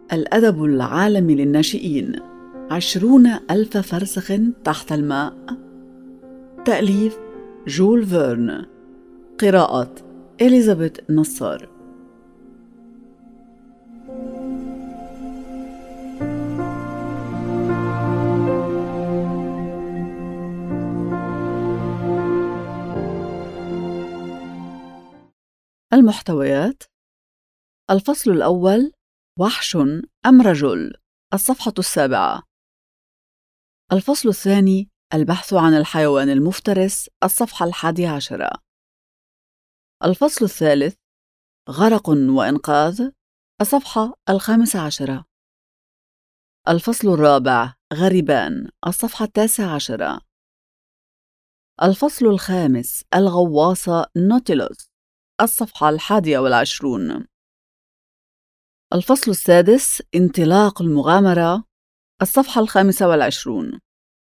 الأدب العالمي للناشئين 20,000 فرسخ تحت الماء. تأليف جول فيرن. قراءة إليزابيث نصار. المحتويات: الفصل الأول: وحش أم رجل، الصفحة 7. الفصل الثاني: البحث عن الحيوان المفترس، الصفحة 11. الفصل الثالث: غرق وإنقاذ، الصفحة 15. الفصل الرابع: غريبان، الصفحة 19. الفصل الخامس: الغواصة نوتيلوس، الصفحة 21. الفصل السادس: انطلاق المغامرة، الصفحة 25.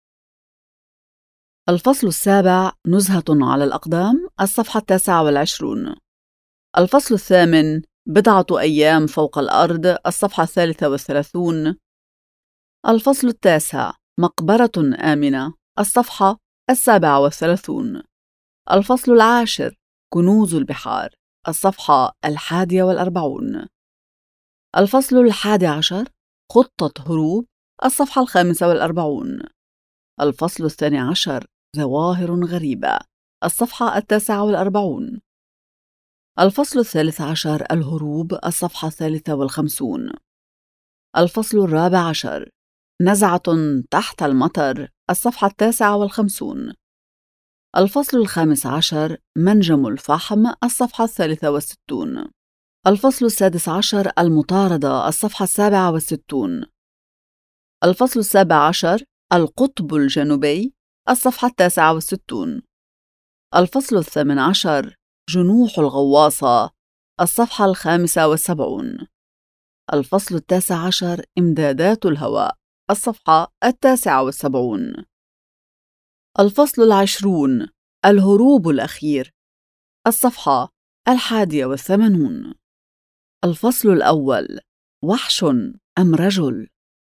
الفصل السابع: نزهة على الأقدام، الصفحة 29. الفصل الثامن: بضعة أيام فوق الأرض، الصفحة 33. الفصل التاسع: مقبرة آمنة، الصفحة 37. الفصل العاشر: كنوز البحار، الصفحة 41. الفصل 11: خطة هروب، الصفحة 45. الفصل 12: ظواهر غريبة، الصفحة 49. الفصل 13: الهروب، الصفحة 53. الفصل 14: نزعة تحت المطر، الصفحة 59. الفصل 15: منجم الفحم، الصفحة 63. الفصل 16: المطاردة، الصفحة 67. الفصل 17: القطب الجنوبي، الصفحة 69. الفصل 18: جنوح الغواصة، الصفحة 75. الفصل 19: إمدادات الهواء، الصفحة 79. الفصل 20: الهروب الأخير، الصفحة 81. الفصل الأول: وحش أم رجل.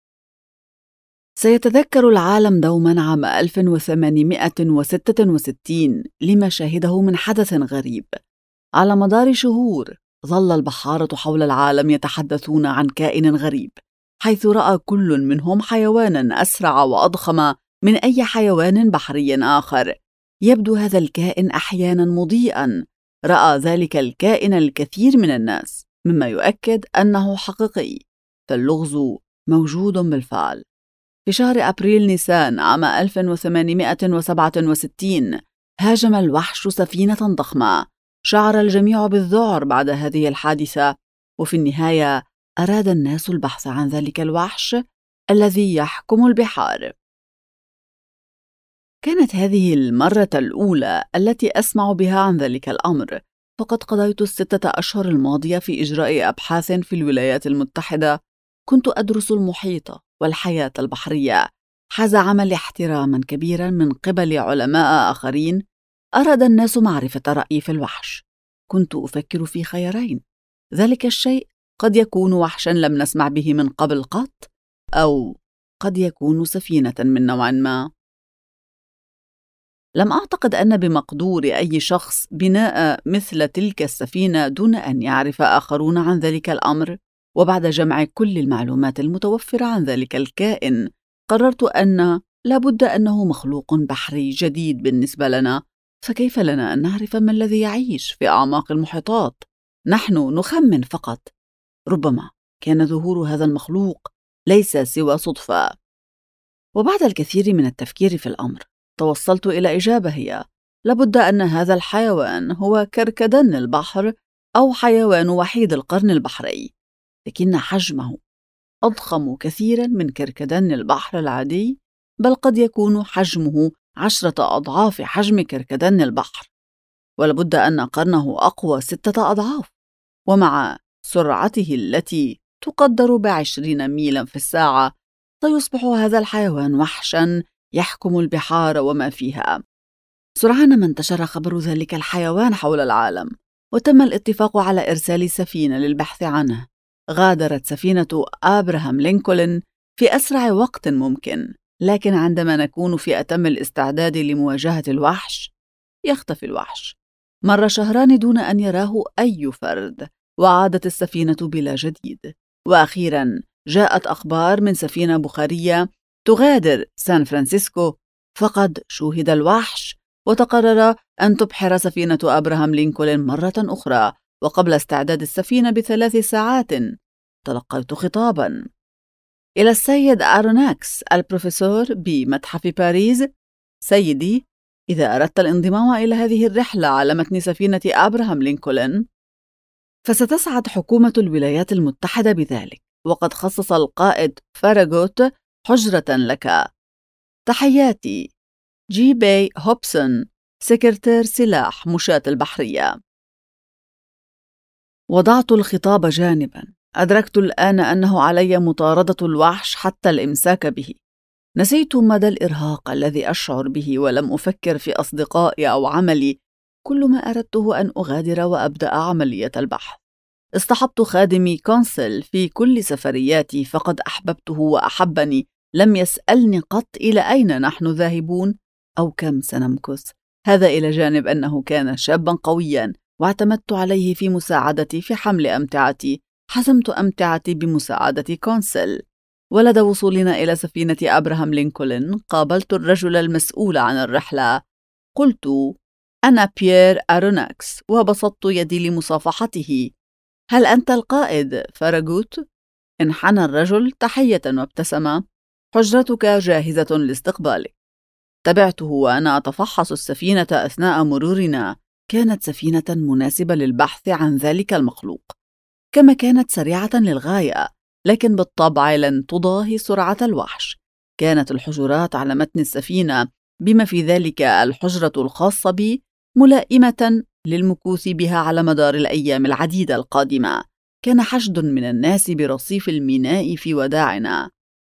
سيتذكر العالم دوما عام 1866 لما شهده من حدث غريب. على مدار شهور ظل البحارة حول العالم يتحدثون عن كائن غريب، حيث رأى كل منهم حيوانا أسرع وأضخم من أي حيوان بحري آخر. يبدو هذا الكائن أحيانا مضيئا. رأى ذلك الكائن الكثير من الناس، مما يؤكد أنه حقيقي، فاللغز موجود بالفعل. في شهر أبريل نيسان عام 1867 هاجم الوحش سفينة ضخمة. شعر الجميع بالذعر بعد هذه الحادثة، وفي النهاية أراد الناس البحث عن ذلك الوحش الذي يحكم البحار. كانت هذه المرة الأولى التي أسمع بها عن ذلك الأمر، فقد قضيت 6 أشهر الماضية في إجراء أبحاث في الولايات المتحدة. كنت أدرس المحيط والحياة البحرية. حاز عملي احتراما كبيرا من قبل علماء آخرين. أراد الناس معرفة رأيي في الوحش. كنت أفكر في خيارين: ذلك الشيء قد يكون وحشا لم نسمع به من قبل قط، أو قد يكون سفينة من نوع ما. لم أعتقد أن بمقدور أي شخص بناء مثل تلك السفينة دون أن يعرف آخرون عن ذلك الأمر. وبعد جمع كل المعلومات المتوفرة عن ذلك الكائن، قررت أن لابد أنه مخلوق بحري جديد بالنسبة لنا. فكيف لنا أن نعرف ما الذي يعيش في أعماق المحيطات؟ نحن نخمن فقط. ربما كان ظهور هذا المخلوق ليس سوى صدفة. وبعد الكثير من التفكير في الأمر، توصلت إلى إجابة هي: لابد أن هذا الحيوان هو كركدن البحر، أو حيوان وحيد القرن البحري، لكن حجمه أضخم كثيرا من كركدن البحر العادي، بل قد يكون حجمه 10 أضعاف حجم كركدن البحر. ولابد أن قرنه أقوى 6 أضعاف. ومع سرعته التي تقدر ب20 ميلا في الساعة، سيصبح هذا الحيوان وحشا يحكم البحار وما فيها. سرعان ما انتشر خبر ذلك الحيوان حول العالم، وتم الاتفاق على إرسال سفينة للبحث عنه. غادرت سفينة آبراهام لينكولن في أسرع وقت ممكن، لكن عندما نكون في أتم الاستعداد لمواجهة الوحش، يختفي الوحش. مر شهران دون أن يراه أي فرد، وعادت السفينة بلا جديد. وأخيراً جاءت أخبار من سفينة بخارية تغادر سان فرانسيسكو، فقد شوهد الوحش، وتقرر أن تبحر سفينة أبراهام لينكولن مرة أخرى. وقبل استعداد السفينة ب3 ساعات تلقيت خطاباً إلى السيد أروناكس البروفيسور بمتحف باريس: سيدي، إذا أردت الانضمام إلى هذه الرحلة على متن سفينة أبراهام لينكولن فستسعد حكومة الولايات المتحدة بذلك، وقد خصص القائد فاراغوت حجرة لك. تحياتي، جي باي هوبسون، سكرتير سلاح مشاة البحرية. وضعت الخطاب جانباً. أدركت الآن أنه علي مطاردة الوحش حتى الإمساك به. نسيت مدى الإرهاق الذي أشعر به، ولم أفكر في أصدقائي أو عملي. كل ما أردته أن أغادر وأبدأ عملية البحث. اصطحبت خادمي كونسل في كل سفرياتي، فقد أحببته وأحبني. لم يسألني قط إلى أين نحن ذاهبون أو كم سنمكث، هذا إلى جانب أنه كان شابا قويا، واعتمدت عليه في مساعدتي في حمل أمتعتي. حزمت أمتعتي بمساعدة كونسل. ولدى وصولنا إلى سفينة أبراهام لينكولن قابلت الرجل المسؤول عن الرحلة. قلت: أنا بيير أروناكس، وبسطت يدي لمصافحته. هل أنت القائد فاراغوت؟ انحنى الرجل تحية وابتسم. حجرتك جاهزة لاستقبالك. تبعته وأنا أتفحص السفينة أثناء مرورنا. كانت سفينة مناسبة للبحث عن ذلك المخلوق، كما كانت سريعة للغاية، لكن بالطبع لن تضاهي سرعة الوحش. كانت الحجرات على متن السفينة، بما في ذلك الحجرة الخاصة بي، ملائمة للمكوث بها على مدار الأيام العديدة القادمة. كان حشد من الناس برصيف الميناء في وداعنا.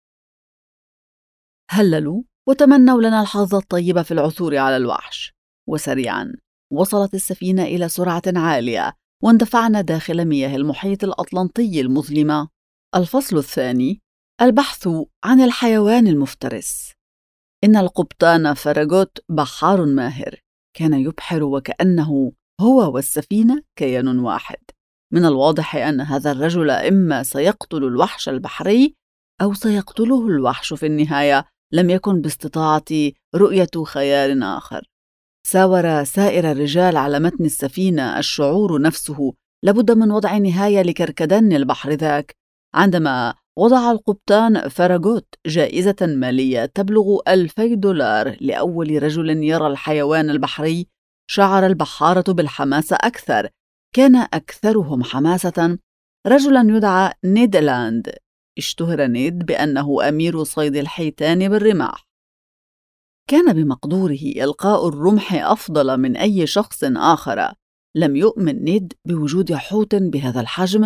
هللوا وتمنوا لنا الحظ الطيب في العثور على الوحش. وسريعا وصلت السفينة إلى سرعة عالية، واندفعنا داخل مياه المحيط الأطلنطي المظلمة. الفصل الثاني: البحث عن الحيوان المفترس. إن القبطان فاراغوت بحار ماهر، كان يبحر وكأنه هو والسفينة كيان واحد. من الواضح أن هذا الرجل إما سيقتل الوحش البحري أو سيقتله الوحش في النهاية. لم يكن باستطاعتي رؤية خيار آخر. ساور سائر الرجال على متن السفينة الشعور نفسه لابد من وضع نهاية لكركدن البحر ذاك. عندما وضع القبطان فاراغوت جائزة مالية تبلغ $2000 لأول رجل يرى الحيوان البحري، شعر البحارة بالحماسة أكثر. كان أكثرهم حماسة رجلا يدعى نيد لاند. اشتهر نيد بأنه أمير صيد الحيتان بالرماح. كان بمقدوره إلقاء الرمح أفضل من أي شخص آخر. لم يؤمن نيد بوجود حوت بهذا الحجم،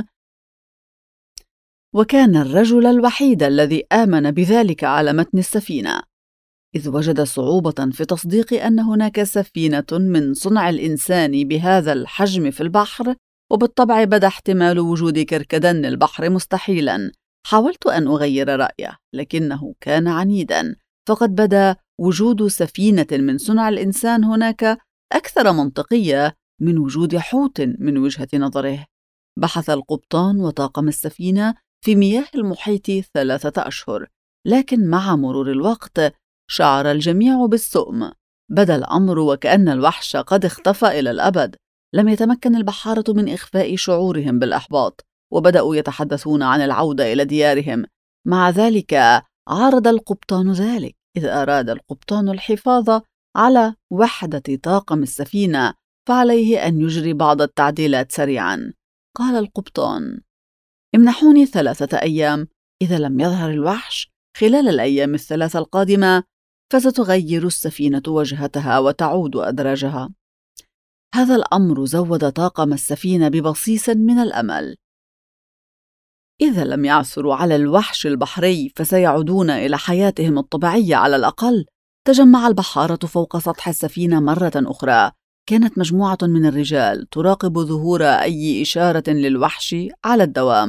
وكان الرجل الوحيد الذي آمن بذلك على متن السفينة، إذ وجد صعوبة في تصديق أن هناك سفينة من صنع الإنسان بهذا الحجم في البحر، وبالطبع بدا احتمال وجود كركدن البحر مستحيلا. حاولت أن أغير رأيه، لكنه كان عنيدا، فقد بدا وجود سفينة من صنع الإنسان هناك أكثر منطقية من وجود حوت من وجهة نظره. بحث القبطان وطاقم السفينة في مياه المحيط 3 أشهر، لكن مع مرور الوقت شعر الجميع بالسؤم. بدا الأمر وكأن الوحش قد اختفى إلى الأبد. لم يتمكن البحارة من إخفاء شعورهم بالإحباط، وبدأوا يتحدثون عن العودة إلى ديارهم. مع ذلك عارض القبطان ذلك، إذ أراد القبطان الحفاظ على وحدة طاقم السفينة، فعليه أن يجري بعض التعديلات سريعا. قال القبطان: امنحوني 3 أيام، إذا لم يظهر الوحش خلال الأيام ال3 القادمة فستغير السفينة وجهتها وتعود أدراجها. هذا الأمر زود طاقم السفينة ببصيص من الأمل. إذا لم يعثروا على الوحش البحري فسيعودون إلى حياتهم الطبيعية على الأقل. تجمع البحارة فوق سطح السفينة مرة أخرى. كانت مجموعة من الرجال تراقب ظهور أي إشارة للوحش على الدوام.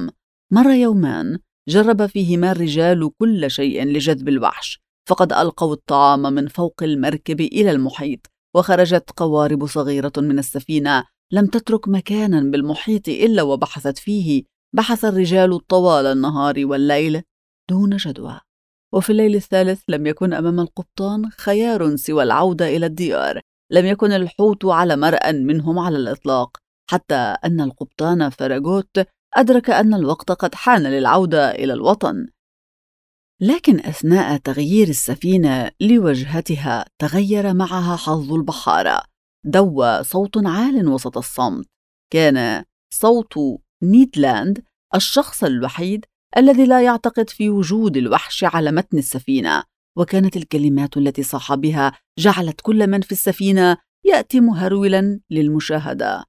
مر يومان جرب فيهما الرجال كل شيء لجذب الوحش، فقد ألقوا الطعام من فوق المركب إلى المحيط، وخرجت قوارب صغيرة من السفينة لم تترك مكانا بالمحيط إلا وبحثت فيه. بحث الرجال طوال النهار والليل دون جدوى، وفي الليل الثالث لم يكن أمام القبطان خيار سوى العودة إلى الديار. لم يكن الحوت على مرأى منهم على الإطلاق، حتى أن القبطان فراغوت أدرك أن الوقت قد حان للعودة إلى الوطن. لكن أثناء تغيير السفينة لوجهتها تغير معها حظ البحارة. دوى صوت عال وسط الصمت، كان صوت نيدلاند، الشخص الوحيد الذي لا يعتقد في وجود الوحش على متن السفينة، وكانت الكلمات التي صاح بها جعلت كل من في السفينة يأتي مهرولا للمشاهدة.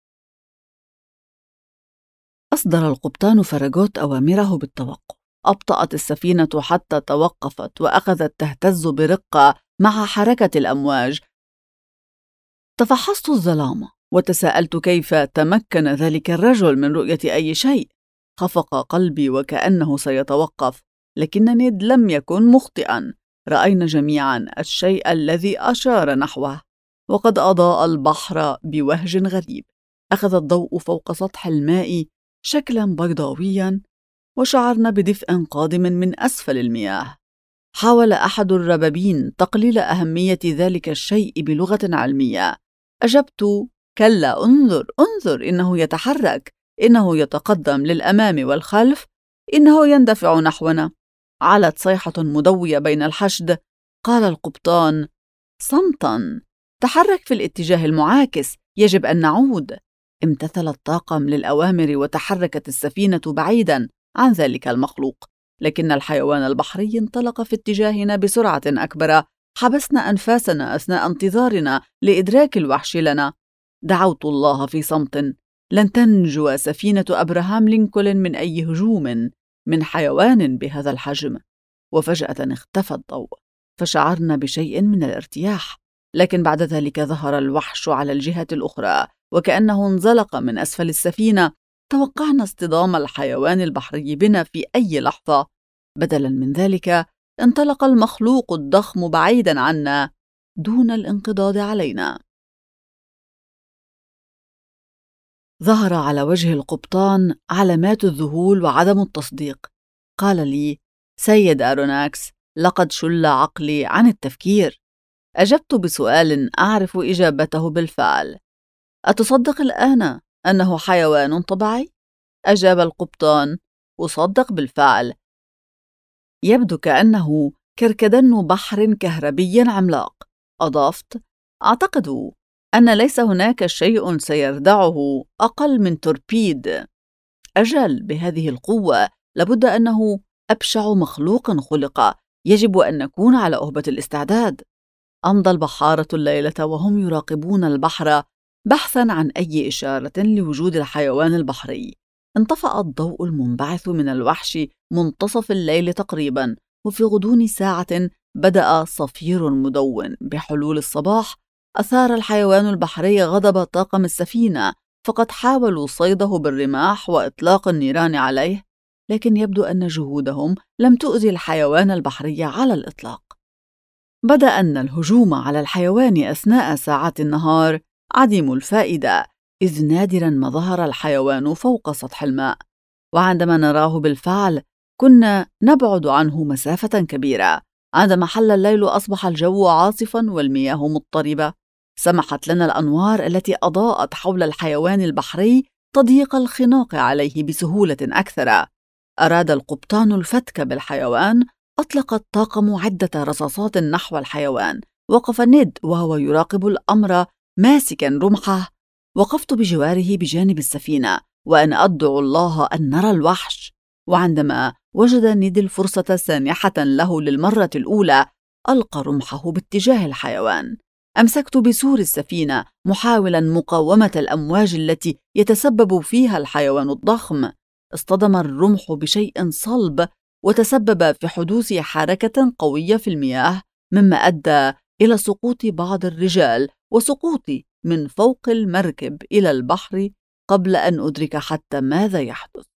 أصدر القبطان فراغوت أوامره بالتوقف. أبطأت السفينة حتى توقفت وأخذت تهتز برقة مع حركة الأمواج. تفحصت الظلام وتساءلت كيف تمكن ذلك الرجل من رؤية أي شيء. خفق قلبي وكأنه سيتوقف، لكن نيد لم يكن مخطئا. رأينا جميعا الشيء الذي أشار نحوه، وقد أضاء البحر بوهج غريب. أخذ الضوء فوق سطح الماء شكلا بيضاويا، وشعرنا بدفء قادم من أسفل المياه. حاول أحد الربابين تقليل أهمية ذلك الشيء بلغة علمية. أجبت: كلا، انظر انظر، إنه يتحرك، إنه يتقدم للأمام والخلف، إنه يندفع نحونا. علت صيحة مدوية بين الحشد. قال القبطان: صمتا، تحرك في الاتجاه المعاكس، يجب أن نعود. امتثل الطاقم للأوامر وتحركت السفينة بعيدا عن ذلك المخلوق، لكن الحيوان البحري انطلق في اتجاهنا بسرعة أكبر. حبسنا أنفاسنا أثناء انتظارنا لإدراك الوحش لنا. دعوت الله في صمت. لن تنجو سفينة أبراهام لينكولن من أي هجوم من حيوان بهذا الحجم. وفجأة اختفى الضوء، فشعرنا بشيء من الارتياح، لكن بعد ذلك ظهر الوحش على الجهة الأخرى وكأنه انزلق من أسفل السفينة. توقعنا اصطدام الحيوان البحري بنا في أي لحظة. بدلاً من ذلك انطلق المخلوق الضخم بعيداً عنا دون الانقضاض علينا. ظهر على وجه القبطان علامات الذهول وعدم التصديق. قال لي: سيد أروناكس، لقد شل عقلي عن التفكير. أجبت بسؤال أعرف إجابته بالفعل: أتصدق الآن أنه حيوان طبيعي؟ أجاب القبطان: أصدق بالفعل. يبدو كأنه كركدن بحر كهربي عملاق. أضفت: أعتقد أن ليس هناك شيء سيردعه أقل من توربيد. أجل، بهذه القوة لابد أنه أبشع مخلوق خلق. يجب أن نكون على أهبة الاستعداد. أمضى البحارة الليلة وهم يراقبون البحر بحثاً عن أي إشارة لوجود الحيوان البحري. انطفأ الضوء المنبعث من الوحش منتصف الليل تقريباً، وفي غضون ساعة بدأ صفير مدون. بحلول الصباح أثار الحيوان البحري غضب طاقم السفينة، فقد حاولوا صيده بالرماح وإطلاق النيران عليه، لكن يبدو أن جهودهم لم تؤذي الحيوان البحري على الإطلاق. بدا أن الهجوم على الحيوان أثناء ساعات النهار عديم الفائدة، إذ نادراً ما ظهر الحيوان فوق سطح الماء، وعندما نراه بالفعل كنا نبعد عنه مسافة كبيرة. عندما حل الليل أصبح الجو عاصفاً والمياه مضطربة. سمحت لنا الأنوار التي أضاءت حول الحيوان البحري تضييق الخناق عليه بسهولة أكثر. أراد القبطان الفتك بالحيوان. أطلق الطاقم عدة رصاصات نحو الحيوان. وقف نيد وهو يراقب الأمر ماسكاً رمحه. وقفت بجواره بجانب السفينة وأنا أدعو الله أن نرى الوحش. وعندما وجد نيد الفرصة سانحة له للمرة الأولى ألقى رمحه باتجاه الحيوان. أمسكت بسور السفينة محاولاً مقاومة الأمواج التي يتسبب فيها الحيوان الضخم. اصطدم الرمح بشيء صلب وتسبب في حدوث حركة قوية في المياه، مما أدى إلى سقوط بعض الرجال وسقوطي من فوق المركب إلى البحر قبل أن أدرك حتى ماذا يحدث.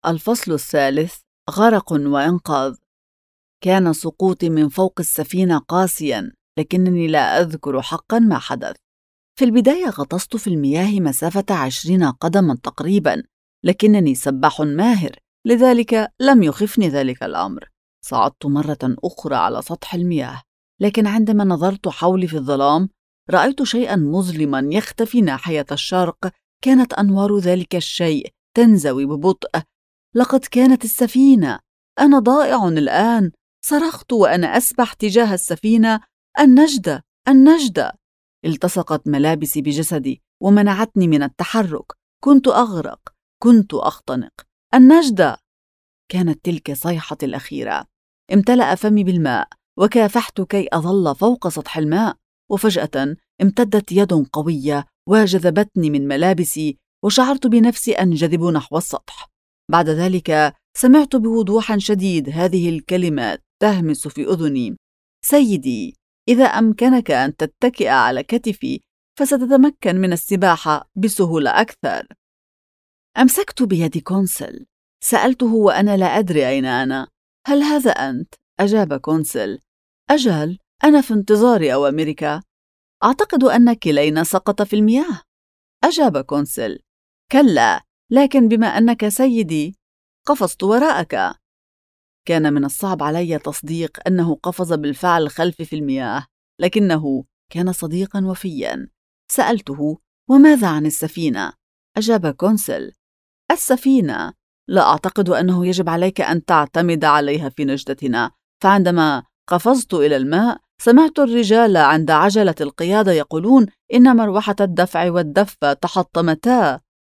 الفصل الثالث: غرق وإنقاذ. كان سقوطي من فوق السفينة قاسياً، لكنني لا أذكر حقاً ما حدث. في البداية غطست في المياه مسافة 20 قدماً تقريباً، لكنني سباح ماهر، لذلك لم يخفني ذلك الأمر. صعدت مرة أخرى على سطح المياه، لكن عندما نظرت حولي في الظلام رأيت شيئاً مظلماً يختفي ناحية الشرق. كانت أنوار ذلك الشيء تنزوي ببطء. لقد كانت السفينة. أنا ضائع الآن. صرخت وأنا أسبح تجاه السفينة: النجدة، النجدة! التصقت ملابسي بجسدي ومنعتني من التحرك. كنت أغرق، كنت أختنق. النجدة! كانت تلك صيحتي الأخيرة. امتلأ فمي بالماء وكافحت كي أظل فوق سطح الماء، وفجأة امتدت يد قوية وجذبتني من ملابسي، وشعرت بنفسي أنجذب نحو السطح. بعد ذلك سمعت بوضوح شديد هذه الكلمات تهمس في أذني: سيدي، إذا أمكنك أن تتكئ على كتفي فستتمكن من السباحة بسهولة أكثر. أمسكت بيد كونسل. سألته وأنا لا أدري أين أنا. هل هذا أنت؟ أجاب كونسل. أجل، أنا في انتظار أوامرك. أعتقد أن كلينا سقط في المياه. أجاب كونسل. كلا، لكن بما أنك سيدي قفزت وراءك. كان من الصعب علي تصديق أنه قفز بالفعل خلفي في المياه، لكنه كان صديقاً وفياً. سألته: وماذا عن السفينة؟ أجاب كونسل: السفينة لا أعتقد أنه يجب عليك أن تعتمد عليها في نجدتنا، فعندما قفزت إلى الماء سمعت الرجال عند عجلة القيادة يقولون إن مروحة الدفع والدفة تحطمتا.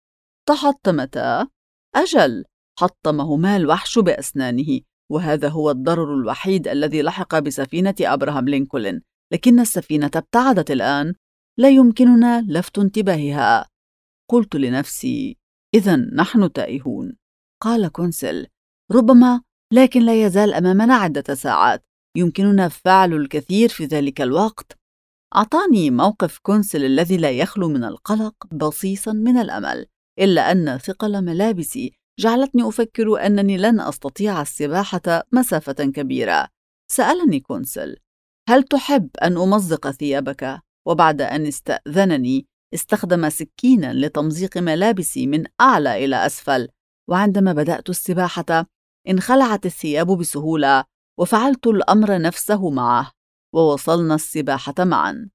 تحطمتا؟ أجل، حطمهما الوحش بأسنانه، وهذا هو الضرر الوحيد الذي لحق بسفينة أبراهام لينكولن، لكن السفينة ابتعدت الآن، لا يمكننا لفت انتباهها. قلت لنفسي: إذن نحن تائهون. قال كونسل: ربما، لكن لا يزال أمامنا عدة ساعات، يمكننا فعل الكثير في ذلك الوقت. أعطاني موقف كونسل الذي لا يخلو من القلق بصيصاً من الأمل، إلا أن ثقل ملابسي جعلتني أفكر أنني لن أستطيع السباحة مسافة كبيرة. سألني كونسل: هل تحب أن أمزق ثيابك؟ وبعد أن استأذنني استخدم سكيناً لتمزيق ملابسي من أعلى إلى أسفل، وعندما بدأت السباحة انخلعت الثياب بسهولة، وفعلت الأمر نفسه معه، ووصلنا السباحة معاً.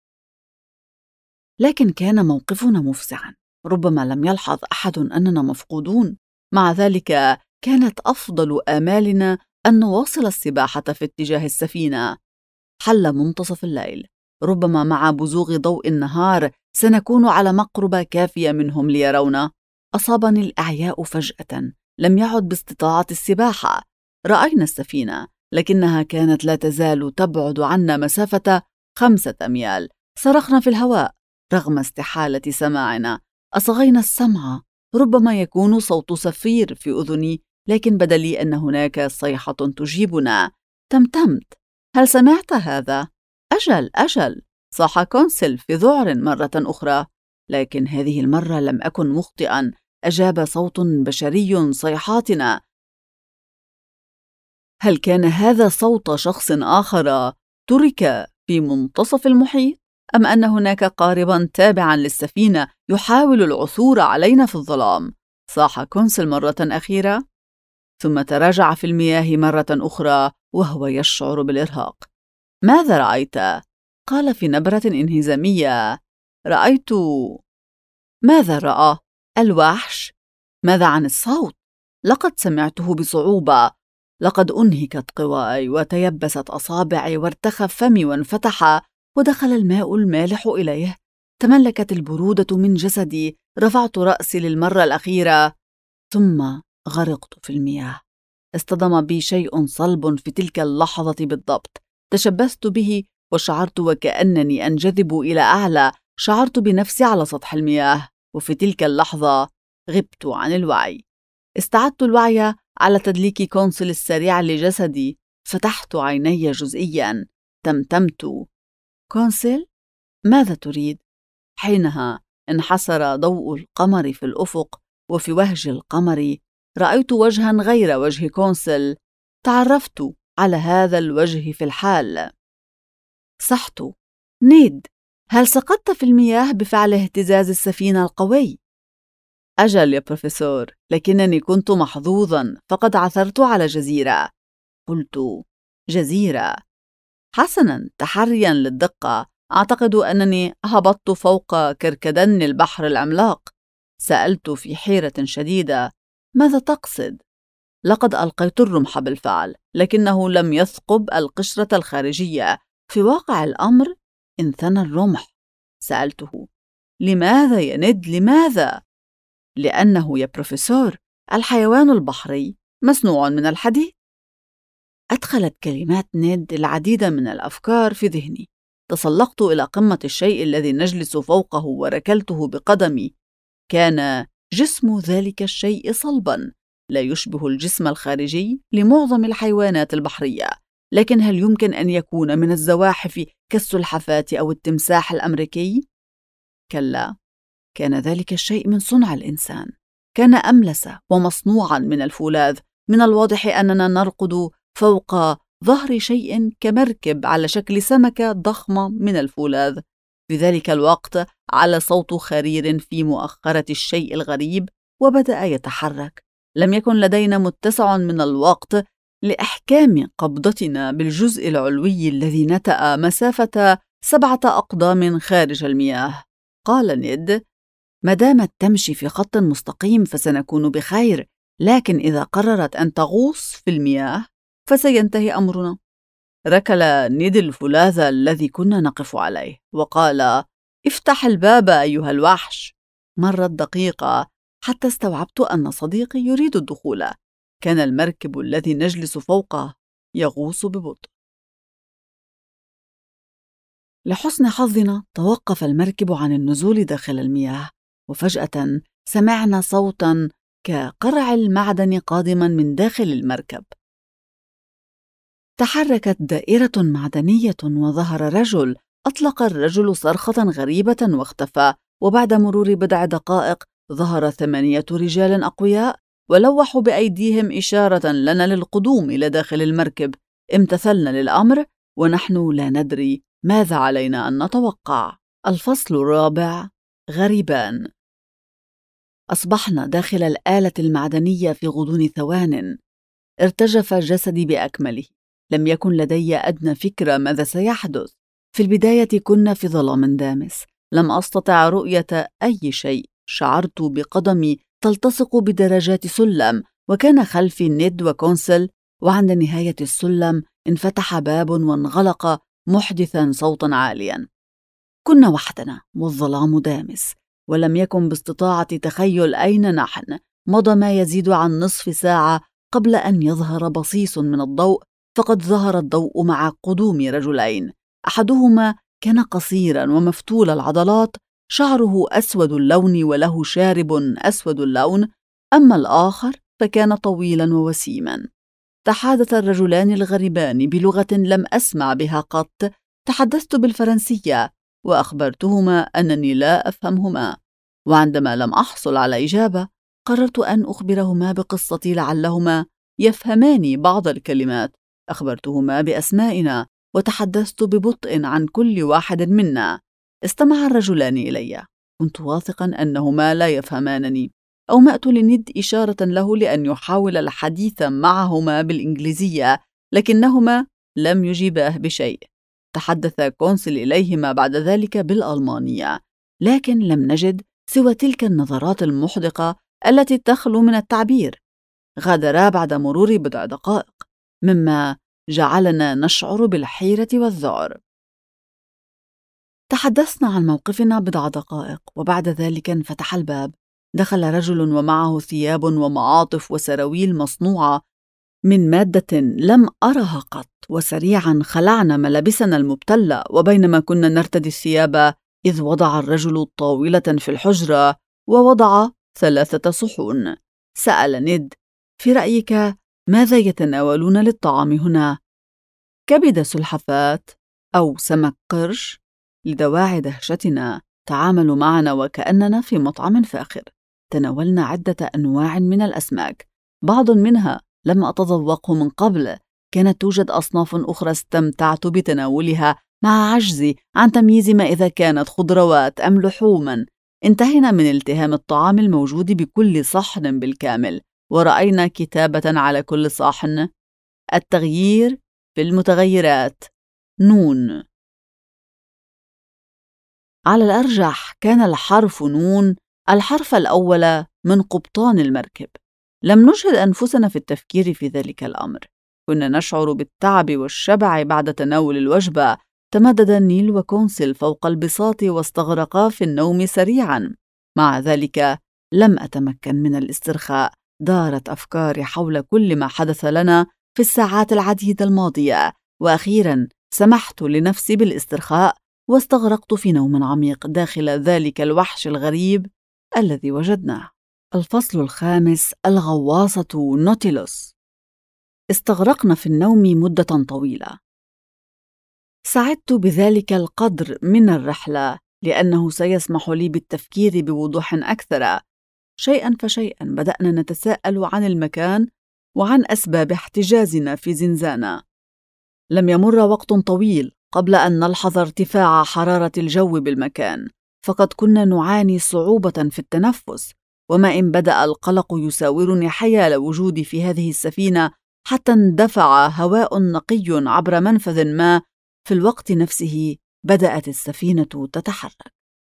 لكن كان موقفنا مفزعاً. ربما لم يلحظ أحد أننا مفقودون. مع ذلك كانت أفضل آمالنا أن نواصل السباحة في اتجاه السفينة. حل منتصف الليل. ربما مع بزوغ ضوء النهار سنكون على مقربة كافية منهم ليرونا. أصابني الإعياء فجأة. لم يعد باستطاعة السباحة. رأينا السفينة، لكنها كانت لا تزال تبعد عنا مسافة 5 أميال. صرخنا في الهواء رغم استحالة سماعنا. أصغينا السمع. ربما يكون صوت صفير في أذني، لكن بدا لي أن هناك صيحة تجيبنا. تمتمت: هل سمعت هذا؟ أجل، أجل، صاح كونسل في ذعر مرة أخرى، لكن هذه المرة لم أكن مخطئا. أجاب صوت بشري صيحاتنا. هل كان هذا صوت شخص آخر ترك في منتصف المحيط؟ أم أن هناك قارباً تابعاً للسفينة يحاول العثور علينا في الظلام؟ صاح كونسل مرة أخيرة، ثم تراجع في المياه مرة أخرى وهو يشعر بالإرهاق. ماذا رأيت؟ قال في نبرة انهزامية. رأيت. ماذا رأى؟ الوحش؟ ماذا عن الصوت؟ لقد سمعته بصعوبة. لقد أنهكت قواي وتيبست أصابعي وارتخى فمي وانفتح، ودخل الماء المالح إليه. تملكت البرودة من جسدي. رفعت رأسي للمرة الأخيرة ثم غرقت في المياه. اصطدم بي شيء صلب في تلك اللحظة بالضبط. تشبثت به وشعرت وكأنني أنجذب إلى أعلى. شعرت بنفسي على سطح المياه، وفي تلك اللحظة غبت عن الوعي. استعدت الوعي على تدليك كونسل السريع لجسدي. فتحت عيني جزئياً. تمتمت: كونسل، ماذا تريد؟ حينها انحسر ضوء القمر في الأفق، وفي وهج القمر رأيت وجها غير وجه كونسل. تعرفت على هذا الوجه في الحال. صحت. نيد، هل سقطت في المياه بفعل اهتزاز السفينة القوي؟ أجل يا بروفيسور، لكنني كنت محظوظا فقد عثرت على جزيرة. قلت: جزيرة؟ حسنا، تحريا للدقة، أعتقد أنني هبطت فوق كركدن البحر العملاق. سألت في حيرة شديدة: ماذا تقصد؟ لقد ألقيت الرمح بالفعل، لكنه لم يثقب القشرة الخارجية. في واقع الأمر انثنى الرمح. سألته: لماذا يا ند، لماذا؟ لأنه يا بروفيسور الحيوان البحري مصنوع من الحديد. أدخلت كلمات نيد العديد من الأفكار في ذهني. تسلقت إلى قمة الشيء الذي نجلس فوقه وركلته بقدمي. كان جسم ذلك الشيء صلباً، لا يشبه الجسم الخارجي لمعظم الحيوانات البحرية، لكن هل يمكن أن يكون من الزواحف كالسلحفاة أو التمساح الأمريكي؟ كلا، كان ذلك الشيء من صنع الإنسان. كان أملس ومصنوعاً من الفولاذ. من الواضح أننا نرقد فوق ظهر شيء كمركب على شكل سمكة ضخمة من الفولاذ. في ذلك الوقت على صوت خرير في مؤخرة الشيء الغريب وبدأ يتحرك. لم يكن لدينا متسع من الوقت لإحكام قبضتنا بالجزء العلوي الذي نتأ مسافة 7 أقدام خارج المياه. قال نيد: ما دامت تمشي في خط مستقيم فسنكون بخير، لكن إذا قررت أن تغوص في المياه فسينتهي أمرنا. ركل نيد الفولاذ الذي كنا نقف عليه وقال: افتح الباب أيها الوحش. مرت دقيقة حتى استوعبت أن صديقي يريد الدخول. كان المركب الذي نجلس فوقه يغوص ببطء. لحسن حظنا توقف المركب عن النزول داخل المياه، وفجأة سمعنا صوتاً كقرع المعدن قادماً من داخل المركب. تحركت دائرة معدنية وظهر رجل. أطلق الرجل صرخة غريبة واختفى، وبعد مرور بضع دقائق ظهر 8 رجال أقوياء ولوحوا بأيديهم إشارة لنا للقدوم إلى داخل المركب. امتثلنا للأمر ونحن لا ندري ماذا علينا أن نتوقع. الفصل الرابع: غريبان. أصبحنا داخل الآلة المعدنية في غضون ثوان. ارتجف جسدي بأكمله. لم يكن لدي أدنى فكرة ماذا سيحدث. في البداية كنا في ظلام دامس، لم أستطع رؤية أي شيء. شعرت بقدمي تلتصق بدرجات سلم، وكان خلفي نيد وكونسل، وعند نهاية السلم انفتح باب وانغلق محدثا صوتا عاليا. كنا وحدنا والظلام دامس، ولم يكن باستطاعة تخيل أين نحن. مضى ما يزيد عن نصف ساعة قبل أن يظهر بصيص من الضوء، فقد ظهر الضوء مع قدوم رجلين. أحدهما كان قصيرا ومفتول العضلات، شعره أسود اللون وله شارب أسود اللون، أما الآخر فكان طويلا ووسيما. تحادث الرجلان الغريبان بلغة لم أسمع بها قط. تحدثت بالفرنسية وأخبرتهما أنني لا أفهمهما، وعندما لم أحصل على إجابة قررت أن أخبرهما بقصتي لعلهما يفهمان بعض الكلمات. أخبرتهما بأسمائنا وتحدثت ببطء عن كل واحد منا. استمع الرجلان إلي. كنت واثقا أنهما لا يفهمانني. أومأت لنيد إشارة له لأن يحاول الحديث معهما بالإنجليزية، لكنهما لم يجيباه بشيء. تحدث كونسل إليهما بعد ذلك بالألمانية، لكن لم نجد سوى تلك النظرات المحدقة التي تخلو من التعبير. غادرا بعد مرور بضع دقائق، مما جعلنا نشعر بالحيرة والذعر. تحدثنا عن موقفنا بضع دقائق، وبعد ذلك انفتح الباب. دخل رجل ومعه ثياب ومعاطف وسراويل مصنوعة من مادة لم أرها قط، وسريعا خلعنا ملابسنا المبتلة. وبينما كنا نرتدي الثياب إذ وضع الرجل طاولة في الحجرة ووضع 3 صحون. سأل نيد: في رأيك ماذا يتناولون للطعام هنا؟ كبد سلحفاة أو سمك قرش؟ لدواعي دهشتنا تعاملوا معنا وكأننا في مطعم فاخر. تناولنا عدة أنواع من الأسماك، بعض منها لم أتذوقه من قبل. كانت توجد أصناف أخرى استمتعت بتناولها مع عجزي عن تمييز ما إذا كانت خضروات أم لحوما. انتهينا من التهام الطعام الموجود بكل صحن بالكامل، ورأينا كتابة على كل صحن: التغيير في المتغيرات، نون. على الأرجح كان الحرف نون الحرف الأول من قبطان المركب. لم نجهد أنفسنا في التفكير في ذلك الأمر. كنا نشعر بالتعب والشبع بعد تناول الوجبة. تمدد نيل وكونسل فوق البساط واستغرقا في النوم سريعاً. مع ذلك لم أتمكن من الاسترخاء. دارت أفكاري حول كل ما حدث لنا في الساعات العديدة الماضية، وأخيراً سمحت لنفسي بالاسترخاء واستغرقت في نوم عميق داخل ذلك الوحش الغريب الذي وجدناه. الفصل الخامس: الغواصة نوتيلوس. استغرقنا في النوم مدة طويلة. سعدت بذلك القدر من الرحلة لأنه سيسمح لي بالتفكير بوضوح أكثر. شيئاً فشيئاً بدأنا نتساءل عن المكان وعن أسباب احتجازنا في زنزانة. لم يمر وقت طويل قبل أن نلحظ ارتفاع حرارة الجو بالمكان، فقد كنا نعاني صعوبة في التنفس، وما إن بدأ القلق يساورني حيال وجودي في هذه السفينة حتى اندفع هواء نقي عبر منفذ ما. في الوقت نفسه بدأت السفينة تتحرك.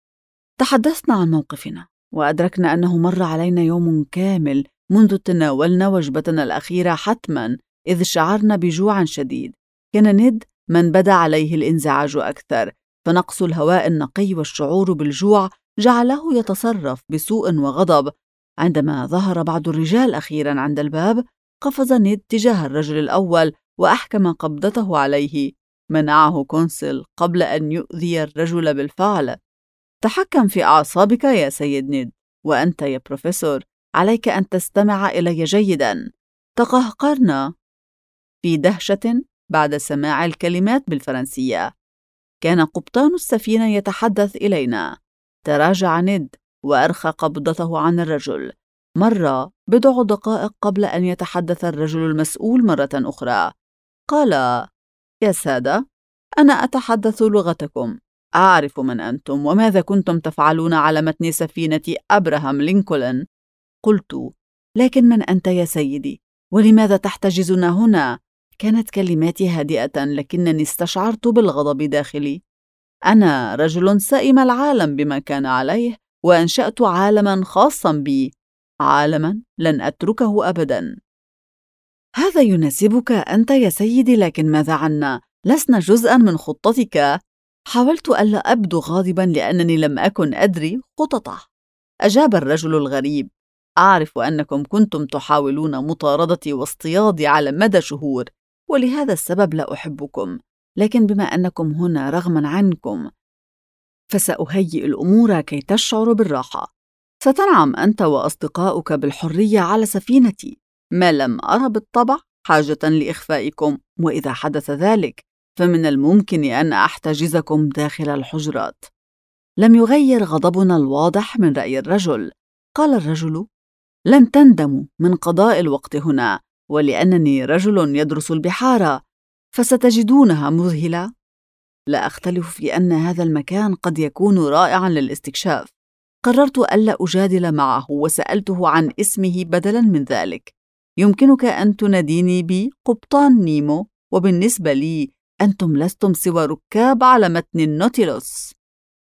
تحدثنا عن موقفنا، وأدركنا أنه مر علينا يوم كامل منذ تناولنا وجبتنا الأخيرة حتماً، إذ شعرنا بجوع شديد. كان نيد من بدا عليه الانزعاج أكثر، فنقص الهواء النقي والشعور بالجوع جعله يتصرف بسوء وغضب. عندما ظهر بعض الرجال أخيراً عند الباب، قفز نيد تجاه الرجل الأول وأحكم قبضته عليه. منعه كونسل قبل أن يؤذي الرجل بالفعل. تحكم في أعصابك يا سيد نيد، وأنت يا بروفيسور عليك أن تستمع إلي جيداً. تقهقرنا في دهشة بعد سماع الكلمات بالفرنسية. كان قبطان السفينة يتحدث إلينا. تراجع نيد وأرخى قبضته عن الرجل. مر بضع دقائق قبل أن يتحدث الرجل المسؤول مرة أخرى. قال: يا سادة، أنا أتحدث لغتكم. أعرف من أنتم وماذا كنتم تفعلون على متن سفينة أبراهام لينكولن. قلت: لكن من أنت يا سيدي؟ ولماذا تحتجزنا هنا؟ كانت كلماتي هادئة، لكنني استشعرت بالغضب داخلي. أنا رجل سئم العالم بما كان عليه، وأنشأت عالماً خاصاً بي، عالماً لن أتركه أبداً. هذا يناسبك أنت يا سيدي، لكن ماذا عنا؟ لسنا جزءاً من خطتك. حاولت ألا أبدو غاضباً لأنني لم أكن أدري خططه. أجاب الرجل الغريب: أعرف أنكم كنتم تحاولون مطاردتي واصطيادي على مدى شهور، ولهذا السبب لا أحبكم، لكن بما أنكم هنا رغماً عنكم فسأهيئ الأمور كي تشعر بالراحة. ستنعم أنت وأصدقاؤك بالحرية على سفينتي، ما لم أرى بالطبع حاجة لإخفائكم، وإذا حدث ذلك فمن الممكن أن أحتجزكم داخل الحجرات. لم يغير غضبنا الواضح من رأي الرجل. قال الرجل: لن تندموا من قضاء الوقت هنا، ولأنني رجل يدرس البحار فستجدونها مذهلة. لا أختلف في أن هذا المكان قد يكون رائعاً للاستكشاف. قررت ألا أجادل معه وسألته عن اسمه بدلاً من ذلك. يمكنك أن تناديني بقبطان نيمو، وبالنسبة لي أنتم لستم سوى ركاب على متن النوتيلوس.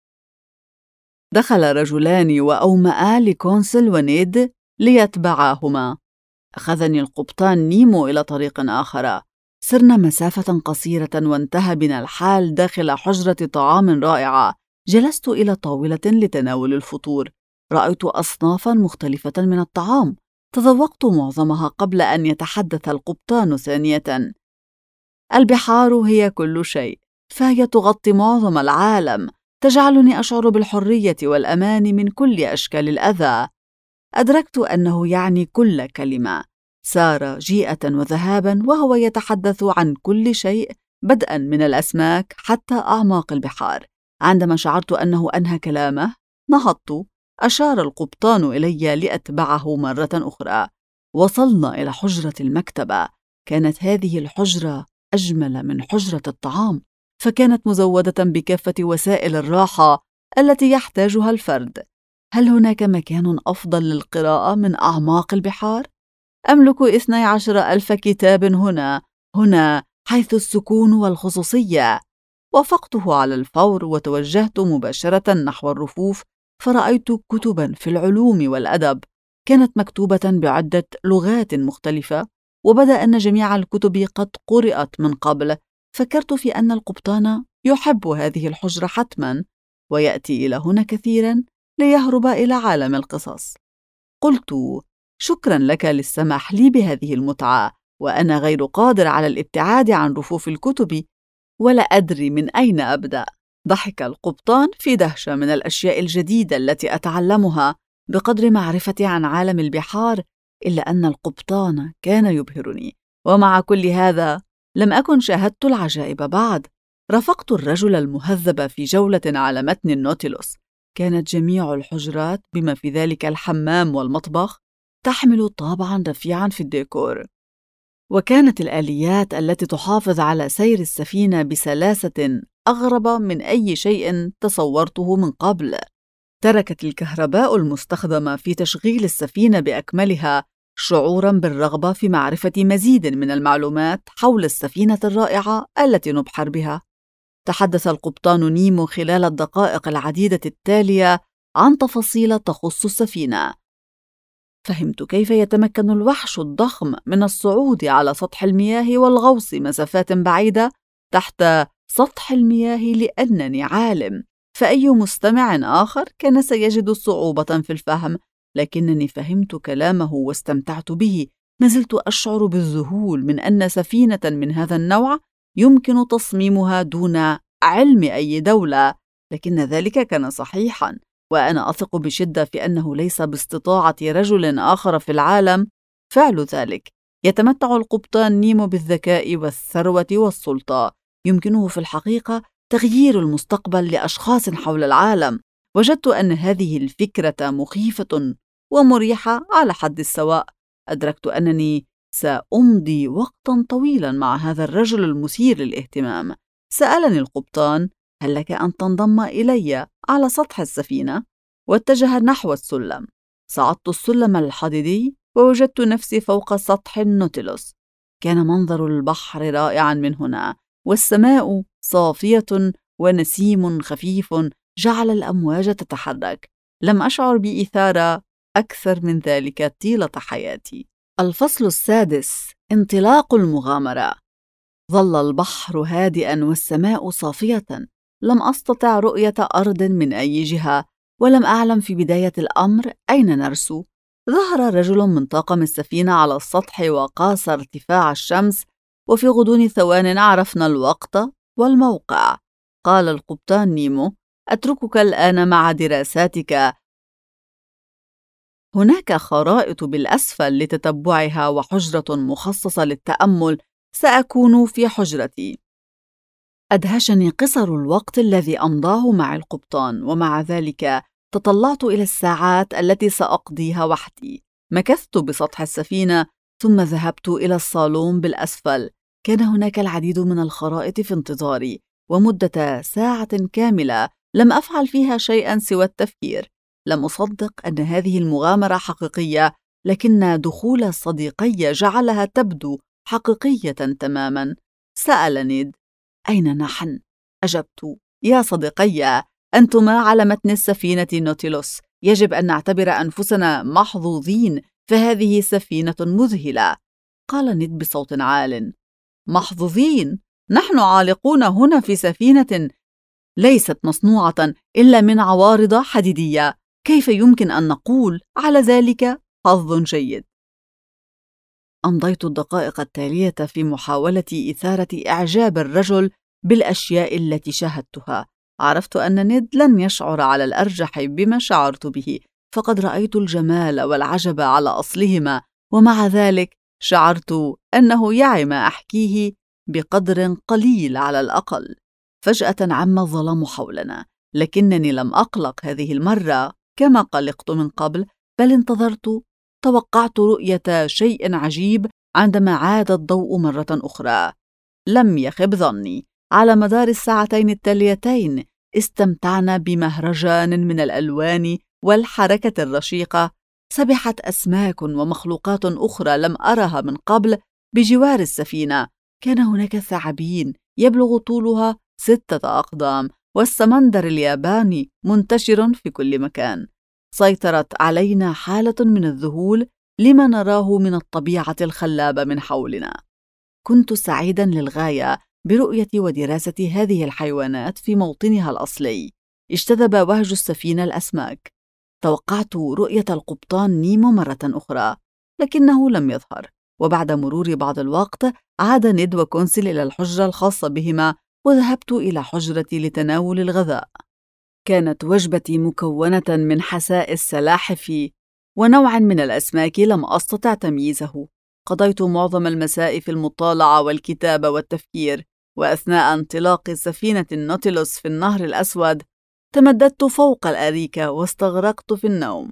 دخل رجلان وأومأ لكونسل ونيد ليتبعاهما. أخذني القبطان نيمو إلى طريق آخر. سرنا مسافة قصيرة وانتهى بنا الحال داخل حجرة طعام رائعة. جلست إلى طاولة لتناول الفطور. رأيت أصنافاً مختلفة من الطعام. تذوقت معظمها قبل أن يتحدث القبطان ثانية. البحار هي كل شيء، فهي تغطي معظم العالم، تجعلني أشعر بالحرية والأمان من كل أشكال الأذى. أدركت أنه يعني كل كلمة. سار جيئة وذهابا وهو يتحدث عن كل شيء، بدءا من الأسماك حتى أعماق البحار. عندما شعرت أنه أنهى كلامه نهضت. أشار القبطان إلي لأتبعه مرة أخرى. وصلنا إلى حجرة المكتبة. كانت هذه الحجرة أجمل من حجرة الطعام، فكانت مزودة بكافة وسائل الراحة التي يحتاجها الفرد. هل هناك مكان أفضل للقراءة من أعماق البحار؟ أملك 12,000 كتاب هنا حيث السكون والخصوصية. وافقته على الفور وتوجهت مباشرة نحو الرفوف، فرأيت كتباً في العلوم والأدب كانت مكتوبة بعدة لغات مختلفة، وبدا أن جميع الكتب قد قرأت من قبل. فكرت في أن القبطان يحب هذه الحجرة حتماً، ويأتي إلى هنا كثيراً ليهرب إلى عالم القصص. قلت: شكراً لك للسماح لي بهذه المتعة، وأنا غير قادر على الابتعاد عن رفوف الكتب ولا أدري من أين أبدأ. ضحك القبطان في دهشة من الأشياء الجديدة التي أتعلمها بقدر معرفتي عن عالم البحار، إلا أن القبطان كان يبهرني. ومع كل هذا لم أكن شاهدت العجائب بعد. رافقت الرجل المهذب في جولة على متن النوتيلوس. كانت جميع الحجرات بما في ذلك الحمام والمطبخ تحمل طابعاً رفيعاً في الديكور، وكانت الآليات التي تحافظ على سير السفينة بسلاسة أغرب من أي شيء تصورته من قبل. تركت الكهرباء المستخدمة في تشغيل السفينة بأكملها شعوراً بالرغبة في معرفة مزيد من المعلومات حول السفينة الرائعة التي نبحر بها. تحدث القبطان نيمو خلال الدقائق العديدة التالية عن تفاصيل تخص السفينة. فهمت كيف يتمكن الوحش الضخم من الصعود على سطح المياه والغوص مسافات بعيدة تحت سطح المياه، لأنني عالم، فأي مستمع آخر كان سيجد صعوبة في الفهم، لكنني فهمت كلامه واستمتعت به. ما زلت أشعر بالذهول من أن سفينة من هذا النوع يمكن تصميمها دون علم أي دولة، لكن ذلك كان صحيحاً، وأنا أثق بشدة في أنه ليس باستطاعة رجل آخر في العالم فعل ذلك. يتمتع القبطان نيمو بالذكاء والثروة والسلطة، يمكنه في الحقيقة تغيير المستقبل لأشخاص حول العالم. وجدت أن هذه الفكرة مخيفة ومريحة على حد السواء. أدركت أنني سأمضي وقتاً طويلاً مع هذا الرجل المثير للاهتمام. سألني القبطان: هل لك أن تنضم إلي على سطح السفينة؟ واتجه نحو السلم. صعدت السلم الحديدي ووجدت نفسي فوق سطح النوتيلوس. كان منظر البحر رائعاً من هنا، والسماء صافية، ونسيم خفيف جعل الأمواج تتحرك. لم أشعر بإثارة أكثر من ذلك طيلة حياتي. الفصل السادس: انطلاق المغامرة. ظل البحر هادئاً والسماء صافية. لم أستطع رؤية أرض من أي جهة، ولم أعلم في بداية الأمر أين نرسو. ظهر رجل من طاقم السفينة على السطح وقاس ارتفاع الشمس، وفي غضون ثوان عرفنا الوقت والموقع. قال القبطان نيمو: أتركك الآن مع دراساتك. هناك خرائط بالأسفل لتتبعها وحجرة مخصصة للتأمل. سأكون في حجرتي. أدهشني قصر الوقت الذي أمضاه مع القبطان، ومع ذلك تطلعت إلى الساعات التي سأقضيها وحدي. مكثت بسطح السفينة ثم ذهبت إلى الصالون بالأسفل. كان هناك العديد من الخرائط في انتظاري، ومدة ساعة كاملة لم أفعل فيها شيئاً سوى التفكير. لم أصدق أن هذه المغامرة حقيقية، لكن دخول صديقي جعلها تبدو حقيقية تماماً. سأل نيد: أين نحن؟ أجبت: يا صديقي، أنتما على متن السفينة نوتيلوس. يجب أن نعتبر أنفسنا محظوظين، فهذه سفينة مذهلة. قال نيد بصوت عال: محظوظين؟ نحن عالقون هنا في سفينة ليست مصنوعة إلا من عوارض حديدية. كيف يمكن أن نقول على ذلك حظ جيد؟ أمضيت الدقائق التالية في محاولة إثارة إعجاب الرجل بالأشياء التي شاهدتها. عرفت أن نيد لن يشعر على الأرجح بما شعرت به، فقد رأيت الجمال والعجب على أصلهما، ومع ذلك شعرت أنه يعي ما أحكيه بقدر قليل على الأقل. فجأة عم الظلام حولنا، لكنني لم أقلق هذه المرة كما قلقت من قبل، بل انتظرت توقعت رؤية شيء عجيب عندما عاد الضوء مرة أخرى. لم يخب ظني. على مدار الساعتين التاليتين استمتعنا بمهرجان من الألوان والحركة الرشيقة. سبحت أسماك ومخلوقات أخرى لم أرها من قبل بجوار السفينة. كان هناك ثعابين يبلغ طولها 6 أقدام، والسمندر الياباني منتشر في كل مكان. سيطرت علينا حالة من الذهول لما نراه من الطبيعة الخلابة من حولنا. كنت سعيداً للغاية برؤية ودراسة هذه الحيوانات في موطنها الأصلي. اجتذب وهج السفينة الأسماك. توقعت رؤية القبطان نيمو مرة أخرى، لكنه لم يظهر. وبعد مرور بعض الوقت عاد نيد وكونسل إلى الحجرة الخاصة بهما، وذهبت إلى حجرتي لتناول الغذاء. كانت وجبتي مكونة من حساء السلاحف ونوع من الأسماك لم أستطع تمييزه. قضيت معظم المساء في المطالعة والكتابة والتفكير، وأثناء انطلاق سفينة النوتيلوس في النهر الأسود تمددت فوق الأريكة واستغرقت في النوم.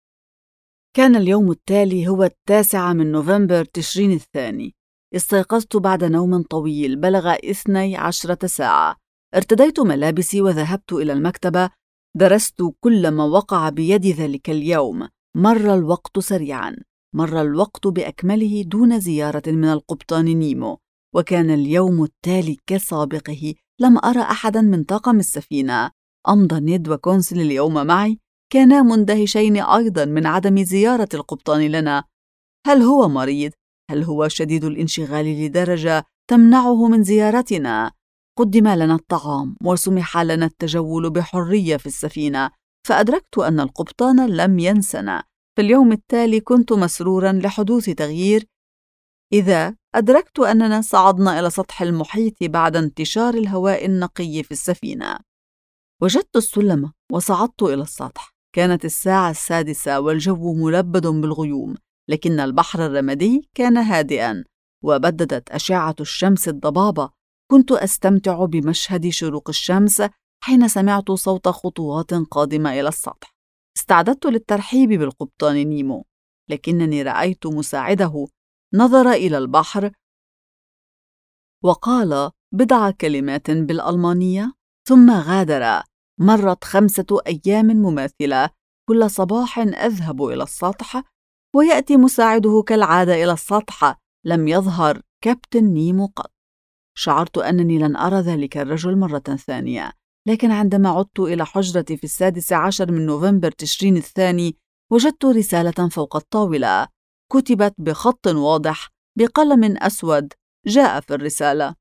كان اليوم التالي هو 9 من نوفمبر تشرين الثاني. استيقظت بعد نوم طويل بلغ 12 ساعة. ارتديت ملابسي وذهبت إلى المكتبة. درست كل ما وقع بيدي ذلك اليوم. مر الوقت سريعاً. مر الوقت بأكمله دون زيارة من القبطان نيمو، وكان اليوم التالي كسابقه. لم أرى أحداً من طاقم السفينة. أمضى نيد وكونسل اليوم معي. كانا مندهشين أيضاً من عدم زيارة القبطان لنا. هل هو مريض؟ هل هو شديد الانشغال لدرجة تمنعه من زيارتنا؟ قدم لنا الطعام وسمح لنا التجول بحرية في السفينة، فأدركت أن القبطان لم ينسنا. في اليوم التالي كنت مسروراً لحدوث تغيير، إذا أدركت أننا صعدنا إلى سطح المحيط بعد انتشار الهواء النقي في السفينة. وجدت السلم وصعدت إلى السطح. كانت الساعة 6 والجو ملبد بالغيوم، لكن البحر الرمادي كان هادئاً، وبددت أشعة الشمس الضبابة. كنت أستمتع بمشهد شروق الشمس حين سمعت صوت خطوات قادمة إلى السطح. استعددت للترحيب بالقبطان نيمو، لكنني رأيت مساعده نظر إلى البحر وقال بضع كلمات بالألمانية ثم غادر. مرت 5 أيام مماثلة. كل صباح أذهب إلى السطح ويأتي مساعده كالعادة إلى السطح. لم يظهر كابتن نيمو قط. شعرت أنني لن أرى ذلك الرجل مرة ثانية، لكن عندما عدت إلى حجرتي في 16 من نوفمبر تشرين الثاني وجدت رسالة فوق الطاولة كتبت بخط واضح بقلم أسود. جاء في الرسالة: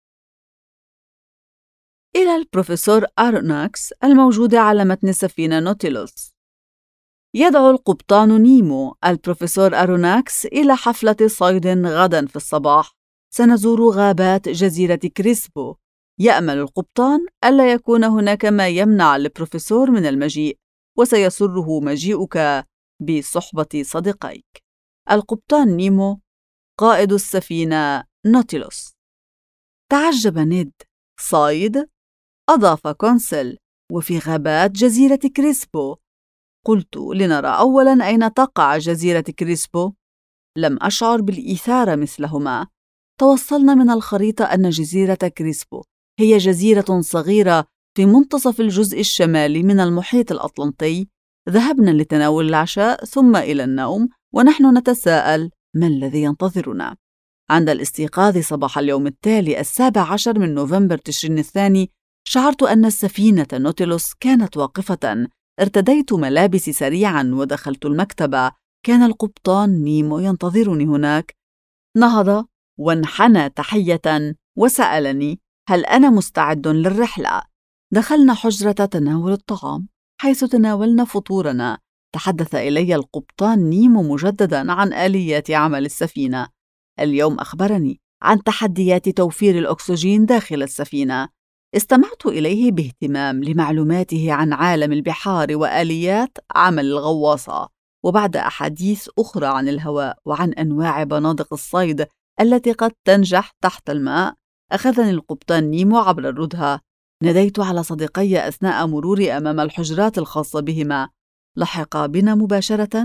إلى البروفيسور أروناكس الموجود على متن سفينة نوتيلوس. يدعو القبطان نيمو البروفيسور أروناكس إلى حفلة صيد غداً في الصباح. سنزور غابات جزيرة كريسبو. يأمل القبطان ألا يكون هناك ما يمنع البروفيسور من المجيء، وسيسره مجيئك بصحبة صديقيك. القبطان نيمو قائد السفينة نوتيلوس. تعجب نيد. صيد؟ أضاف كونسل. وفي غابات جزيرة كريسبو. قلت لنرى أولاً أين تقع جزيرة كريسبو. لم أشعر بالإثارة مثلهما. توصلنا من الخريطة أن جزيرة كريسبو هي جزيرة صغيرة في منتصف الجزء الشمالي من المحيط الأطلنطي. ذهبنا لتناول العشاء ثم إلى النوم ونحن نتساءل ما الذي ينتظرنا. عند الاستيقاظ صباح اليوم التالي 17 من نوفمبر تشرين الثاني شعرت أن السفينة نوتيلوس كانت واقفة. ارتديت ملابسي سريعاً ودخلت المكتبة. كان القبطان نيمو ينتظرني هناك. نهض وانحنى تحية وسألني هل أنا مستعد للرحلة. دخلنا حجرة تناول الطعام حيث تناولنا فطورنا. تحدث إلي القبطان نيمو مجدداً عن آليات عمل السفينة. اليوم أخبرني عن تحديات توفير الأكسجين داخل السفينة. استمعت إليه باهتمام لمعلوماته عن عالم البحار وآليات عمل الغواصة، وبعد أحاديث أخرى عن الهواء وعن أنواع بنادق الصيد التي قد تنجح تحت الماء، أخذني القبطان نيمو عبر الردهة. ناديت على صديقي أثناء مروري أمام الحجرات الخاصة بهما. لحقا بنا مباشرة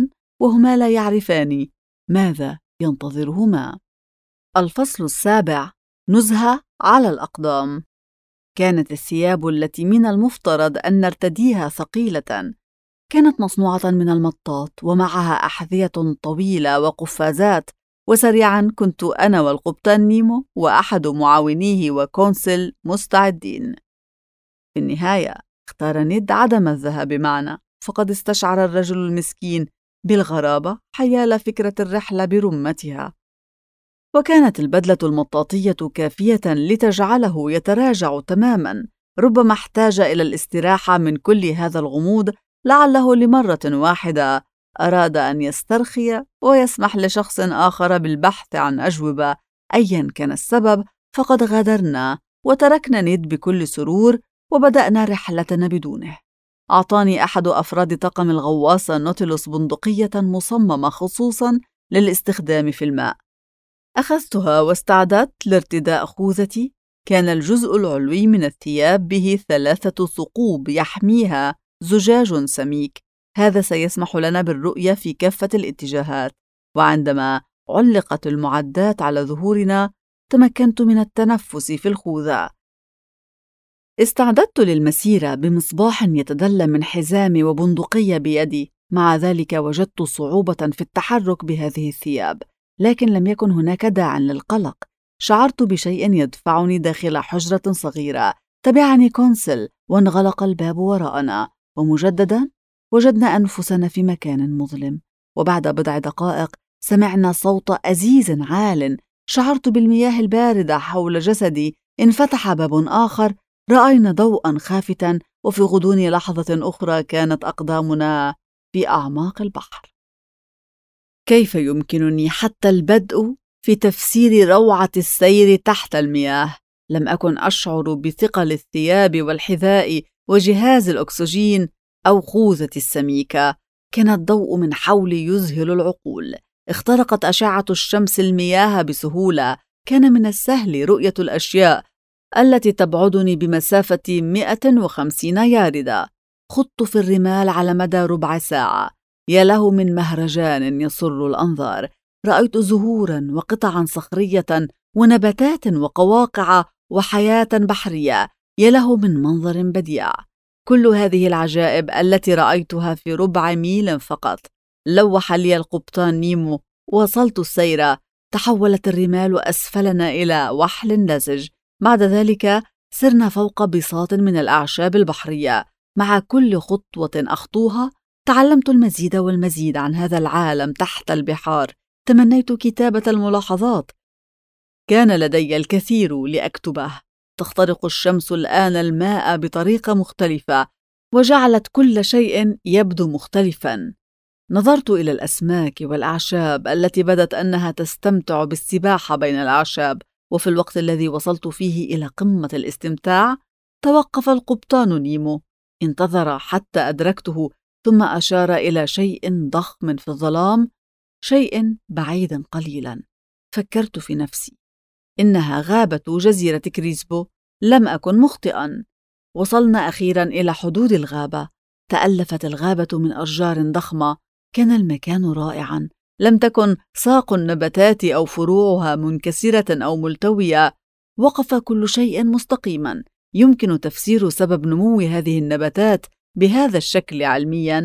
وهما لا يعرفان ماذا ينتظرهما. الفصل 7: نزهة على الأقدام. كانت الثياب التي من المفترض أن نرتديها ثقيلة، كانت مصنوعة من المطاط ومعها أحذية طويلة وقفازات، وسريعا كنت أنا والقبطان نيمو وأحد معاونيه وكونسل مستعدين. في النهاية اختار نيد عدم الذهاب معنا، فقد استشعر الرجل المسكين بالغرابة حيال فكرة الرحلة برمتها، وكانت البدلة المطاطية كافية لتجعله يتراجع تماما. ربما احتاج إلى الاستراحة من كل هذا الغموض، لعله لمرة واحدة أراد أن يسترخي ويسمح لشخص آخر بالبحث عن أجوبة. أيا كان السبب، فقد غادرنا وتركنا نيد بكل سرور، وبدأنا رحلتنا بدونه. أعطاني أحد أفراد طاقم الغواصة نوتيلوس بندقية مصممة خصوصاً للاستخدام في الماء. أخذتها واستعدت لارتداء خوذتي. كان الجزء العلوي من الثياب به 3 ثقوب يحميها زجاج سميك، هذا سيسمح لنا بالرؤية في كافة الاتجاهات. وعندما علقت المعدات على ظهورنا، تمكنت من التنفس في الخوذة. استعددت للمسيرة بمصباح يتدلى من حزامي وبندقية بيدي. مع ذلك وجدت صعوبة في التحرك بهذه الثياب، لكن لم يكن هناك داع للقلق. شعرت بشيء يدفعني داخل حجرة صغيرة. تبعني كونسل وانغلق الباب وراءنا، ومجددا وجدنا أنفسنا في مكان مظلم. وبعد بضع دقائق سمعنا صوت أزيز عال. شعرت بالمياه الباردة حول جسدي. انفتح باب آخر، رأينا ضوءا خافتا، وفي غضون لحظة أخرى كانت أقدامنا في أعماق البحر. كيف يمكنني حتى البدء في تفسير روعة السير تحت المياه؟ لم أكن أشعر بثقل الثياب والحذاء وجهاز الأكسجين أو خوذتي السميكة. كان الضوء من حولي يذهل العقول. اخترقت أشعة الشمس المياه بسهولة. كان من السهل رؤية الأشياء التي تبعدني بمسافة 150 ياردة. خضت في الرمال على مدى ربع ساعة. يا له من مهرجان يسر الأنظار. رأيت زهوراً وقطعاً صخرية ونباتات وقواقع وحياة بحرية. يا له من منظر بديع. كل هذه العجائب التي رأيتها في ربع ميل فقط. لوح لي القبطان نيمو. وصلت السير. تحولت الرمال أسفلنا إلى وحل لزج. بعد ذلك سرنا فوق بساط من الأعشاب البحرية. مع كل خطوة أخطوها تعلمت المزيد والمزيد عن هذا العالم تحت البحار. تمنيت كتابة الملاحظات. كان لدي الكثير لأكتبه. تخترق الشمس الآن الماء بطريقة مختلفة، وجعلت كل شيء يبدو مختلفاً. نظرت إلى الأسماك والأعشاب التي بدت أنها تستمتع بالسباحة بين الأعشاب. وفي الوقت الذي وصلت فيه إلى قمة الاستمتاع، توقف القبطان نيمو. انتظر حتى أدركته، ثم أشار إلى شيء ضخم في الظلام، شيء بعيد قليلا. فكرت في نفسي، إنها غابة جزيرة كريسبو. لم أكن مخطئا. وصلنا أخيرا إلى حدود الغابة. تألفت الغابة من أشجار ضخمة. كان المكان رائعا. لم تكن ساق النباتات أو فروعها منكسرة أو ملتوية. وقف كل شيء مستقيما. يمكن تفسير سبب نمو هذه النباتات بهذا الشكل علميا،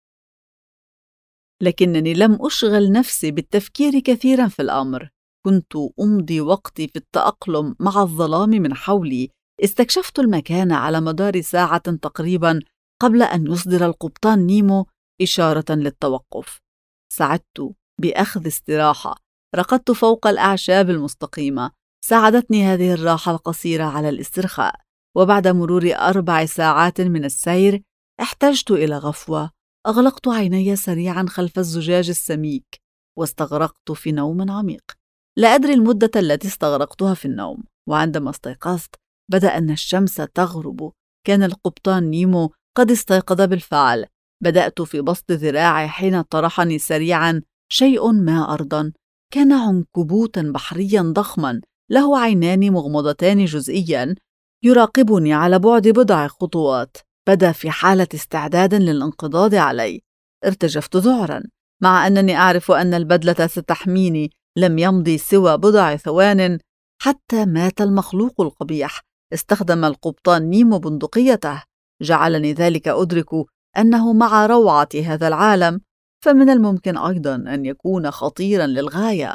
لكنني لم أشغل نفسي بالتفكير كثيرا في الأمر. كنت أمضي وقتي في التأقلم مع الظلام من حولي. استكشفت المكان على مدار ساعة تقريبا قبل أن يصدر القبطان نيمو إشارة للتوقف. سعدت بأخذ استراحة. رقدت فوق الأعشاب المستقيمة. ساعدتني هذه الراحة القصيرة على الاسترخاء. وبعد مرور 4 ساعات من السير احتجت إلى غفوة. أغلقت عيني سريعا خلف الزجاج السميك واستغرقت في نوم عميق. لا أدري المدة التي استغرقتها في النوم، وعندما استيقظت بدأ أن الشمس تغرب. كان القبطان نيمو قد استيقظ بالفعل. بدأت في بسط ذراعي حين طرحني سريعا شيء ما أرضا. كان عنكبوتا بحريا ضخما له عينان مغمضتان جزئيا يراقبني على بعد بضع خطوات. بدا في حالة استعداد للانقضاض علي. ارتجفت ذعرا. مع أنني أعرف أن البدلة ستحميني، لم يمضي سوى بضع ثوان حتى مات المخلوق القبيح. استخدم القبطان نيمو بندقيته. جعلني ذلك أدرك أنه مع روعة هذا العالم فمن الممكن أيضا أن يكون خطيرا للغاية.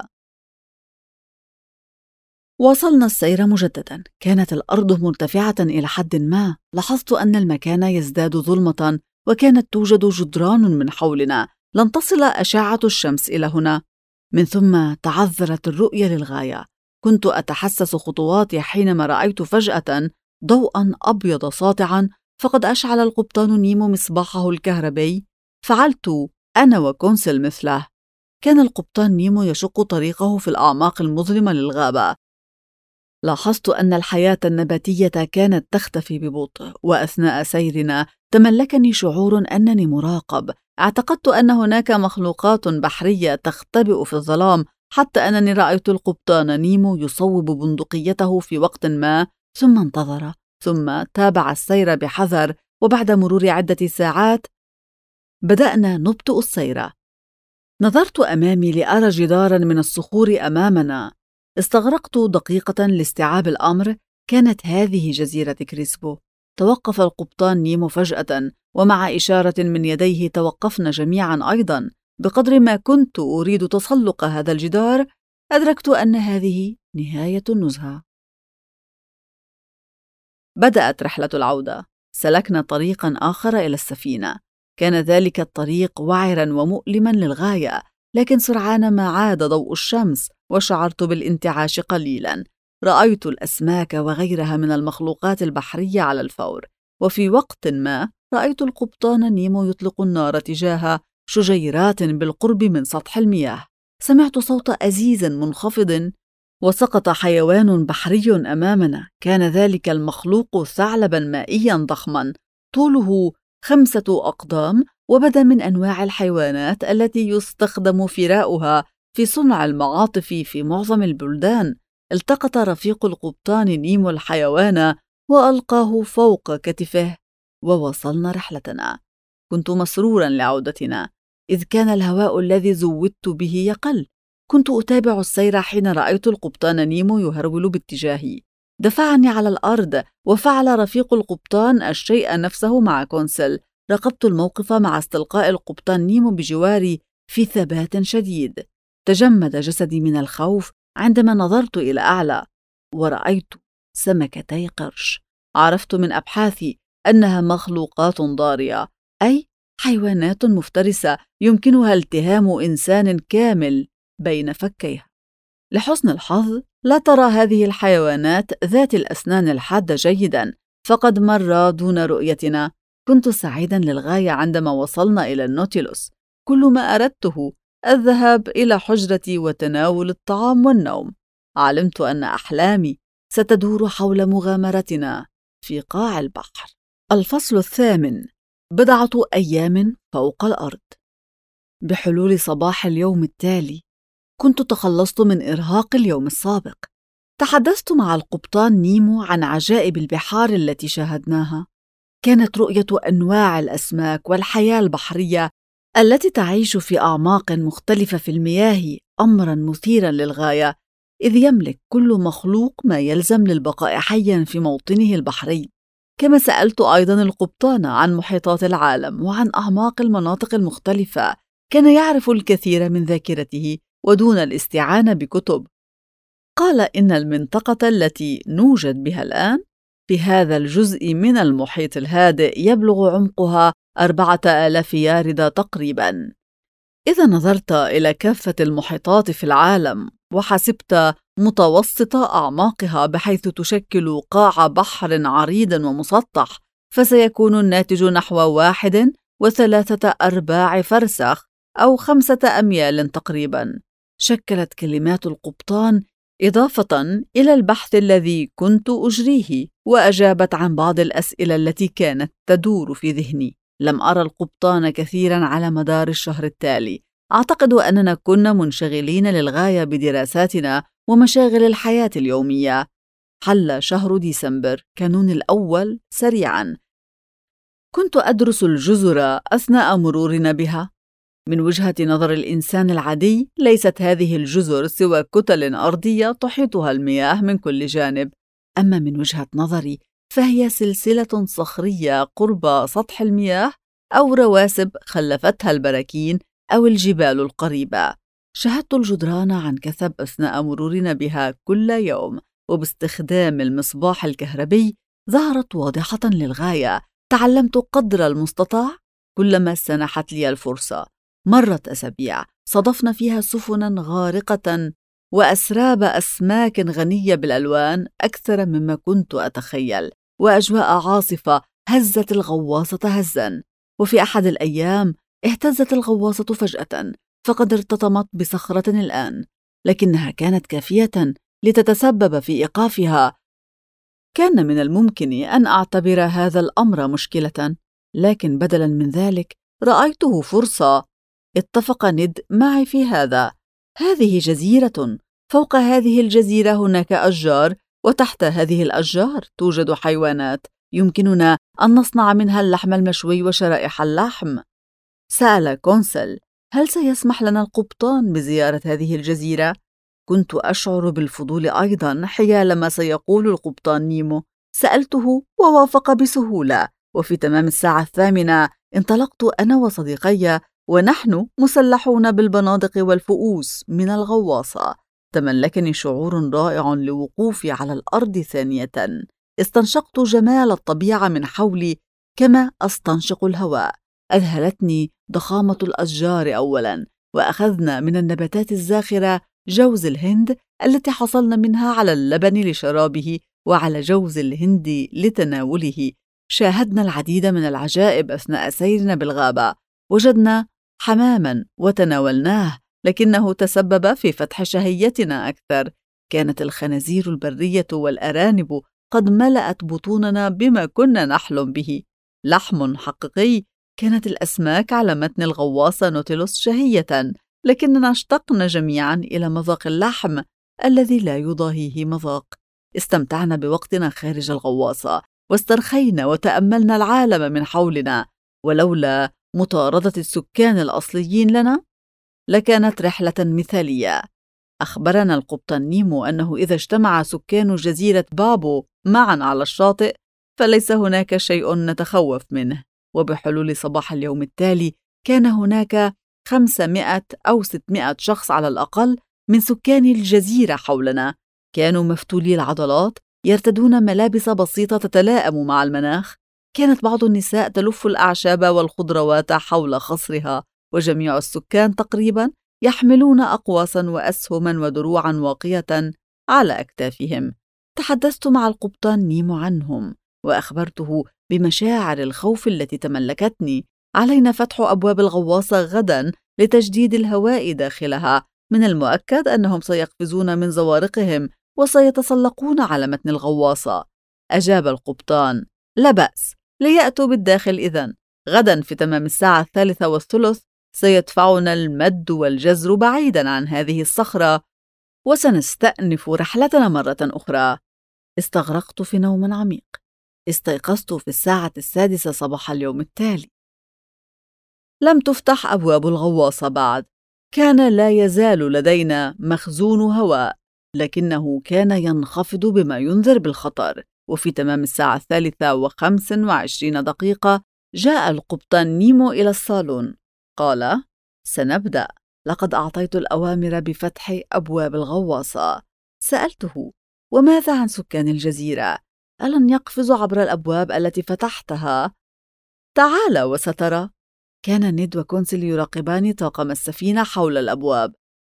واصلنا السير مجددا. كانت الأرض مرتفعة إلى حد ما. لاحظت أن المكان يزداد ظلمة، وكانت توجد جدران من حولنا لن تصل أشعة الشمس إلى هنا. من ثم تعذرت الرؤية للغاية. كنت أتحسس خطواتي حينما رأيت فجأة ضوءا أبيض ساطعا، فقد أشعل القبطان نيمو مصباحه الكهربي. فعلت أنا وكونسل مثله. كان القبطان نيمو يشق طريقه في الأعماق المظلمة للغابة. لاحظت أن الحياة النباتية كانت تختفي ببطء، وأثناء سيرنا تملكني شعور أنني مراقب. اعتقدت أن هناك مخلوقات بحرية تختبئ في الظلام، حتى أنني رأيت القبطان نيمو يصوب بندقيته في وقت ما، ثم انتظر، ثم تابع السير بحذر. وبعد مرور عدة ساعات بدأنا نبطئ السير. نظرت أمامي لأرى جداراً من الصخور أمامنا. استغرقت دقيقة لاستيعاب الأمر. كانت هذه جزيرة كريسبو. توقف القبطان نيمو فجأة، ومع إشارة من يديه توقفنا جميعاً أيضاً. بقدر ما كنت أريد تسلق هذا الجدار، أدركت أن هذه نهاية النزهة. بدأت رحلة العودة. سلكنا طريقاً آخر إلى السفينة. كان ذلك الطريق وعراً ومؤلماً للغاية، لكن سرعان ما عاد ضوء الشمس وشعرت بالانتعاش قليلاً. رأيت الأسماك وغيرها من المخلوقات البحرية على الفور. وفي وقت ما رأيت القبطان نيمو يطلق النار تجاه شجيرات بالقرب من سطح المياه. سمعت صوت أزيز منخفض، وسقط حيوان بحري أمامنا. كان ذلك المخلوق ثعلباً مائياً ضخماً طوله 5 أقدام، وبدا من أنواع الحيوانات التي يستخدم فراؤها في صنع المعاطف في معظم البلدان. التقط رفيق القبطان نيمو الحيوان وألقاه فوق كتفه، وواصلنا رحلتنا. كنت مسرورا لعودتنا، إذ كان الهواء الذي زودت به يقل. كنت أتابع السير حين رأيت القبطان نيمو يهرول باتجاهي. دفعني على الأرض، وفعل رفيق القبطان الشيء نفسه مع كونسل. راقبت الموقف مع استلقاء القبطان نيمو بجواري في ثبات شديد. تجمد جسدي من الخوف عندما نظرت إلى أعلى ورأيت سمكتي قرش. عرفت من أبحاثي أنها مخلوقات ضارية، أي حيوانات مفترسة يمكنها التهام إنسان كامل بين فكيها. لحسن الحظ لا ترى هذه الحيوانات ذات الأسنان الحادة جيداً، فقد مر دون رؤيتنا. كنت سعيداً للغاية عندما وصلنا إلى النوتيلوس. كل ما أردته الذهاب إلى حجرتي وتناول الطعام والنوم. علمت أن أحلامي ستدور حول مغامرتنا في قاع البحر. الفصل 8. بضعة أيام فوق الأرض. بحلول صباح اليوم التالي كنت تخلصت من إرهاق اليوم السابق. تحدثت مع القبطان نيمو عن عجائب البحار التي شاهدناها. كانت رؤية أنواع الأسماك والحياة البحرية التي تعيش في أعماق مختلفة في المياه أمراً مثيراً للغاية، إذ يملك كل مخلوق ما يلزم للبقاء حياً في موطنه البحري. كما سألت أيضاً القبطان عن محيطات العالم وعن أعماق المناطق المختلفة. كان يعرف الكثير من ذاكرته ودون الاستعانة بكتب. قال إن المنطقة التي نوجد بها الآن في هذا الجزء من المحيط الهادئ يبلغ عمقها 4000 ياردة تقريباً. إذا نظرت إلى كافة المحيطات في العالم وحسبت متوسط أعماقها بحيث تشكل قاع بحر عريض ومسطح، فسيكون الناتج نحو 1.3 فرسخ أو 5 أميال تقريباً. شكلت كلمات القبطان إضافة إلى البحث الذي كنت أجريه، وأجابت عن بعض الأسئلة التي كانت تدور في ذهني. لم أرى القبطان كثيراً على مدار الشهر التالي. أعتقد أننا كنا منشغلين للغاية بدراساتنا ومشاغل الحياة اليومية. حل شهر ديسمبر كانون الأول سريعاً. كنت أدرس الجزر أثناء مرورنا بها. من وجهة نظر الإنسان العادي، ليست هذه الجزر سوى كتل أرضية تحيطها المياه من كل جانب، أما من وجهة نظري فهي سلسلة صخرية قرب سطح المياه، أو رواسب خلفتها البراكين أو الجبال القريبة. شاهدت الجدران عن كثب أثناء مرورنا بها كل يوم، وباستخدام المصباح الكهربي ظهرت واضحة للغاية. تعلمت قدر المستطاع كلما سنحت لي الفرصة. مرت أسابيع صادفنا فيها سفناً غارقة وأسراب أسماك غنية بالألوان أكثر مما كنت أتخيل، وأجواء عاصفة هزت الغواصة هزاً. وفي أحد الأيام اهتزت الغواصة فجأة، فقد ارتطمت بصخرة الآن، لكنها كانت كافية لتتسبب في إيقافها. كان من الممكن أن أعتبر هذا الأمر مشكلة، لكن بدلاً من ذلك رأيته فرصة. اتفق نيد معي في هذا. هذه جزيرة، فوق هذه الجزيرة هناك أشجار، وتحت هذه الأشجار توجد حيوانات يمكننا أن نصنع منها اللحم المشوي وشرائح اللحم. سأل كونسل: هل سيسمح لنا القبطان بزيارة هذه الجزيرة؟ كنت أشعر بالفضول أيضاً حيال ما سيقول القبطان نيمو. سألته ووافق بسهولة، وفي تمام الساعة 8 انطلقت أنا وصديقي، ونحن مسلحون بالبنادق والفؤوس من الغواصة. تملكني شعور رائع لوقوفي على الأرض ثانية. استنشقت جمال الطبيعة من حولي كما أستنشق الهواء. أذهلتني ضخامة الأشجار أولاً، وأخذنا من النباتات الزاخرة جوز الهند التي حصلنا منها على اللبن لشرابه وعلى جوز الهند لتناوله. شاهدنا العديد من العجائب أثناء سيرنا بالغابة. وجدنا حماماً وتناولناه، لكنه تسبب في فتح شهيتنا أكثر. كانت الخنازير البرية والأرانب قد ملأت بطوننا بما كنا نحلم به، لحم حقيقي. كانت الأسماك على متن الغواصة نوتيلوس شهية، لكننا اشتقنا جميعاً إلى مذاق اللحم الذي لا يضاهيه مذاق. استمتعنا بوقتنا خارج الغواصة، واسترخينا وتأملنا العالم من حولنا. ولولا مطاردة السكان الأصليين لنا لكانت رحلة مثالية. أخبرنا القبطان نيمو أنه إذا اجتمع سكان جزيرة بابو معاً على الشاطئ فليس هناك شيء نتخوف منه. وبحلول صباح اليوم التالي كان هناك 500 أو 600 شخص على الأقل من سكان الجزيرة حولنا. كانوا مفتولي العضلات، يرتدون ملابس بسيطة تتلائم مع المناخ. كانت بعض النساء تلف الأعشاب والخضروات حول خصرها، وجميع السكان تقريباً يحملون أقواساً وأسهماً ودروعاً واقية على أكتافهم. تحدثت مع القبطان نيمو عنهم، وأخبرته بمشاعر الخوف التي تملكتني. علينا فتح أبواب الغواصة غداً لتجديد الهواء داخلها. من المؤكد أنهم سيقفزون من زوارقهم وسيتسلقون على متن الغواصة. أجاب القبطان: لا بأس، ليأتوا بالداخل إذن. غداً في تمام الساعة 3:30 سيدفعنا المد والجزر بعيداً عن هذه الصخرة، وسنستأنف رحلتنا مرة أخرى. استغرقت في نوم عميق. استيقظت في الساعة 6 صباح اليوم التالي. لم تفتح أبواب الغواصة بعد. كان لا يزال لدينا مخزون هواء، لكنه كان ينخفض بما ينذر بالخطر. وفي تمام الساعة 3:25 جاء القبطان نيمو إلى الصالون. قال: سنبدأ، لقد أعطيت الأوامر بفتح أبواب الغواصة. سألته: وماذا عن سكان الجزيرة؟ ألن يقفزوا عبر الأبواب التي فتحتها؟ تعال وسترى. كان نيد وكونسل يراقبان طاقم السفينة حول الأبواب.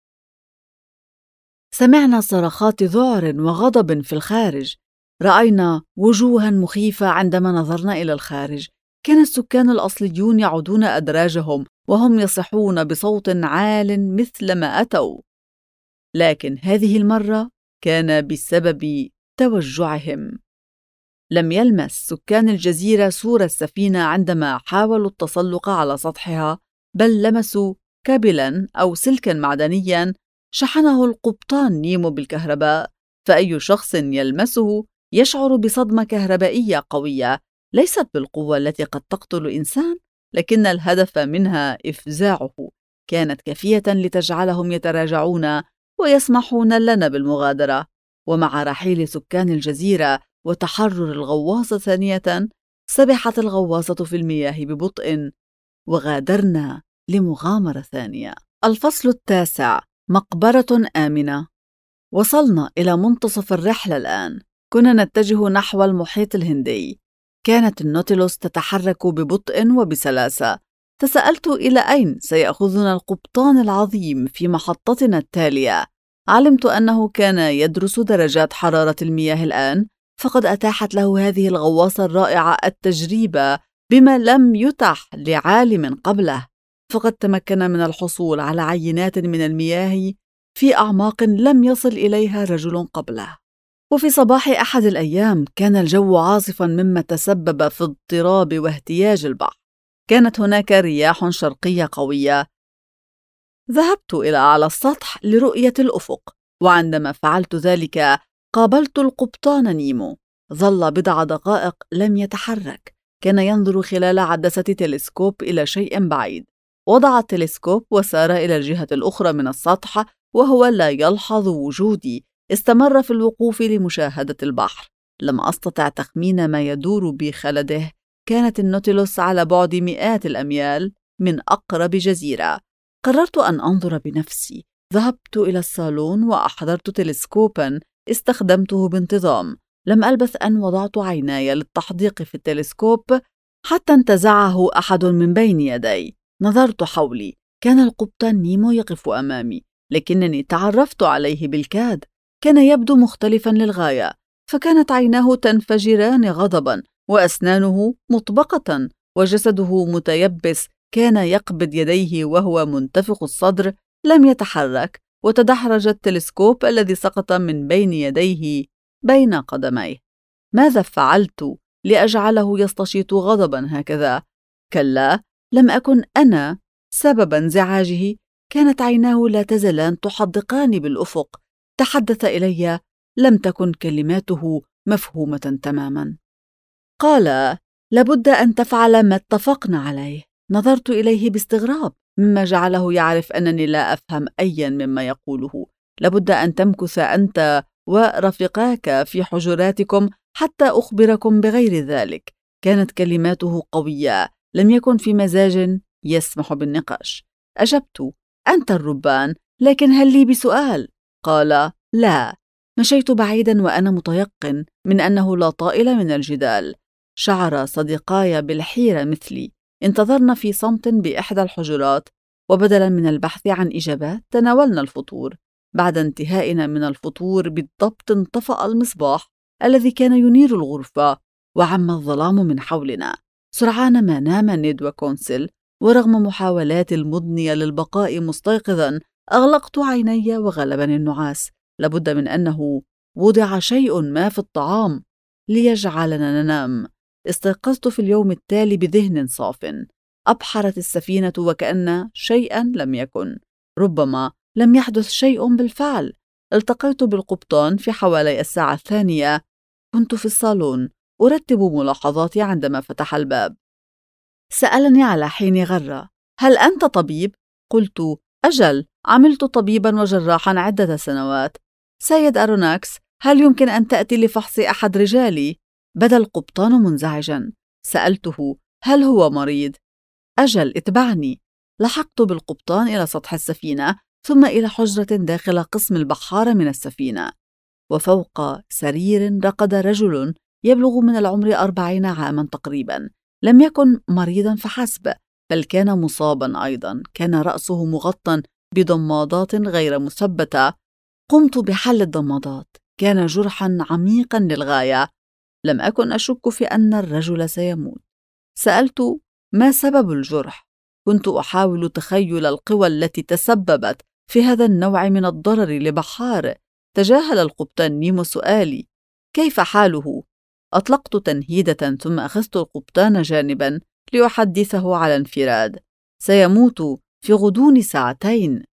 سمعنا صرخات ذعر وغضب في الخارج. رأينا وجوها مخيفة عندما نظرنا إلى الخارج. كان السكان الأصليون يعودون أدراجهم وهم يصيحون بصوت عال مثل ما أتوا، لكن هذه المرة كان بسبب توجعهم. لم يلمس سكان الجزيرة سور السفينة عندما حاولوا التسلق على سطحها، بل لمسوا كابلاً أو سلكاً معدنياً شحنه القبطان نيمو بالكهرباء. فأي شخص يلمسه يشعر بصدمة كهربائية قوية، ليست بالقوة التي قد تقتل إنسان، لكن الهدف منها إفزاعه. كانت كافية لتجعلهم يتراجعون ويسمحون لنا بالمغادرة. ومع رحيل سكان الجزيرة وتحرر الغواصة ثانية، سبحت الغواصة في المياه ببطء وغادرنا لمغامرة ثانية. الفصل 9: مقبرة آمنة. وصلنا إلى منتصف الرحلة الآن. كنا نتجه نحو المحيط الهندي. كانت النوتيلوس تتحرك ببطء وبسلاسة. تساءلت إلى أين سيأخذنا القبطان العظيم في محطتنا التالية. علمت أنه كان يدرس درجات حرارة المياه الآن، فقد أتاحت له هذه الغواصة الرائعة التجربة بما لم يتح لعالم قبله. فقد تمكن من الحصول على عينات من المياه في أعماق لم يصل إليها رجل قبله. وفي صباح أحد الأيام كان الجو عاصفاً، مما تسبب في اضطراب واهتياج البحر. كانت هناك رياح شرقية قوية. ذهبت إلى أعلى السطح لرؤية الأفق، وعندما فعلت ذلك قابلت القبطان نيمو. ظل بضع دقائق لم يتحرك. كان ينظر خلال عدسة تلسكوب إلى شيء بعيد. وضع التلسكوب وسار إلى الجهة الأخرى من السطح وهو لا يلحظ وجودي. استمر في الوقوف لمشاهدة البحر. لم أستطع تخمين ما يدور بخلده. كانت النوتيلوس على بعد مئات الأميال من أقرب جزيرة. قررت أن أنظر بنفسي. ذهبت إلى الصالون وأحضرت تلسكوباً استخدمته بانتظام. لم ألبث أن وضعت عيناي للتحديق في التلسكوب حتى انتزعه أحد من بين يدي. نظرت حولي. كان القبطان نيمو يقف أمامي، لكنني تعرفت عليه بالكاد. كان يبدو مختلفاً للغاية، فكانت عيناه تنفجران غضباً، وأسنانه مطبقة، وجسده متيبس. كان يقبض يديه وهو منتفخ الصدر، لم يتحرك، وتدحرج التلسكوب الذي سقط من بين يديه بين قدميه. ماذا فعلت لأجعله يستشيط غضباً هكذا؟ كلا، لم أكن أنا سبب انزعاجه. كانت عيناه لا تزالان تحدقان بالأفق. تحدث إلي. لم تكن كلماته مفهومة تماماً. قال: لابد أن تفعل ما اتفقنا عليه. نظرت إليه باستغراب، مما جعله يعرف أنني لا أفهم أياً مما يقوله. لابد أن تمكث أنت ورفقاك في حجراتكم حتى أخبركم بغير ذلك. كانت كلماته قوية. لم يكن في مزاج يسمح بالنقاش. أجبت: أنت الربان، لكن هل لي بسؤال؟ قال: لا. مشيت بعيداً وأنا متيقن من أنه لا طائل من الجدال. شعر صديقاي بالحيرة مثلي. انتظرنا في صمت بإحدى الحجرات، وبدلاً من البحث عن إجابات تناولنا الفطور. بعد انتهائنا من الفطور بالضبط انطفأ المصباح الذي كان ينير الغرفة، وعم الظلام من حولنا. سرعان ما نام نيد وكونسل، ورغم محاولاتي المضنية للبقاء مستيقظاً أغلقت عيني وغلبني النعاس. لابد من أنه وضع شيء ما في الطعام ليجعلنا ننام. استيقظت في اليوم التالي بذهن صاف. أبحرت السفينة وكأن شيئاً لم يكن. ربما لم يحدث شيء بالفعل. التقيت بالقبطان في حوالي الساعة 2. كنت في الصالون أرتب ملاحظاتي عندما فتح الباب. سألني على حين غرة: هل أنت طبيب؟ قلت: أجل، عملت طبيباً وجراحاً عدة سنوات. سيد أروناكس، هل يمكن أن تأتي لفحص أحد رجالي؟ بدا القبطان منزعجاً. سألته: هل هو مريض؟ أجل، اتبعني. لحقت بالقبطان إلى سطح السفينة، ثم إلى حجرة داخل قسم البحارة من السفينة. وفوق سرير رقد رجل يبلغ من العمر 40 عاماً تقريباً. لم يكن مريضاً فحسب، بل كان مصاباً أيضاً. كان رأسه مغطى بضمادات غير مثبتة. قمت بحل الضمادات. كان جرحاً عميقاً للغاية. لم أكن أشك في أن الرجل سيموت. سألت: ما سبب الجرح؟ كنت أحاول تخيل القوى التي تسببت في هذا النوع من الضرر لبحار. تجاهل القبطان نيمو سؤالي: كيف حاله؟ أطلقت تنهيدة، ثم أخذت القبطان جانباً لأحدثه على انفراد. سيموت في غضون 2 ساعات.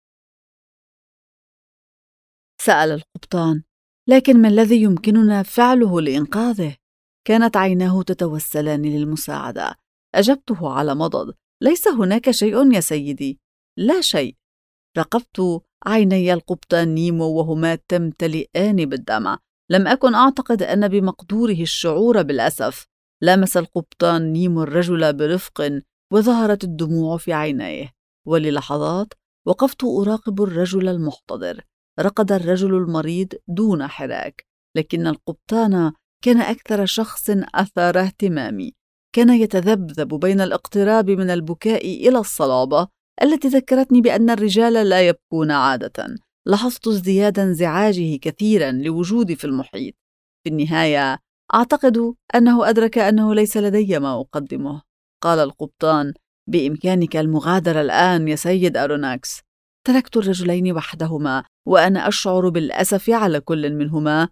سأل القبطان: لكن ما الذي يمكننا فعله لإنقاذه؟ كانت عيناه تتوسلان للمساعدة. أجبته على مضض: ليس هناك شيء يا سيدي. لا شيء. راقبت عيني القبطان نيمو وهما تمتلئان بالدمع. لم أكن أعتقد أن بمقدوره الشعور بالأسف. لامس القبطان نيمو الرجل برفق وظهرت الدموع في عينيه، وللحظات وقفت أراقب الرجل المحتضر. رقد الرجل المريض دون حراك، لكن القبطان كان أكثر شخص أثار اهتمامي. كان يتذبذب بين الاقتراب من البكاء إلى الصلابة التي ذكرتني بأن الرجال لا يبكون عادة. لاحظت ازدياد انزعاجه كثيرا لوجودي في المحيط. في النهاية أعتقد أنه أدرك أنه ليس لدي ما أقدمه. قال القبطان: بإمكانك المغادرة الآن يا سيد أروناكس. تركت الرجلين وحدهما وأنا أشعر بالأسف على كل منهما.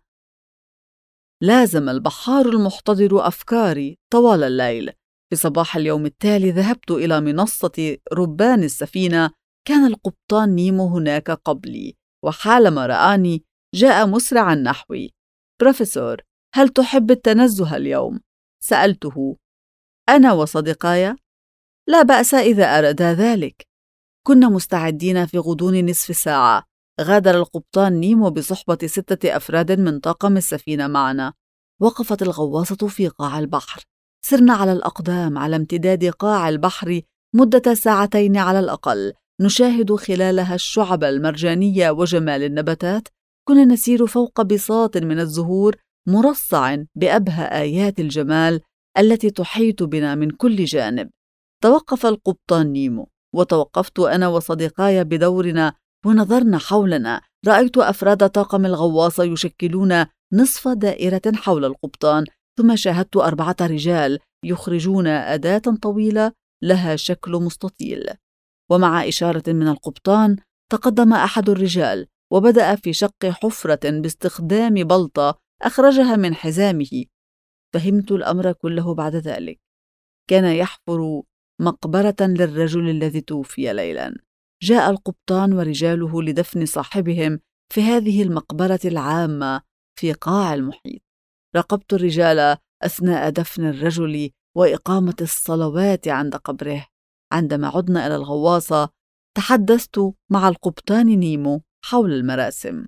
لازم البحار المحتضر أفكاري طوال الليل. في صباح اليوم التالي ذهبت إلى منصة ربان السفينة. كان القبطان نيمو هناك قبلي، وحالما رآني جاء مسرعا نحوي. بروفيسور، هل تحب التنزه اليوم؟ سألته. أنا وصديقاي؟ لا بأس إذا أرادا ذلك. كنا مستعدين في غضون نصف ساعة. غادر القبطان نيمو بصحبة 6 أفراد من طاقم السفينة معنا. وقفت الغواصة في قاع البحر. سرنا على الأقدام على امتداد قاع البحر مدة 2 على الأقل، نشاهد خلالها الشعب المرجانية وجمال النباتات. كنا نسير فوق بساط من الزهور مرصع بأبهى آيات الجمال التي تحيط بنا من كل جانب. توقف القبطان نيمو، وتوقفت أنا وصديقاي بدورنا ونظرنا حولنا. رأيت أفراد طاقم الغواصة يشكلون نصف دائرة حول القبطان، ثم شاهدت 4 رجال يخرجون أداة طويلة لها شكل مستطيل. ومع إشارة من القبطان تقدم أحد الرجال وبدأ في شق حفرة باستخدام بلطة أخرجها من حزامه. فهمت الأمر كله بعد ذلك. كان يحفر مقبرة للرجل الذي توفي ليلاً. جاء القبطان ورجاله لدفن صاحبهم في هذه المقبرة العامة في قاع المحيط. راقبت الرجال أثناء دفن الرجل وإقامة الصلوات عند قبره. عندما عدنا إلى الغواصة تحدثت مع القبطان نيمو حول المراسم.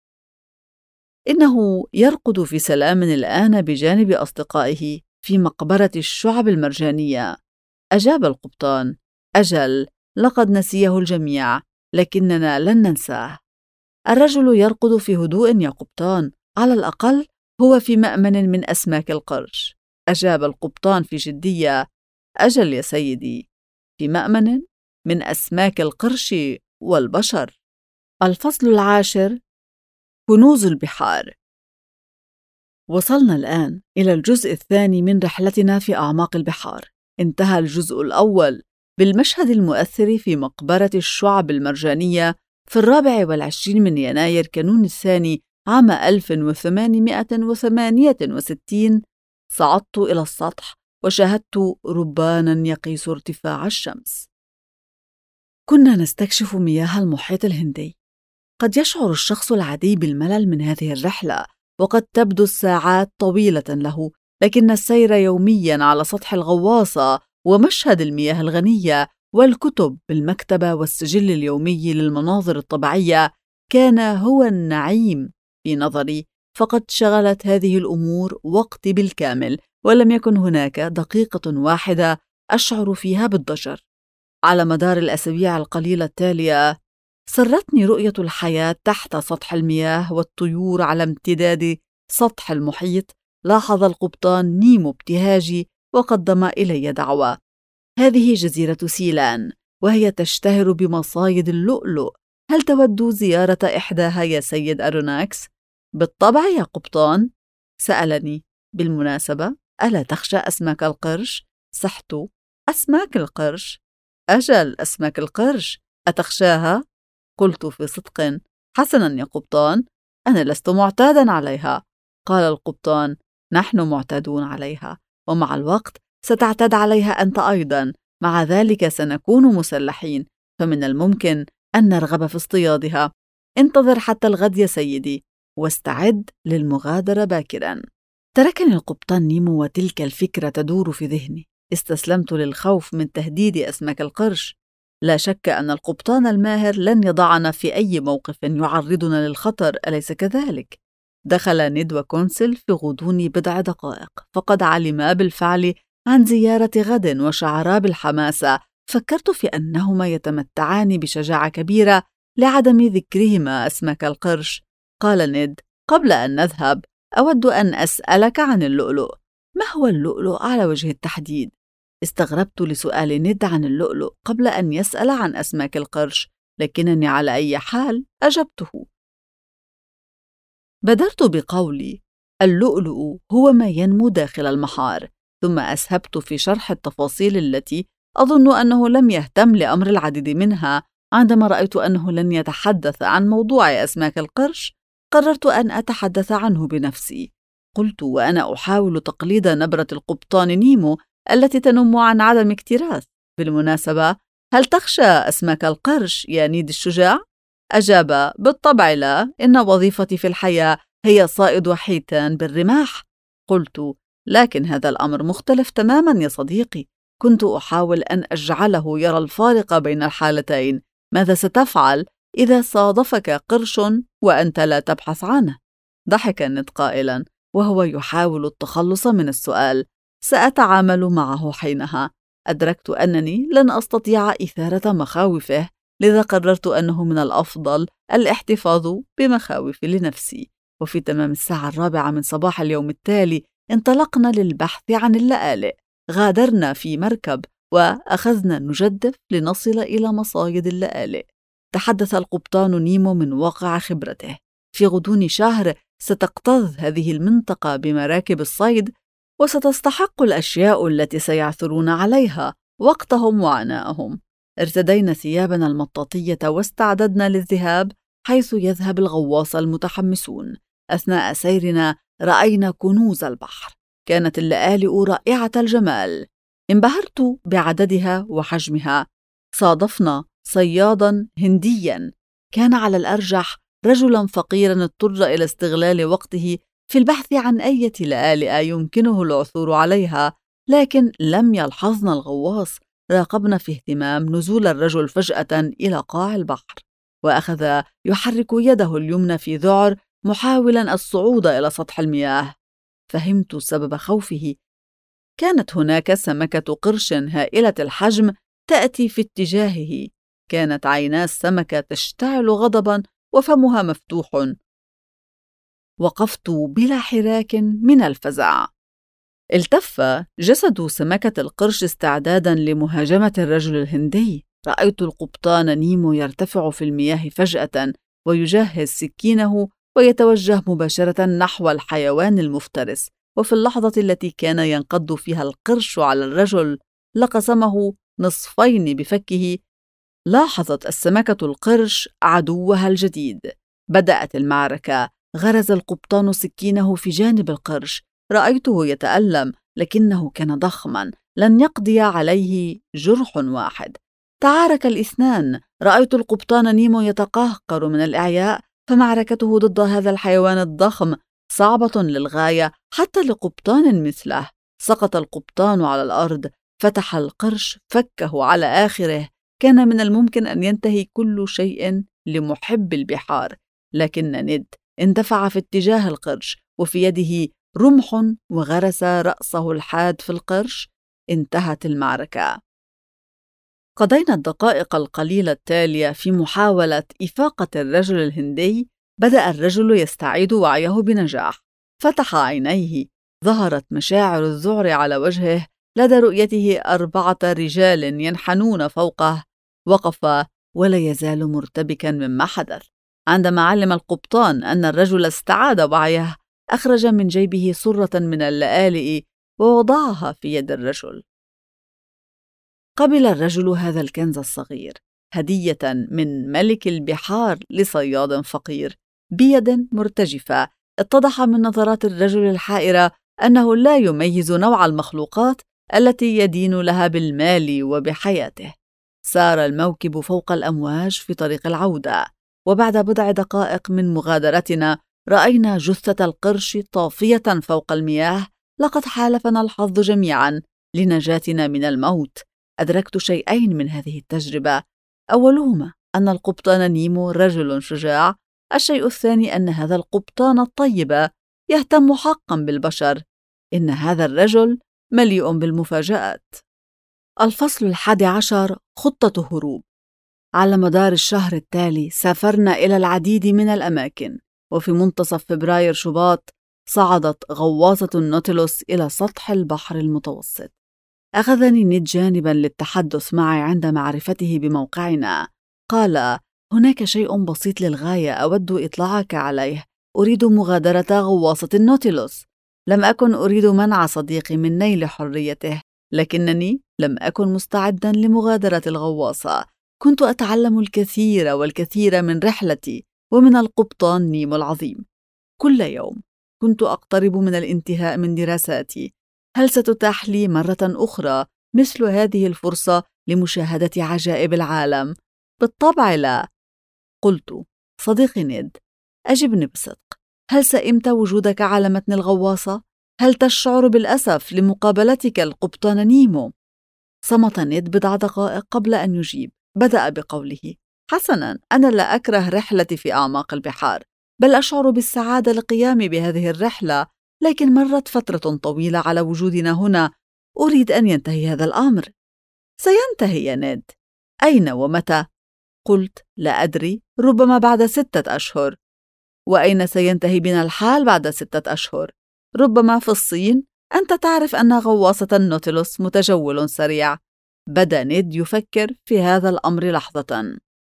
إنه يرقد في سلام الآن بجانب أصدقائه في مقبرة الشعب المرجانية. أجاب القبطان: أجل، لقد نسيه الجميع، لكننا لن ننساه. الرجل يرقد في هدوء يا قبطان، على الأقل هو في مأمن من أسماك القرش. أجاب القبطان في جدية: أجل يا سيدي، في مأمن من أسماك القرش والبشر. الفصل 10: كنوز البحار. وصلنا الآن إلى الجزء الثاني من رحلتنا في أعماق البحار. انتهى الجزء الأول بالمشهد المؤثر في مقبرة الشعب المرجانية في 24 من يناير كانون الثاني عام 1868. صعدت إلى السطح وشاهدت رباناً يقيس ارتفاع الشمس. كنا نستكشف مياه المحيط الهندي. قد يشعر الشخص العادي بالملل من هذه الرحلة، وقد تبدو الساعات طويلة له، لكن السير يومياً على سطح الغواصة ومشهد المياه الغنية والكتب بالمكتبة والسجل اليومي للمناظر الطبيعية كان هو النعيم في نظري. فقد شغلت هذه الأمور وقتي بالكامل، ولم يكن هناك دقيقة واحدة أشعر فيها بالضجر. على مدار الأسابيع القليلة التالية سرتني رؤية الحياة تحت سطح المياه والطيور على امتداد سطح المحيط. لاحظ القبطان نيمو ابتهاجي وقدم إلي دعوة. هذه جزيرة سيلان، وهي تشتهر بمصايد اللؤلؤ. هل تود زيارة إحداها يا سيد أروناكس؟ بالطبع يا قبطان، سألني. بالمناسبة، ألا تخشى أسماك القرش؟ صحت: أسماك القرش؟ أجل، أسماك القرش، أتخشاها؟ قلت في صدق: حسناً يا قبطان، أنا لست معتاداً عليها. قال القبطان: نحن معتادون عليها، ومع الوقت ستعتاد عليها أنت أيضاً. مع ذلك سنكون مسلحين، فمن الممكن أن نرغب في اصطيادها. انتظر حتى الغد يا سيدي، واستعد للمغادرة باكراً. تركني القبطان نيمو وتلك الفكرة تدور في ذهني. استسلمت للخوف من تهديد أسماك القرش. لا شك أن القبطان الماهر لن يضعنا في أي موقف يعرضنا للخطر، أليس كذلك؟ دخل ند وكونسل في غضون بضع دقائق، فقد علما بالفعل عن زيارة غد وشعرا بالحماسة. فكرت في أنهما يتمتعان بشجاعة كبيرة لعدم ذكرهما أسماك القرش. قال ند: قبل أن نذهب أود أن أسألك عن اللؤلؤ. ما هو اللؤلؤ على وجه التحديد؟ استغربت لسؤال ند عن اللؤلؤ قبل أن يسأل عن أسماك القرش، لكنني على أي حال أجبته. بدرت بقولي: اللؤلؤ هو ما ينمو داخل المحار، ثم أسهبت في شرح التفاصيل التي أظن أنه لم يهتم لأمر العديد منها. عندما رأيت أنه لن يتحدث عن موضوع أسماك القرش، قررت أن أتحدث عنه بنفسي. قلت وأنا أحاول تقليد نبرة القبطان نيمو التي تنم عن عدم اكتراث: بالمناسبة، هل تخشى أسماك القرش يا نيد الشجاع؟ أجاب: بالطبع لا، إن وظيفتي في الحياة هي صائد حيتان بالرماح. قلت: لكن هذا الأمر مختلف تماما يا صديقي. كنت أحاول أن أجعله يرى الفارق بين الحالتين. ماذا ستفعل إذا صادفك قرش وأنت لا تبحث عنه؟ ضحك ند قائلا وهو يحاول التخلص من السؤال: سأتعامل معه حينها. أدركت أنني لن أستطيع إثارة مخاوفه، لذا قررت أنه من الأفضل الاحتفاظ بمخاوفي لنفسي. وفي تمام الساعة 4 من صباح اليوم التالي انطلقنا للبحث عن اللآلئ. غادرنا في مركب وأخذنا نجدف لنصل إلى مصايد اللآلئ. تحدث القبطان نيمو من واقع خبرته. في غضون شهر ستكتظ هذه المنطقة بمراكب الصيد، وستستحق الأشياء التي سيعثرون عليها وقتهم وعناءهم. ارتدينا ثيابنا المطاطية واستعددنا للذهاب حيث يذهب الغواص المتحمسون. أثناء سيرنا رأينا كنوز البحر. كانت اللآلئ رائعة الجمال، انبهرت بعددها وحجمها. صادفنا صياداً هندياً، كان على الأرجح رجلاً فقيراً اضطر إلى استغلال وقته في البحث عن أي لآلئ يمكنه العثور عليها، لكن لم يلحظنا الغواص. راقبنا في اهتمام نزول الرجل فجأة إلى قاع البحر، وأخذ يحرك يده اليمنى في ذعر محاولاً الصعود إلى سطح المياه. فهمت سبب خوفه. كانت هناك سمكة قرش هائلة الحجم تأتي في اتجاهه. كانت عينا السمكة تشتعل غضباً وفمها مفتوح. وقفت بلا حراك من الفزع. التف جسد سمكة القرش استعداداً لمهاجمة الرجل الهندي. رأيت القبطان نيمو يرتفع في المياه فجأة ويجهز سكينه ويتوجه مباشرة نحو الحيوان المفترس. وفي اللحظة التي كان ينقض فيها القرش على الرجل لقسمه نصفين بفكه، لاحظت السمكة القرش عدوها الجديد. بدأت المعركة. غرز القبطان سكينه في جانب القرش. رأيته يتألم، لكنه كان ضخماً، لن يقضي عليه جرح واحد. تعارك الاثنان. رأيت القبطان نيمو يتقهقر من الإعياء، فمعركته ضد هذا الحيوان الضخم صعبة للغاية حتى لقبطان مثله. سقط القبطان على الأرض. فتح القرش فكه على آخره. كان من الممكن أن ينتهي كل شيء لمحب البحار، لكن ند اندفع في اتجاه القرش وفي يده رمح وغرس رأسه الحاد في القرش. انتهت المعركة. قضينا الدقائق القليلة التالية في محاولة إفاقة الرجل الهندي. بدأ الرجل يستعيد وعيه بنجاح. فتح عينيه. ظهرت مشاعر الذعر على وجهه لدى رؤيته 4 رجال ينحنون فوقه. وقف ولا يزال مرتبكا مما حدث. عندما علم القبطان أن الرجل استعاد وعيه، أخرج من جيبه صرة من اللآلئ ووضعها في يد الرجل. قبل الرجل هذا الكنز الصغير هدية من ملك البحار لصياد فقير. بيد مرتجفة اتضح من نظرات الرجل الحائرة أنه لا يميز نوع المخلوقات التي يدين لها بالمال وبحياته. سار الموكب فوق الأمواج في طريق العودة، وبعد بضع دقائق من مغادرتنا رأينا جثة القرش طافية فوق المياه. لقد حالفنا الحظ جميعا لنجاتنا من الموت. أدركت شيئين من هذه التجربة، أولهما أن القبطان نيمو رجل شجاع، الشيء الثاني أن هذا القبطان الطيب يهتم حقا بالبشر. إن هذا الرجل مليء بالمفاجآت. الفصل 11: خطة هروب. على مدار الشهر التالي سافرنا إلى العديد من الأماكن، وفي منتصف فبراير شباط صعدت غواصة النوتيلوس إلى سطح البحر المتوسط. أخذني نيد جانباً للتحدث معي عند معرفته بموقعنا. قال: هناك شيء بسيط للغاية أود إطلاعك عليه. أريد مغادرة غواصة النوتيلوس. لم أكن أريد منع صديقي من نيل حريته، لكنني لم أكن مستعداً لمغادرة الغواصة. كنت أتعلم الكثير والكثير من رحلتي ومن القبطان نيمو العظيم. كل يوم كنت أقترب من الانتهاء من دراساتي. هل ستتاح لي مرة أخرى مثل هذه الفرصة لمشاهدة عجائب العالم؟ بالطبع لا. قلت: صديقي نيد، أجبني بصدق، هل سئمت وجودك على متن الغواصة؟ هل تشعر بالأسف لمقابلتك القبطان نيمو؟ صمت نيد بضع دقائق قبل أن يجيب. بدأ بقوله: حسناً، أنا لا أكره رحلتي في أعماق البحار، بل أشعر بالسعادة للقيام بهذه الرحلة، لكن مرت فترة طويلة على وجودنا هنا. أريد أن ينتهي هذا الأمر. سينتهي يا نيد. أين ومتى؟ قلت: لا أدري، ربما بعد 6 أشهر. وأين سينتهي بنا الحال بعد 6 أشهر؟ ربما في الصين. أنت تعرف أن غواصة النوتيلوس متجول سريع. بدأ نيد يفكر في هذا الأمر لحظة.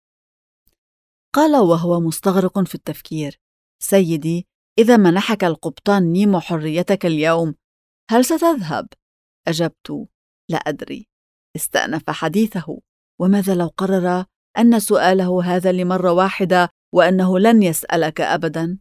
قال وهو مستغرق في التفكير: سيدي، إذا منحك القبطان نيمو حريتك اليوم، هل ستذهب؟ أجبت: لا أدري. استأنف حديثه: وماذا لو قرر أن سؤاله هذا لمرة واحدة وأنه لن يسألك أبداً؟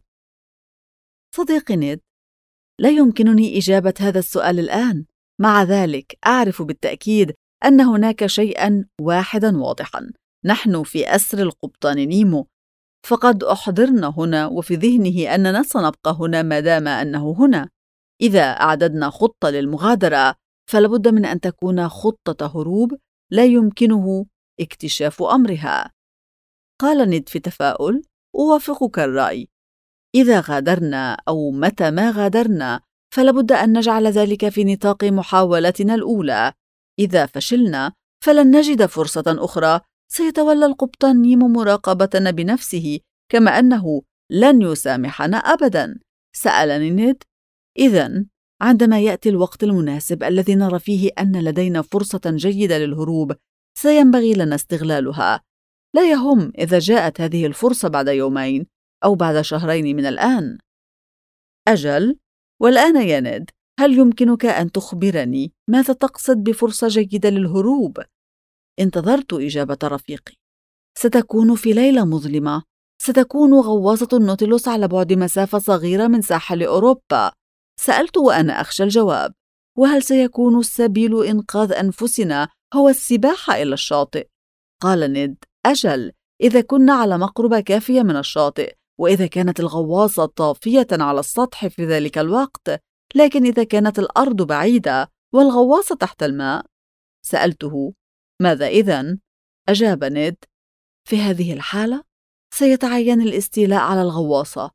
صديقي نيد، لا يمكنني إجابة هذا السؤال الآن. مع ذلك أعرف بالتأكيد أن هناك شيئاً واحداً واضحاً: نحن في أسر القبطان نيمو، فقد أحضرنا هنا وفي ذهنه أننا سنبقى هنا ما دام أنه هنا. إذا أعددنا خطة للمغادرة فلابد من أن تكون خطة هروب لا يمكنه اكتشاف أمرها. قال نيد في تفاؤل: أوافقك الرأي. إذا غادرنا أو متى ما غادرنا فلابد أن نجعل ذلك في نطاق محاولتنا الأولى. إذا فشلنا فلن نجد فرصة أخرى. سيتولى القبطان نيمو مراقبتنا بنفسه، كما أنه لن يسامحنا أبداً. سألني نيد: إذن عندما يأتي الوقت المناسب الذي نرى فيه أن لدينا فرصة جيدة للهروب، سينبغي لنا استغلالها. لا يهم إذا جاءت هذه الفرصة بعد 2 أو بعد 2 من الآن. أجل، والآن يا نيد، هل يمكنك أن تخبرني ماذا تقصد بفرصة جيدة للهروب؟ انتظرت إجابة رفيقي. ستكون في ليلة مظلمة. ستكون غواصة النوتيلوس على بعد مسافة صغيرة من ساحل أوروبا. سألت وأنا أخشى الجواب: وهل سيكون السبيل إنقاذ أنفسنا هو السباحة إلى الشاطئ؟ قال نيد: أجل، إذا كنا على مقربة كافية من الشاطئ، وإذا كانت الغواصة طافية على السطح في ذلك الوقت. لكن إذا كانت الأرض بعيدة والغواصة تحت الماء؟ سألته: ماذا إذن؟ أجاب نيد: في هذه الحالة سيتعين الاستيلاء على الغواصة.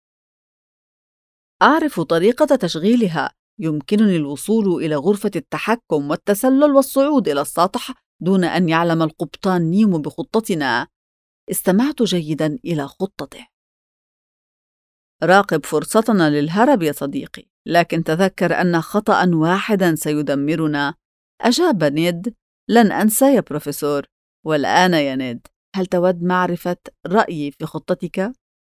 أعرف طريقة تشغيلها. يمكنني الوصول إلى غرفة التحكم والتسلل والصعود إلى السطح دون أن يعلم القبطان نيمو بخطتنا. استمعت جيداً إلى خطته. راقب فرصتنا للهرب يا صديقي، لكن تذكر أن خطأ واحداً سيدمرنا. أجاب نيد: لن أنسى يا بروفيسور. والآن يا نيد، هل تود معرفة رأيي في خطتك؟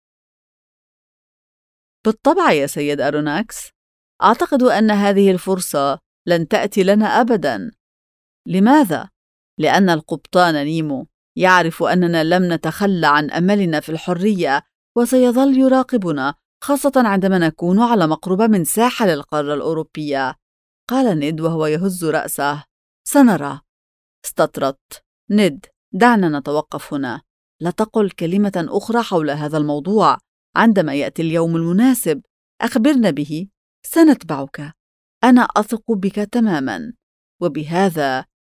بالطبع يا سيد أروناكس. أعتقد أن هذه الفرصة لن تأتي لنا أبداً. لماذا؟ لأن القبطان نيمو يعرف أننا لم نتخلى عن أملنا في الحرية، وسيظل يراقبنا، خاصة عندما نكون على مقربة من ساحل القارة الأوروبية. قال نيد وهو يهز رأسه: سنرى. استطردت. نيد، دعنا نتوقف هنا. لا تقل كلمة أخرى حول هذا الموضوع. عندما يأتي اليوم المناسب أخبرنا به، سنتبعك. أنا أثق بك تماماً. وبهذا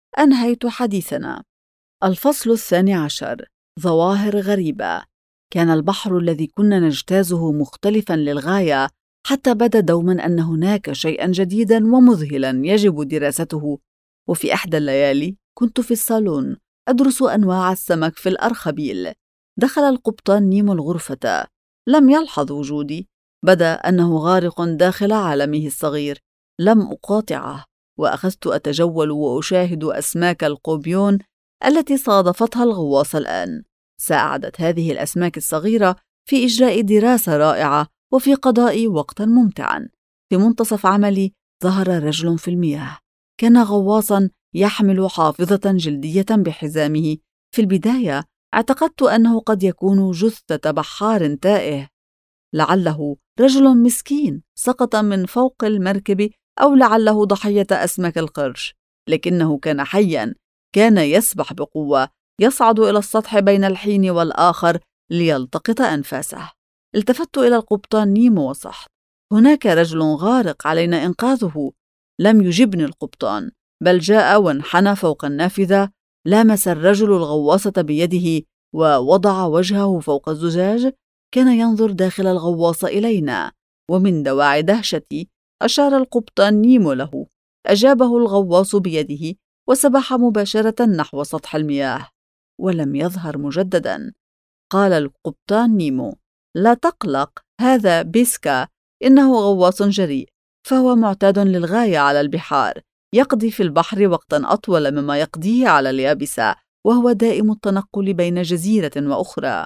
أنهيت حديثنا. الفصل 12. ظواهر غريبة. كان البحر الذي كنا نجتازه مختلفاً للغاية، حتى بدا دوماً أن هناك شيئاً جديداً ومذهلاً يجب دراسته. وفي إحدى الليالي كنت في الصالون أدرس أنواع السمك في الأرخبيل. دخل القبطان نيمو الغرفة. لم يلحظ وجودي. بدا أنه غارق داخل عالمه الصغير. لم أقاطعه، وأخذت أتجول وأشاهد أسماك القوبيون التي صادفتها الغواصة الآن. ساعدت هذه الأسماك الصغيرة في إجراء دراسة رائعة وفي قضاء وقتاً ممتعاً. في منتصف عملي ظهر رجل في المياه. كان غواصاً يحمل حافظة جلدية بحزامه. في البداية اعتقدت أنه قد يكون جثة بحار تائه، لعله رجل مسكين سقط من فوق المركب، أو لعله ضحية أسماك القرش. لكنه كان حياً، كان يسبح بقوة، يصعد إلى السطح بين الحين والآخر ليلتقط أنفاسه. التفت إلى القبطان نيمو وصحت: هناك رجل غارق، علينا إنقاذه. لم يجبني القبطان، بل جاء وانحنى فوق النافذة. لامس الرجل الغواصة بيده ووضع وجهه فوق الزجاج. كان ينظر داخل الغواصة إلينا، ومن دواعي دهشتي أشار القبطان نيمو له. أجابه الغواص بيده وسبح مباشرة نحو سطح المياه، ولم يظهر مجددا. قال القبطان نيمو: لا تقلق، هذا بيسكا، إنه غواص جريء، فهو معتاد للغاية على البحار. يقضي في البحر وقتا أطول مما يقضيه على اليابسة، وهو دائم التنقل بين جزيرة وأخرى.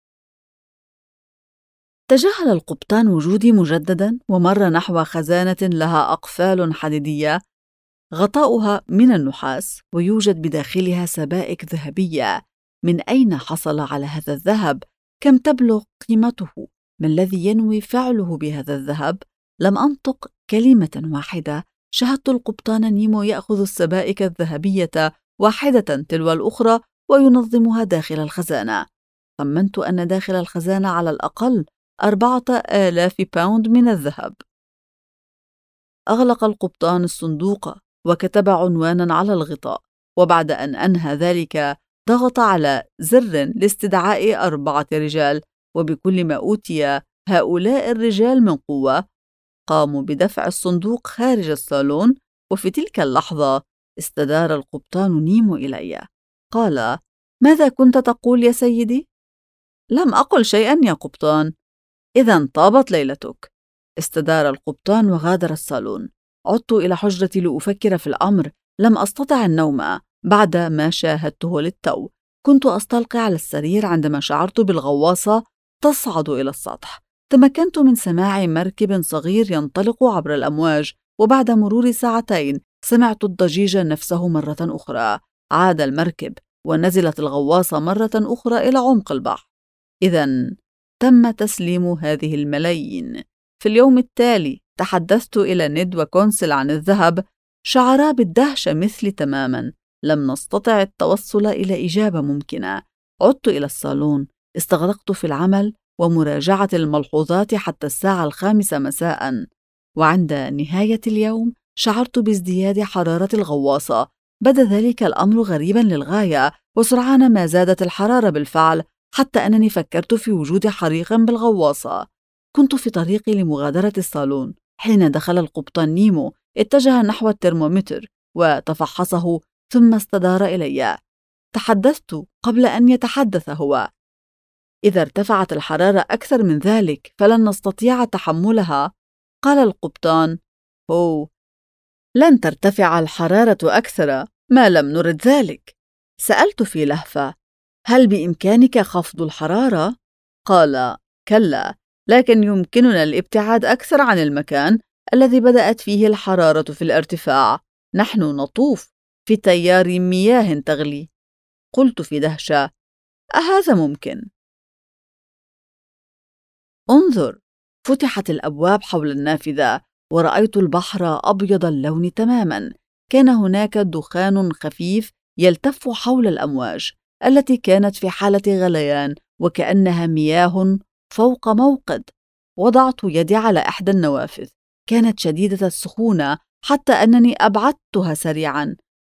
تجاهل القبطان وجودي مجددا، ومر نحو خزانة لها أقفال حديدية غطاؤها من النحاس، ويوجد بداخلها سبائك ذهبية. من أين حصل على هذا الذهب؟ كم تبلغ قيمته؟ ما الذي ينوي فعله بهذا الذهب؟ لم أنطق كلمة واحدة. شاهدت القبطان نيمو يأخذ السبائك الذهبية واحدة تلو الأخرى وينظمها داخل الخزانة. خمنت أن داخل الخزانة على الأقل 4000 باوند من الذهب. أغلق القبطان الصندوق وكتب عنوانا على الغطاء، وبعد أن أنهى ذلك ضغط على زر لاستدعاء 4 رجال، وبكل ما أوتي هؤلاء الرجال من قوة قاموا بدفع الصندوق خارج الصالون. وفي تلك اللحظة استدار القبطان نيمو إلي. قال: ماذا كنت تقول يا سيدي؟ لم أقل شيئا يا قبطان. إذن طابت ليلتك. استدار القبطان وغادر الصالون. عدت إلى حجرتي لأفكر في الأمر. لم أستطع النوم بعد ما شاهدته للتو. كنت أستلقي على السرير عندما شعرت بالغواصة تصعد إلى السطح. تمكنت من سماع مركب صغير ينطلق عبر الأمواج، وبعد مرور ساعتين سمعت الضجيج نفسه مرة أخرى. عاد المركب، ونزلت الغواصة مرة أخرى إلى عمق البحر. إذن تم تسليم هذه الملايين. في اليوم التالي تحدثت إلى نيد وكونسل عن الذهب. شعرا بالدهشة مثلي تماما. لم نستطع التوصل إلى إجابة ممكنة. عدت إلى الصالون، استغرقت في العمل ومراجعة الملحوظات حتى الساعة 5 مساء. وعند نهاية اليوم شعرت بازدياد حرارة الغواصة. بدا ذلك الأمر غريبا للغاية، وسرعان ما زادت الحرارة بالفعل، حتى أنني فكرت في وجود حريق بالغواصة. كنت في طريقي لمغادرة الصالون حين دخل القبطان نيمو. اتجه نحو الترمومتر وتفحصه، ثم استدار إلي. تحدثت قبل أن يتحدث هو. إذا ارتفعت الحرارة أكثر من ذلك فلن نستطيع تحملها. قال القبطان: لن ترتفع الحرارة أكثر ما لم نرد ذلك. سألت في لهفة: هل بإمكانك خفض الحرارة؟ قال: كلا، لكن يمكننا الابتعاد أكثر عن المكان الذي بدأت فيه الحرارة في الارتفاع. نحن نطوف في تيار مياه تغلي. قلت في دهشة: أهذا ممكن؟ انظر. فتحت الأبواب حول النافذة، ورأيت البحر أبيض اللون تماما. كان هناك دخان خفيف يلتف حول الأمواج التي كانت في حالة غليان، وكأنها مياه فوق موقد. وضعت يدي على إحدى النوافذ. كانت شديدة السخونة حتى أنني أبعدتها سريعا.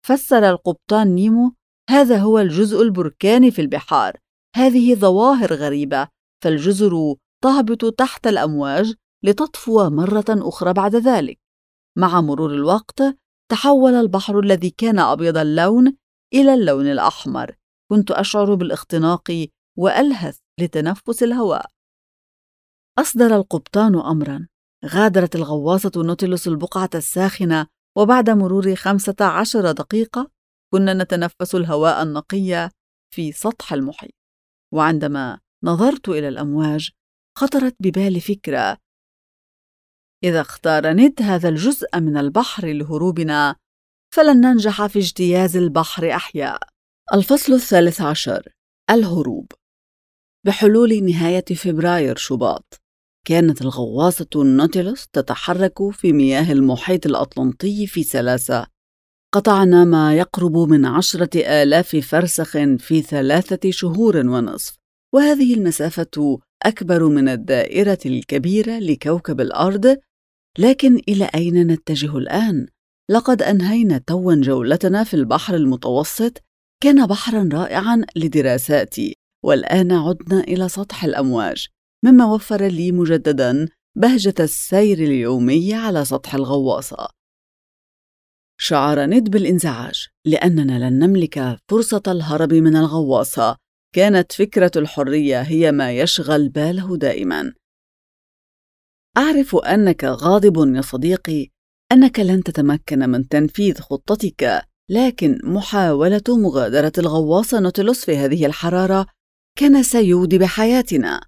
فسر القبطان نيمو: هذا هو الجزء البركاني في البحار، هذه ظواهر غريبة، فالجزر تهبط تحت الأمواج لتطفو مرة أخرى بعد ذلك. مع مرور الوقت تحول البحر الذي كان أبيض اللون إلى اللون الأحمر. كنت أشعر بالاختناق وألهث لتنفس الهواء. أصدر القبطان أمراً. غادرت الغواصة نوتيلوس البقعة الساخنة، وبعد مرور 15 دقيقة كنا نتنفس الهواء النقي في سطح المحيط. وعندما نظرت إلى الأمواج خطرت ببالي فكرة: إذا اختار نيد هذا الجزء من البحر لهروبنا فلن ننجح في اجتياز البحر أحياء. الفصل 13: الهروب. بحلول نهاية فبراير شباط كانت الغواصة النوتيلوس تتحرك في مياه المحيط الأطلنطي في سلاسة. قطعنا ما يقرب من 10,000 فرسخ في 3 شهور ونصف، وهذه المسافة أكبر من الدائرة الكبيرة لكوكب الأرض. لكن إلى أين نتجه الآن؟ لقد أنهينا توا جولتنا في البحر المتوسط، كان بحراً رائعاً لدراساتي، والآن عدنا إلى سطح الأمواج، مما وفر لي مجدداً بهجة السير اليومي على سطح الغواصة. شعر نيد بالانزعاج لأننا لن نملك فرصة الهرب من الغواصة. كانت فكرة الحرية هي ما يشغل باله دائماً. أعرف أنك غاضب يا صديقي، أنك لن تتمكن من تنفيذ خطتك، لكن محاولة مغادرة الغواصة نوتيلوس في هذه الحرارة كان سيودي بحياتنا.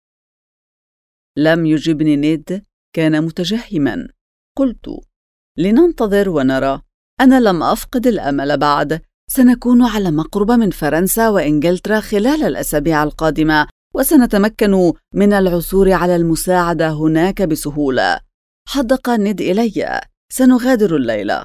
لم يجبني نيد، كان متجهماً. قلت: لننتظر ونرى. أنا لم أفقد الأمل بعد. سنكون على مقرب من فرنسا وإنجلترا خلال الأسابيع القادمة، وسنتمكن من العثور على المساعدة هناك بسهولة. حدق نيد إلي: سنغادر الليلة.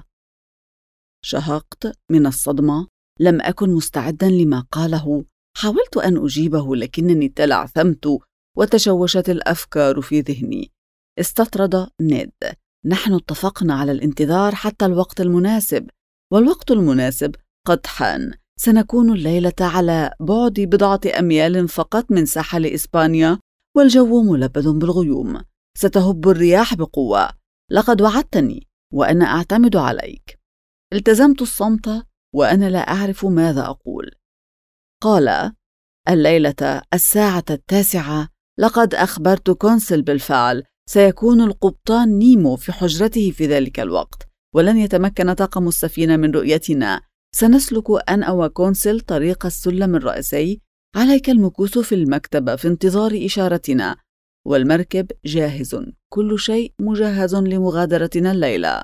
شهقت من الصدمة. لم أكن مستعداً لما قاله. حاولت أن أجيبه لكنني تلعثمت وتشوشت الأفكار في ذهني. استطرد نيد: نحن اتفقنا على الانتظار حتى الوقت المناسب، والوقت المناسب قد حان. سنكون الليلة على بعد 10 أميال فقط من ساحل إسبانيا، والجو ملبد بالغيوم. ستهب الرياح بقوة. لقد وعدتني وأنا أعتمد عليك. التزمت الصمت وأنا لا أعرف ماذا أقول. قال: الليلة 9:00. لقد أخبرت كونسل بالفعل. سيكون القبطان نيمو في حجرته في ذلك الوقت، ولن يتمكن طاقم السفينة من رؤيتنا. سنسلك أنا وكونسل طريق السلم الرئيسي. عليك المكوث في المكتب في انتظار إشارتنا، والمركب جاهز. كل شيء مجهز لمغادرتنا الليلة.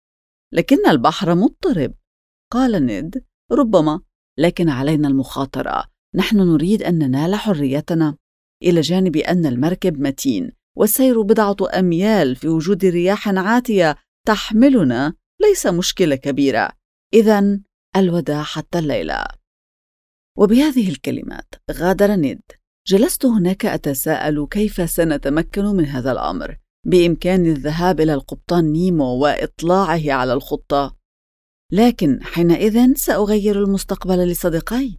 لكن البحر مضطرب، قال نيد. ربما، لكن علينا المخاطرة. نحن نريد أن ننال حريتنا، إلى جانب أن المركب متين، والسير 10 أميال في وجود رياح عاتية تحملنا ليس مشكلة كبيرة. إذن الوداع حتى الليلة. وبهذه الكلمات غادر نيد. جلست هناك أتساءل كيف سنتمكن من هذا الأمر. بإمكاني الذهاب إلى القبطان نيمو وإطلاعه على الخطة، لكن حينئذ سأغير المستقبل لصديقي،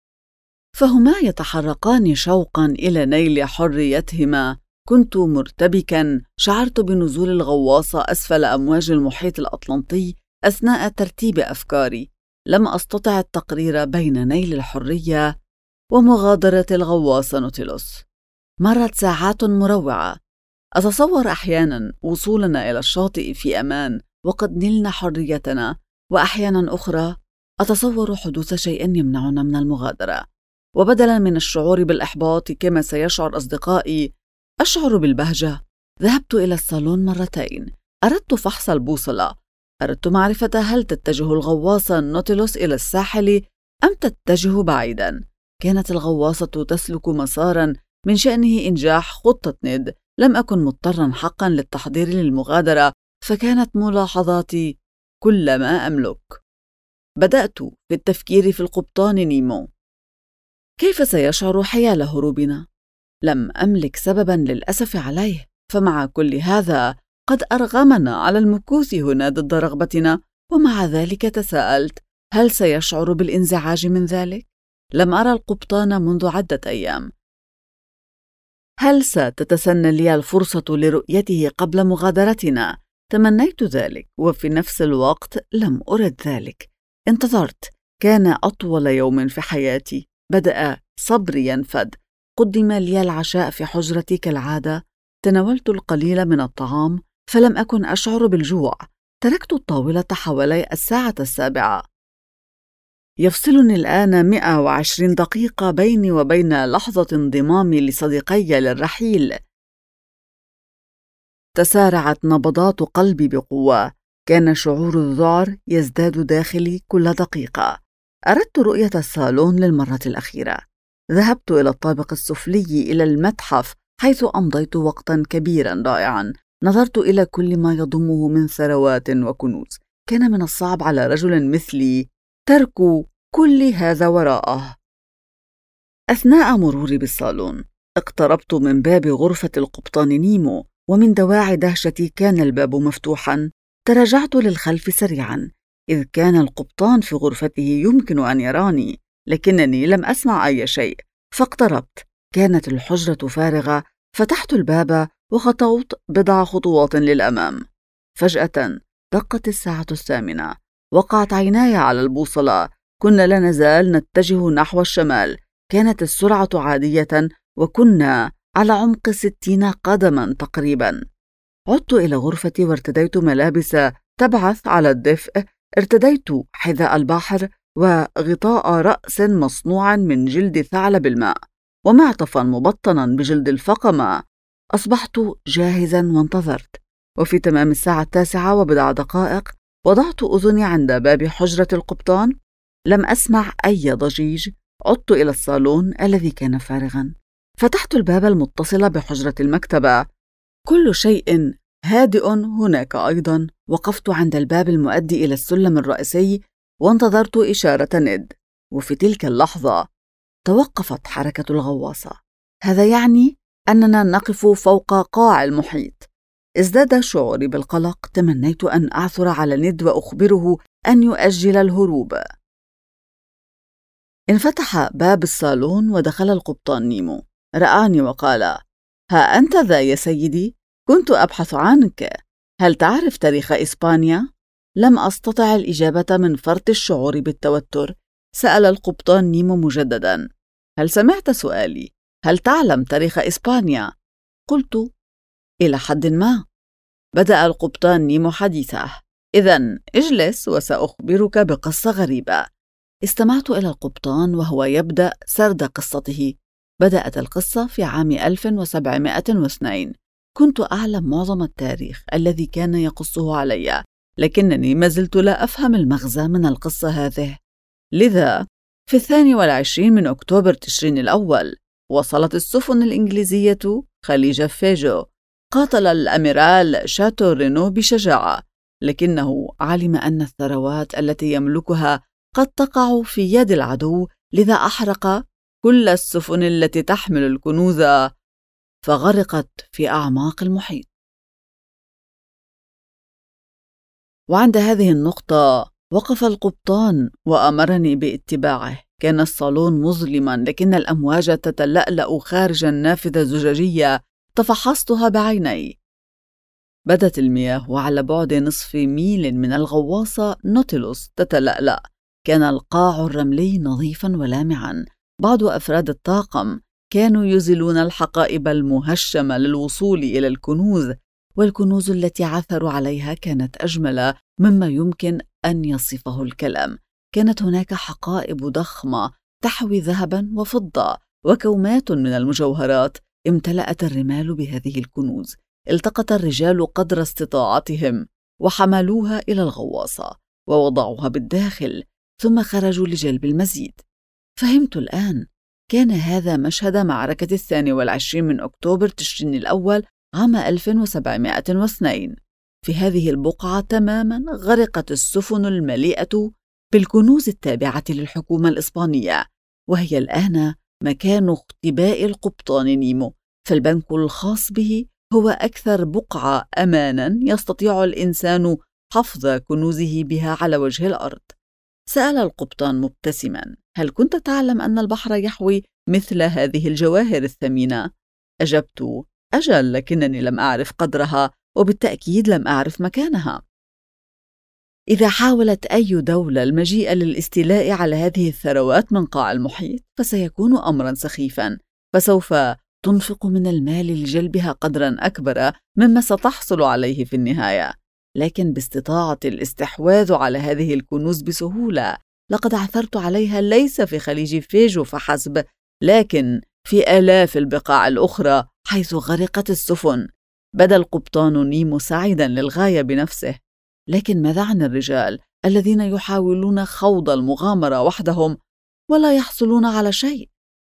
فهما يتحرقان شوقاً إلى نيل حريتهما. كنت مرتبكاً. شعرت بنزول الغواصة أسفل أمواج المحيط الأطلنطي أثناء ترتيب أفكاري. لم أستطع التقرير بين نيل الحرية ومغادرة الغواصة نوتيلوس. مرت ساعات مروعة. أتصور أحياناً وصولنا إلى الشاطئ في أمان وقد نلنا حريتنا، وأحياناً أخرى أتصور حدوث شيء يمنعنا من المغادرة. وبدلاً من الشعور بالإحباط كما سيشعر أصدقائي، أشعر بالبهجة. ذهبت إلى الصالون مرتين. أردت فحص البوصلة. أردت معرفة هل تتجه الغواصة نوتيلوس إلى الساحل أم تتجه بعيداً. كانت الغواصة تسلك مساراً من شأنه إنجاح خطة نيد. لم أكن مضطراً حقاً للتحضير للمغادرة، فكانت ملاحظاتي كل ما أملك. بدأت في التفكير في القبطان نيمو. كيف سيشعر حيال هروبنا؟ لم أملك سبباً للأسف عليه، فمع كل هذا قد أرغمنا على المكوث هنا ضد رغبتنا. ومع ذلك تساءلت: هل سيشعر بالانزعاج من ذلك؟ لم أرى القبطان منذ عدة أيام. هل ستتسنى لي الفرصة لرؤيته قبل مغادرتنا؟ تمنيت ذلك، وفي نفس الوقت لم أرد ذلك. انتظرت. كان أطول يوم في حياتي. بدأ صبري ينفد. قدم لي العشاء في حجرتي كالعادة. تناولت القليل من الطعام، فلم أكن أشعر بالجوع. تركت الطاولة حوالي 7:00. يفصلني الآن 120 دقيقة بيني وبين لحظة انضمامي لصديقي للرحيل. تسارعت نبضات قلبي بقوة. كان شعور الذعر يزداد داخلي كل دقيقة. أردت رؤية الصالون للمرة الأخيرة. ذهبت إلى الطابق السفلي إلى المتحف، حيث أمضيت وقتا كبيرا رائعا. نظرت إلى كل ما يضمه من ثروات وكنوز. كان من الصعب على رجل مثلي ترك كل هذا وراءه. أثناء مروري بالصالون اقتربت من باب غرفة القبطان نيمو، ومن دواعي دهشتي كان الباب مفتوحا. تراجعت للخلف سريعا، إذ كان القبطان في غرفته يمكن أن يراني، لكنني لم أسمع أي شيء. فاقتربت. كانت الحجرة فارغة. فتحت الباب وخطوت بضع خطوات للأمام. فجأة دقت الساعة 8. وقعت عيناي على البوصلة. كنا لا نزال نتجه نحو الشمال. كانت السرعة عادية، وكنا على عمق 60 قدما تقريبا. عدت إلى غرفتي وارتديت ملابس تبعث على الدفء. ارتديت حذاء البحر وغطاء رأس مصنوعا من جلد ثعلب الماء، ومعطفا مبطنا بجلد الفقمة. أصبحت جاهزا وانتظرت. وفي تمام الساعة 9:10 وضعت أذني عند باب حجرة القبطان. لم أسمع أي ضجيج. عدت إلى الصالون الذي كان فارغا. فتحت الباب المتصل بحجرة المكتبة. كل شيء هادئ هناك أيضا. وقفت عند الباب المؤدي إلى السلم الرئيسي وانتظرت إشارة ند. وفي تلك اللحظة توقفت حركة الغواصة. هذا يعني أننا نقف فوق قاع المحيط. ازداد شعوري بالقلق. تمنيت أن أعثر على ند وأخبره أن يؤجل الهروب. انفتح باب الصالون ودخل القبطان نيمو. رآني وقال: ها أنت ذا يا سيدي، كنت أبحث عنك. هل تعرف تاريخ إسبانيا؟ لم أستطع الإجابة من فرط الشعور بالتوتر. سأل القبطان نيمو مجددا: هل سمعت سؤالي؟ هل تعلم تاريخ إسبانيا؟ قلت: إلى حد ما. بدأ القبطان نيمو حديثه: إذن اجلس وسأخبرك بقصة غريبة. استمعت إلى القبطان وهو يبدأ سرد قصته. بدأت القصة في عام 1702. كنت أعلم معظم التاريخ الذي كان يقصه علي، لكنني ما زلت لا أفهم المغزى من القصة هذه. لذا في 22 من أكتوبر تشرين الأول وصلت السفن الإنجليزية خليج فيجو. قاتل الأميرال شاتو رينو بشجاعة، لكنه علم أن الثروات التي يملكها قد تقع في يد العدو، لذا أحرق كل السفن التي تحمل الكنوز فغرقت في أعماق المحيط. وعند هذه النقطة وقف القبطان وأمرني باتباعه. كان الصالون مظلما، لكن الأمواج تتلألأ خارج النافذة الزجاجية. تفحصتها بعيني. بدت المياه وعلى بعد نصف ميل من الغواصة نوتيلوس تتلألأ. كان القاع الرملي نظيفا ولامعا. بعض أفراد الطاقم كانوا يزيلون الحقائب المهشمة للوصول إلى الكنوز، والكنوز التي عثروا عليها كانت أجمل مما يمكن أن يصفه الكلام. كانت هناك حقائب ضخمة تحوي ذهبا وفضة وكومات من المجوهرات. امتلأت الرمال بهذه الكنوز. التقط الرجال قدر استطاعتهم وحملوها إلى الغواصة ووضعوها بالداخل، ثم خرجوا لجلب المزيد. فهمت الآن. كان هذا مشهد معركة 22 من أكتوبر تشرين الأول عام 1702. في هذه البقعة تماما غرقت السفن المليئة بالكنوز التابعة للحكومة الإسبانية، وهي الآن مكان اختباء القبطان نيمو. فالبنك الخاص به هو أكثر بقعة أمانا يستطيع الإنسان حفظ كنوزه بها على وجه الأرض. سأل القبطان مبتسما: هل كنت تعلم أن البحر يحوي مثل هذه الجواهر الثمينة؟ أجبت: أجل، لكنني لم أعرف قدرها، وبالتأكيد لم أعرف مكانها. إذا حاولت أي دولة المجيء للاستيلاء على هذه الثروات من قاع المحيط فسيكون أمرا سخيفا، فسوف تنفق من المال لجلبها قدرا أكبر مما ستحصل عليه في النهاية. لكن باستطاعة الاستحواذ على هذه الكنوز بسهولة. لقد عثرت عليها ليس في خليج فيجو فحسب، لكن في آلاف البقاع الأخرى حيث غرقت السفن. بدا القبطان نيمو سعيدا للغاية بنفسه. لكن ماذا عن الرجال الذين يحاولون خوض المغامرة وحدهم ولا يحصلون على شيء؟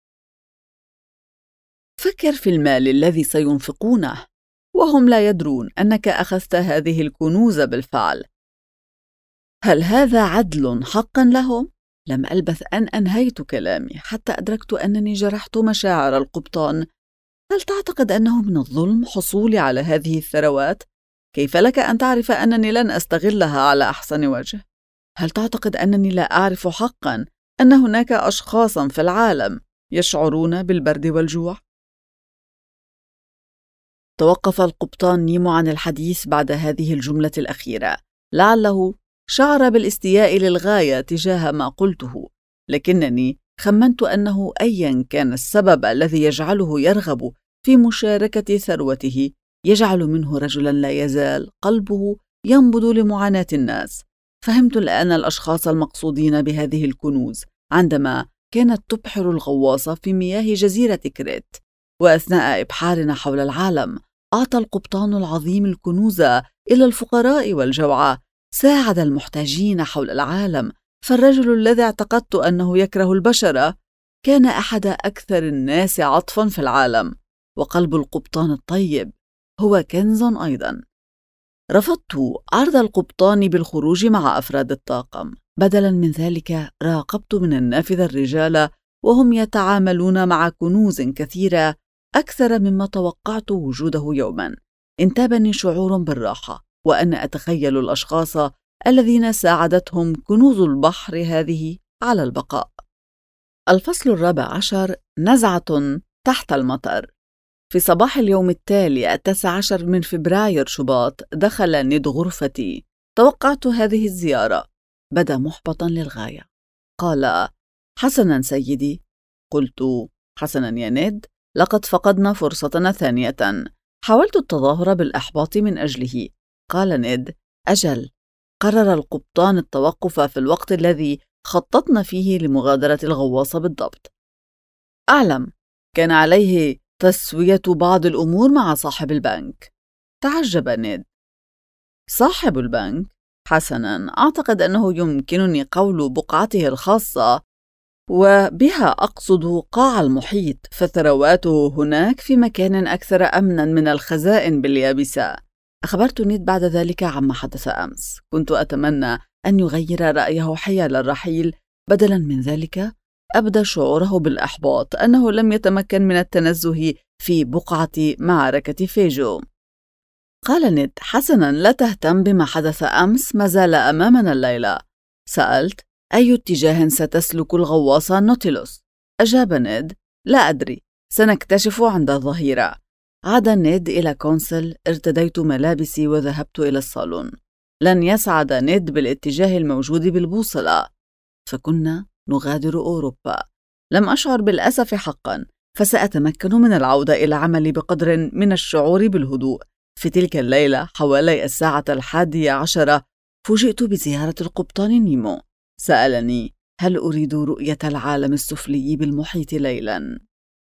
فكر في المال الذي سينفقونه وهم لا يدرون أنك أخذت هذه الكنوز بالفعل. هل هذا عدل حقا لهم؟ لم ألبث أن أنهيت كلامي حتى أدركت أنني جرحت مشاعر القبطان. هل تعتقد أنه من الظلم حصولي على هذه الثروات؟ كيف لك أن تعرف أنني لن أستغلها على أحسن وجه؟ هل تعتقد أنني لا أعرف حقا أن هناك أشخاصا في العالم يشعرون بالبرد والجوع؟ توقف القبطان نيمو عن الحديث بعد هذه الجملة الأخيرة، لعله شعر بالاستياء للغاية تجاه ما قلته، لكنني خمنت أنه أيا كان السبب الذي يجعله يرغب في مشاركة ثروته يجعل منه رجلا لا يزال قلبه ينبض لمعاناة الناس. فهمت الآن الأشخاص المقصودين بهذه الكنوز عندما كانت تبحر الغواصة في مياه جزيرة كريت. وأثناء إبحارنا حول العالم أعطى القبطان العظيم الكنوز إلى الفقراء والجوعى، ساعد المحتاجين حول العالم. فالرجل الذي اعتقدت أنه يكره البشر كان أحد أكثر الناس عطفاً في العالم، وقلب القبطان الطيب هو كنز أيضاً. رفضت عرض القبطان بالخروج مع أفراد الطاقم. بدلاً من ذلك راقبت من النافذة الرجال وهم يتعاملون مع كنوز كثيرة أكثر مما توقعت وجوده يوماً. انتابني شعور بالراحة وأن أتخيل الأشخاص الذين ساعدتهم كنوز البحر هذه على البقاء. الفصل 14: نزعة تحت المطر. في صباح اليوم التالي 19 من فبراير شباط دخل نيد غرفتي. توقعت هذه الزيارة. بدا محبطا للغاية. قال: حسنا سيدي. قلت: حسنا يا نيد، لقد فقدنا فرصتنا ثانية. حاولت التظاهر بالإحباط من أجله. قال نيد: أجل، قرر القبطان التوقف في الوقت الذي خططنا فيه لمغادرة الغواصة بالضبط. أعلم، كان عليه تسوية بعض الأمور مع صاحب البنك. تعجب نيد. صاحب البنك؟ حسناً، أعتقد أنه يمكنني قول بقعته الخاصة، وبها أقصد قاع المحيط، فثرواته هناك في مكان أكثر أمناً من الخزائن باليابسة. أخبرت نيد بعد ذلك عما حدث أمس. كنت أتمنى أن يغير رأيه حيال الرحيل. بدلاً من ذلك أبدى شعوره بالإحباط أنه لم يتمكن من التنزه في بقعة معركة فيجو. قال نيد: حسناً، لا تهتم بما حدث أمس، ما زال أمامنا الليلة. سألت: أي اتجاه ستسلك الغواصة نوتيلوس؟ أجاب نيد: لا أدري، سنكتشف عند الظهيرة. عاد نيد إلى كونسل. ارتديت ملابسي وذهبت إلى الصالون. لن يسعد نيد بالاتجاه الموجود بالبوصلة، فكنا نغادر أوروبا. لم أشعر بالأسف حقاً، فسأتمكن من العودة إلى عملي بقدر من الشعور بالهدوء. في تلك الليلة حوالي 11:10 فوجئت بزيارة القبطان نيمو. سألني هل أريد رؤية العالم السفلي بالمحيط ليلاً.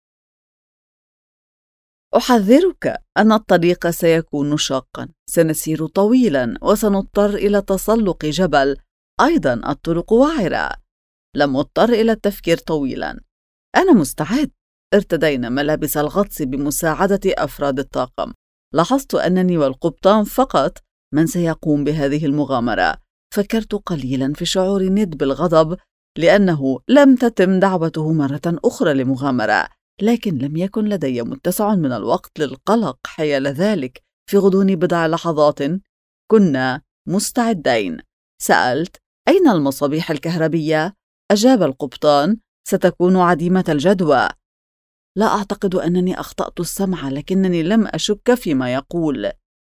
أحذرك أن الطريق سيكون شاقاً، سنسير طويلاً وسنضطر إلى تسلق جبل. أيضاً الطرق وعرة. لم أضطر إلى التفكير طويلاً. أنا مستعد. ارتدينا ملابس الغطس بمساعدة أفراد الطاقم. لاحظت أنني والقبطان فقط من سيقوم بهذه المغامرة. فكرت قليلاً في شعور نيد بالغضب لأنه لم تتم دعوته مرة أخرى لمغامرة، لكن لم يكن لدي متسع من الوقت للقلق حيال ذلك. في غضون بضع لحظات كنا مستعدين. سألت: أين المصابيح الكهربية؟ أجاب القبطان: ستكون عديمة الجدوى. لا أعتقد أنني أخطأت السمع، لكنني لم أشك فيما يقول.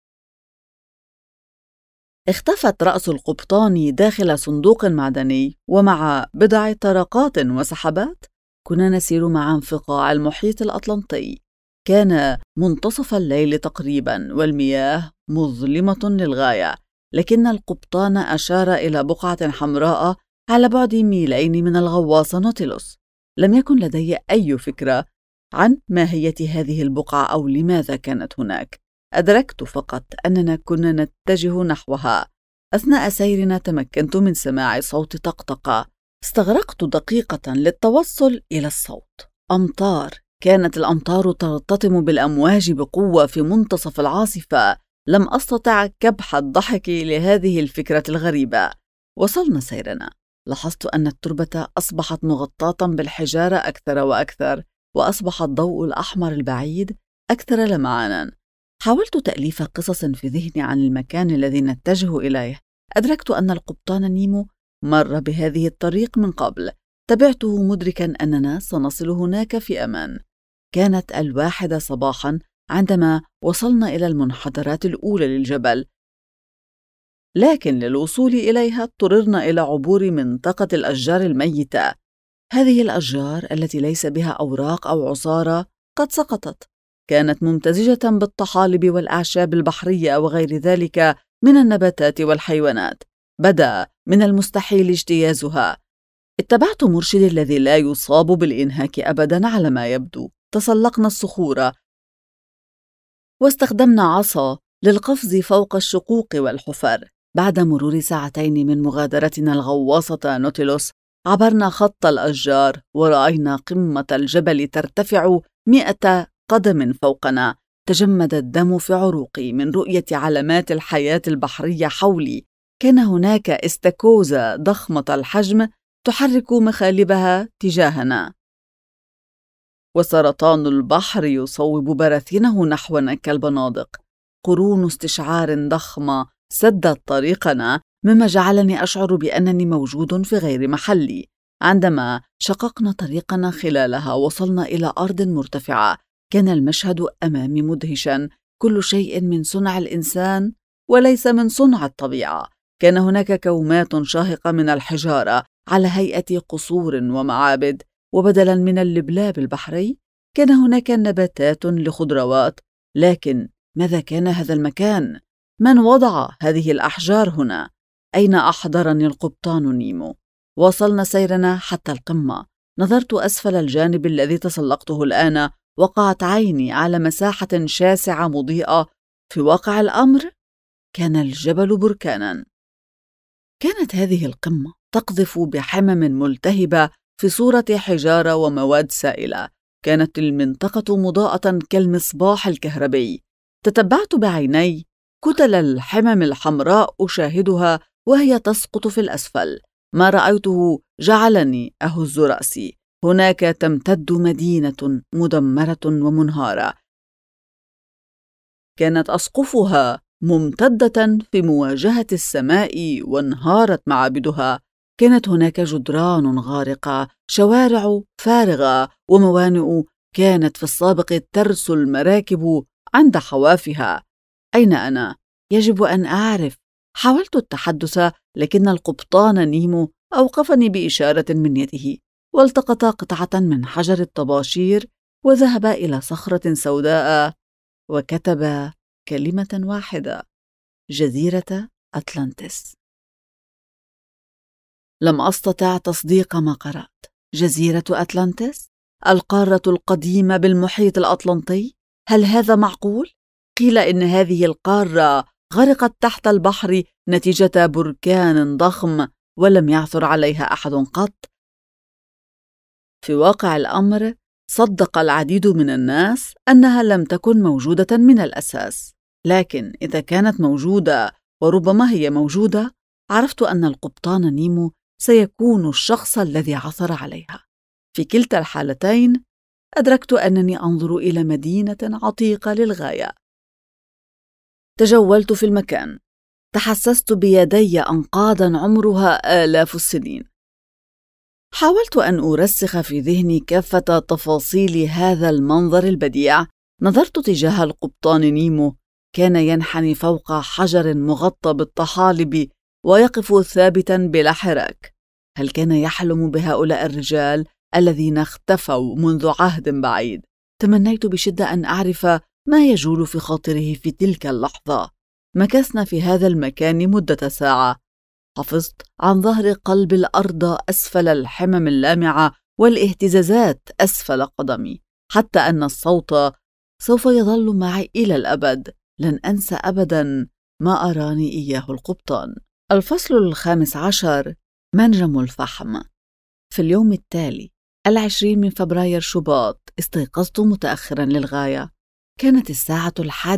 اختفت رأس القبطان داخل صندوق معدني، ومع بضع طرقات وسحبات كنا نسير معا في قاع المحيط الأطلنطي. كان منتصف الليل تقريبا، والمياه مظلمة للغاية، لكن القبطان أشار إلى بقعة حمراء على بعد ميلين من الغواصة نوتيلوس. لم يكن لدي أي فكرة عن ماهية هذه البقعة أو لماذا كانت هناك. أدركت فقط أننا كنا نتجه نحوها. أثناء سيرنا تمكنت من سماع صوت طقطقة. استغرقت دقيقة للتوصل إلى الصوت. أمطار. كانت الأمطار ترتطم بالأمواج بقوة في منتصف العاصفة. لم أستطع كبح الضحك لهذه الفكرة الغريبة. وصلنا سيرنا. لاحظت أن التربة أصبحت مغطاة بالحجارة أكثر وأكثر، وأصبح الضوء الأحمر البعيد أكثر لمعانا. حاولت تأليف قصص في ذهني عن المكان الذي نتجه إليه. أدركت أن القبطان نيمو مر بهذه الطريق من قبل. تبعته مدركا أننا سنصل هناك في أمان. كانت 1 صباحا عندما وصلنا إلى المنحدرات الأولى للجبل، لكن للوصول إليها اضطررنا إلى عبور منطقة الأشجار الميتة. هذه الأشجار التي ليس بها أوراق أو عصارة قد سقطت. كانت ممتزجة بالطحالب والأعشاب البحرية وغير ذلك من النباتات والحيوانات. بدأ من المستحيل اجتيازها. اتبعت مرشدي الذي لا يصاب بالإنهاك أبداً على ما يبدو. تسلقنا الصخور واستخدمنا عصا للقفز فوق الشقوق والحفر. بعد مرور 2 ساعات من مغادرتنا الغواصة نوتيلوس، عبرنا خط الأشجار ورأينا قمة الجبل ترتفع 100 قدم فوقنا. تجمد الدم في عروقي من رؤية علامات الحياة البحرية حولي. كان هناك استاكوزا ضخمة الحجم تحرك مخالبها تجاهنا، وسرطان البحر يصوب براثينه نحونا كالبنادق. قرون استشعار ضخمة سدت طريقنا، مما جعلني أشعر بأنني موجود في غير محلي. عندما شققنا طريقنا خلالها وصلنا إلى أرض مرتفعة. كان المشهد أمامي مدهشا. كل شيء من صنع الإنسان وليس من صنع الطبيعة. كان هناك كومات شاهقة من الحجارة على هيئة قصور ومعابد، وبدلاً من اللبلاب البحري كان هناك نباتات لخضروات. لكن ماذا كان هذا المكان؟ من وضع هذه الأحجار هنا؟ أين أحضرني القبطان نيمو؟ واصلنا سيرنا حتى القمة. نظرت أسفل الجانب الذي تسلقته الآن. وقعت عيني على مساحة شاسعة مضيئة. في واقع الأمر كان الجبل بركاناً. كانت هذه القمة تقذف بحمم ملتهبة في صورة حجارة ومواد سائلة. كانت المنطقة مضاءة كالمصباح الكهربي. تتبعت بعيني كتل الحمم الحمراء أشاهدها وهي تسقط في الأسفل. ما رأيته جعلني أهز رأسي. هناك تمتد مدينة مدمرة ومنهارة، كانت أسقفها ممتدة في مواجهة السماء وانهارت معابدها. كانت هناك جدران غارقة، شوارع فارغة، وموانئ كانت في السابق ترسل المراكب عند حوافها. أين أنا؟ يجب أن أعرف. حاولت التحدث، لكن القبطان نيمو أوقفني بإشارة من يده، والتقط قطعة من حجر الطباشير وذهب إلى صخرة سوداء وكتب كلمة واحدة: جزيرة أتلانتس. لم أستطع تصديق ما قرأت. جزيرة أتلانتس؟ القارة القديمة بالمحيط الأطلنطي؟ هل هذا معقول؟ قيل إن هذه القارة غرقت تحت البحر نتيجة بركان ضخم ولم يعثر عليها أحد قط. في واقع الأمر صدق العديد من الناس أنها لم تكن موجودة من الأساس. لكن إذا كانت موجودة، وربما هي موجودة، عرفت أن القبطان نيمو سيكون الشخص الذي عثر عليها. في كلتا الحالتين أدركت أنني أنظر إلى مدينة عتيقة للغاية. تجولت في المكان. تحسست بيدي أنقاضا عمرها آلاف السنين. حاولت أن أرسخ في ذهني كافة تفاصيل هذا المنظر البديع. نظرت تجاه القبطان نيمو، كان ينحني فوق حجر مغطى بالطحالب ويقف ثابتا بلا حراك. هل كان يحلم بهؤلاء الرجال الذين اختفوا منذ عهد بعيد؟ تمنيت بشدة أن أعرف ما يجول في خاطره في تلك اللحظة. مكثنا في هذا المكان مدة ساعة. حفظت عن ظهر قلب الأرض أسفل الحمم اللامعة والاهتزازات أسفل قدمي، حتى أن الصوت سوف يظل معي إلى الأبد. لن أنسى أبدا ما أراني إياه القبطان. الفصل 15: منجم الفحم. في اليوم التالي 20 من فبراير شباط استيقظت متأخرا للغاية. كانت الساعة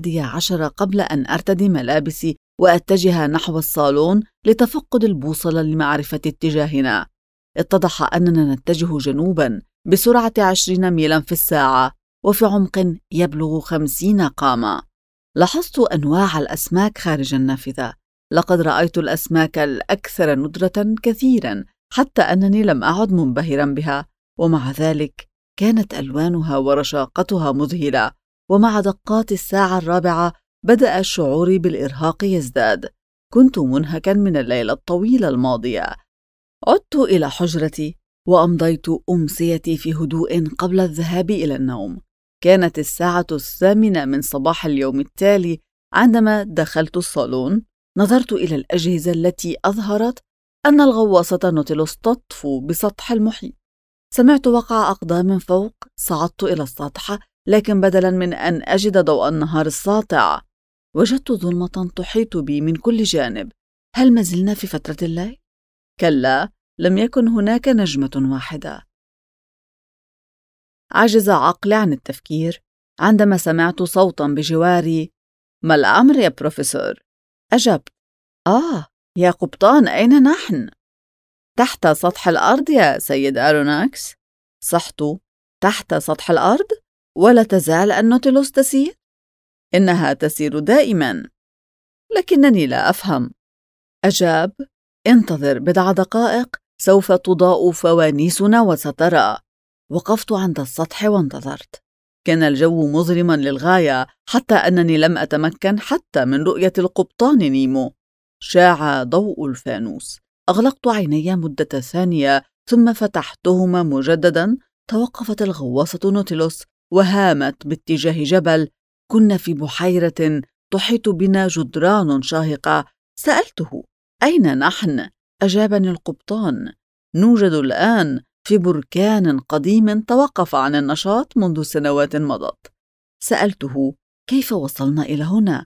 11 قبل أن أرتدي ملابسي وأتجه نحو الصالون لتفقد البوصلة لمعرفة اتجاهنا. اتضح أننا نتجه جنوبا بسرعة 20 ميلا في الساعة وفي عمق يبلغ 50 قامة. لاحظت أنواع الأسماك خارج النافذة. لقد رأيت الأسماك الأكثر ندرة كثيرا حتى أنني لم أعد منبهرا بها، ومع ذلك كانت ألوانها ورشاقتها مذهلة. ومع دقات الساعة 4 بدأ شعوري بالإرهاق يزداد. كنت منهكا من الليلة الطويلة الماضية. عدت إلى حجرتي وأمضيت أمسيتي في هدوء قبل الذهاب إلى النوم. كانت الساعة 8 من صباح اليوم التالي عندما دخلت الصالون. نظرت إلى الأجهزة التي أظهرت أن الغواصة نوتيلوس تطفو بسطح المحيط. سمعت وقع أقدام فوق. صعدت إلى السطح، لكن بدلاً من أن أجد ضوء النهار الساطع وجدت ظلمة تحيط بي من كل جانب. هل ما زلنا في فترة الليل؟ كلا، لم يكن هناك نجمة واحدة. عجز عقلي عن التفكير عندما سمعت صوتاً بجواري: ما الأمر يا بروفيسور؟ أجبت: يا قبطان، أين نحن؟ تحت سطح الأرض يا سيد أروناكس. صحت، تحت سطح الأرض؟ ولا تزال النوتيلوس تسير؟ إنها تسير دائما، لكنني لا أفهم. أجاب: انتظر بضع دقائق، سوف تضاء فوانيسنا وسترى. وقفت عند السطح وانتظرت. كان الجو مظلما للغاية حتى أنني لم أتمكن حتى من رؤية القبطان نيمو. شاع ضوء الفانوس. أغلقت عيني مدة ثانية ثم فتحتهما مجددا. توقفت الغواصة نوتيلوس وهامت باتجاه جبل. كنا في بحيرة تحيط بنا جدران شاهقة. سألته: أين نحن؟ أجابني القبطان: نوجد الآن في بركان قديم توقف عن النشاط منذ سنوات مضت. سألته: كيف وصلنا إلى هنا؟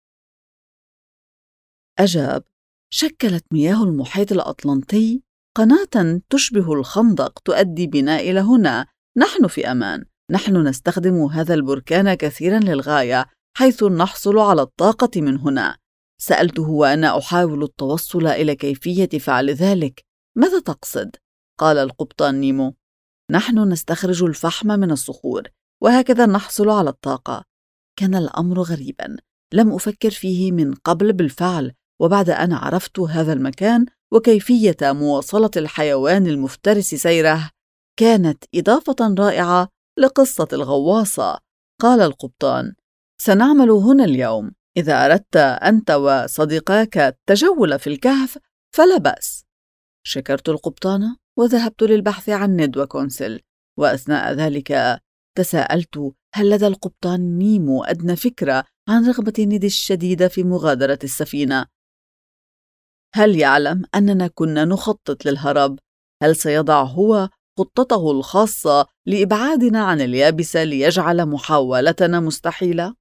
أجاب: شكلت مياه المحيط الأطلنطي قناة تشبه الخندق تؤدي بنا إلى هنا. نحن في أمان. نحن نستخدم هذا البركان كثيرا للغاية، حيث نحصل على الطاقة من هنا. سألته وأنا أحاول التوصل إلى كيفية فعل ذلك: ماذا تقصد؟ قال القبطان نيمو: نحن نستخرج الفحم من الصخور وهكذا نحصل على الطاقة. كان الأمر غريبا، لم أفكر فيه من قبل بالفعل، وبعد أن عرفت هذا المكان وكيفية مواصلة الحيوان المفترس سيره كانت إضافة رائعة لقصة الغواصة. قال القبطان: سنعمل هنا اليوم. إذا أردت أنت وصديقاك التجول في الكهف فلا بأس. شكرت القبطان وذهبت للبحث عن نيد وكونسل، وأثناء ذلك تساءلت: هل لدى القبطان نيمو أدنى فكرة عن رغبة نيد الشديدة في مغادرة السفينة؟ هل يعلم أننا كنا نخطط للهرب؟ هل سيضع هو خطته الخاصة لإبعادنا عن اليابسة ليجعل محاولتنا مستحيلة؟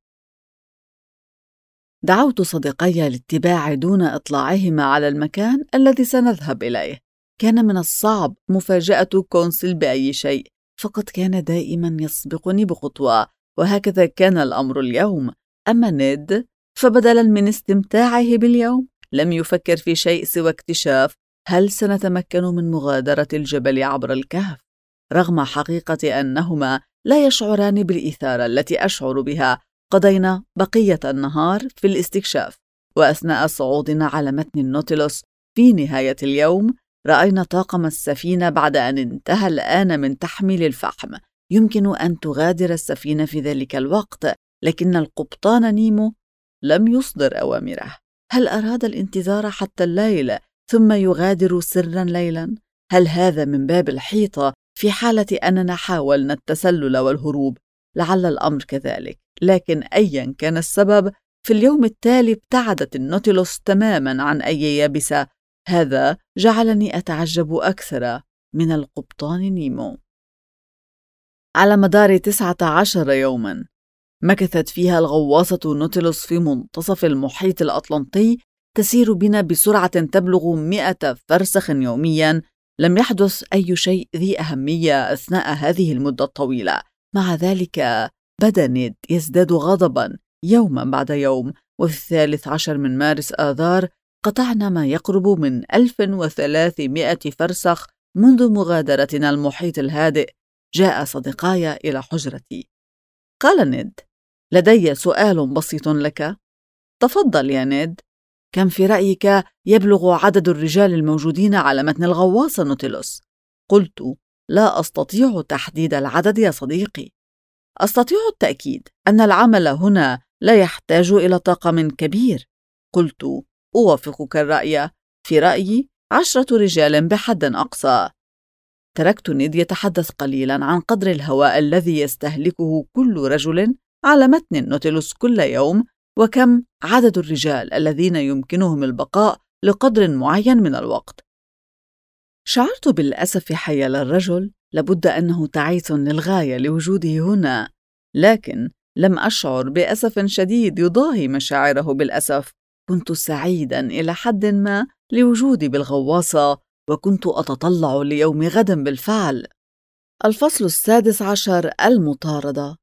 دعوت صديقي للاتباع دون إطلاعهما على المكان الذي سنذهب إليه. كان من الصعب مفاجأة كونسل بأي شيء، فقد كان دائما يسبقني بخطوة، وهكذا كان الأمر اليوم. أما نيد فبدلا من استمتاعه باليوم لم يفكر في شيء سوى اكتشاف هل سنتمكن من مغادرة الجبل عبر الكهف، رغم حقيقة أنهما لا يشعران بالإثارة التي أشعر بها. قضينا بقية النهار في الاستكشاف، وأثناء صعودنا على متن النوتيلوس في نهاية اليوم رأينا طاقم السفينة بعد أن انتهى الآن من تحميل الفحم. يمكن أن تغادر السفينة في ذلك الوقت، لكن القبطان نيمو لم يصدر أوامره. هل أراد الانتظار حتى الليل ثم يغادر سراً ليلاً؟ هل هذا من باب الحيطة في حالة أننا حاولنا التسلل والهروب؟ لعل الأمر كذلك، لكن أياً كان السبب، في اليوم التالي ابتعدت النوتيلوس تماماً عن أي يابسة. هذا جعلني أتعجب أكثر من القبطان نيمو. على مدار 19 يوماً مكثت فيها الغواصة نوتيلوس في منتصف المحيط الأطلنطي، تسير بنا بسرعة تبلغ 100 فرسخ يومياً. لم يحدث أي شيء ذي أهمية أثناء هذه المدة الطويلة. مع ذلك بدأ نيد يزداد غضباً يوماً بعد يوم، وفي 13 من مارس آذار قطعنا ما يقرب من 1300 فرسخ منذ مغادرتنا المحيط الهادئ. جاء صديقاي إلى حجرتي. قال نيد: لدي سؤال بسيط لك. تفضل يا نيد. كم في رأيك يبلغ عدد الرجال الموجودين على متن الغواصة نوتيلوس؟ قلت: لا أستطيع تحديد العدد يا صديقي. أستطيع التأكيد أن العمل هنا لا يحتاج إلى طاقم كبير. قلت: أوافقك الرأي. في رأيي 10 رجال بحد أقصى. تركت نيد يتحدث قليلاً عن قدر الهواء الذي يستهلكه كل رجل على متن النوتيلوس كل يوم، وكم عدد الرجال الذين يمكنهم البقاء لقدر معين من الوقت. شعرت بالأسف حيال الرجل، لابد أنه تعيس للغاية لوجوده هنا، لكن لم أشعر بأسف شديد يضاهي مشاعره بالأسف. كنت سعيداً إلى حد ما لوجودي بالغواصة، وكنت أتطلع ليوم غد بالفعل. الفصل 16: المطاردة.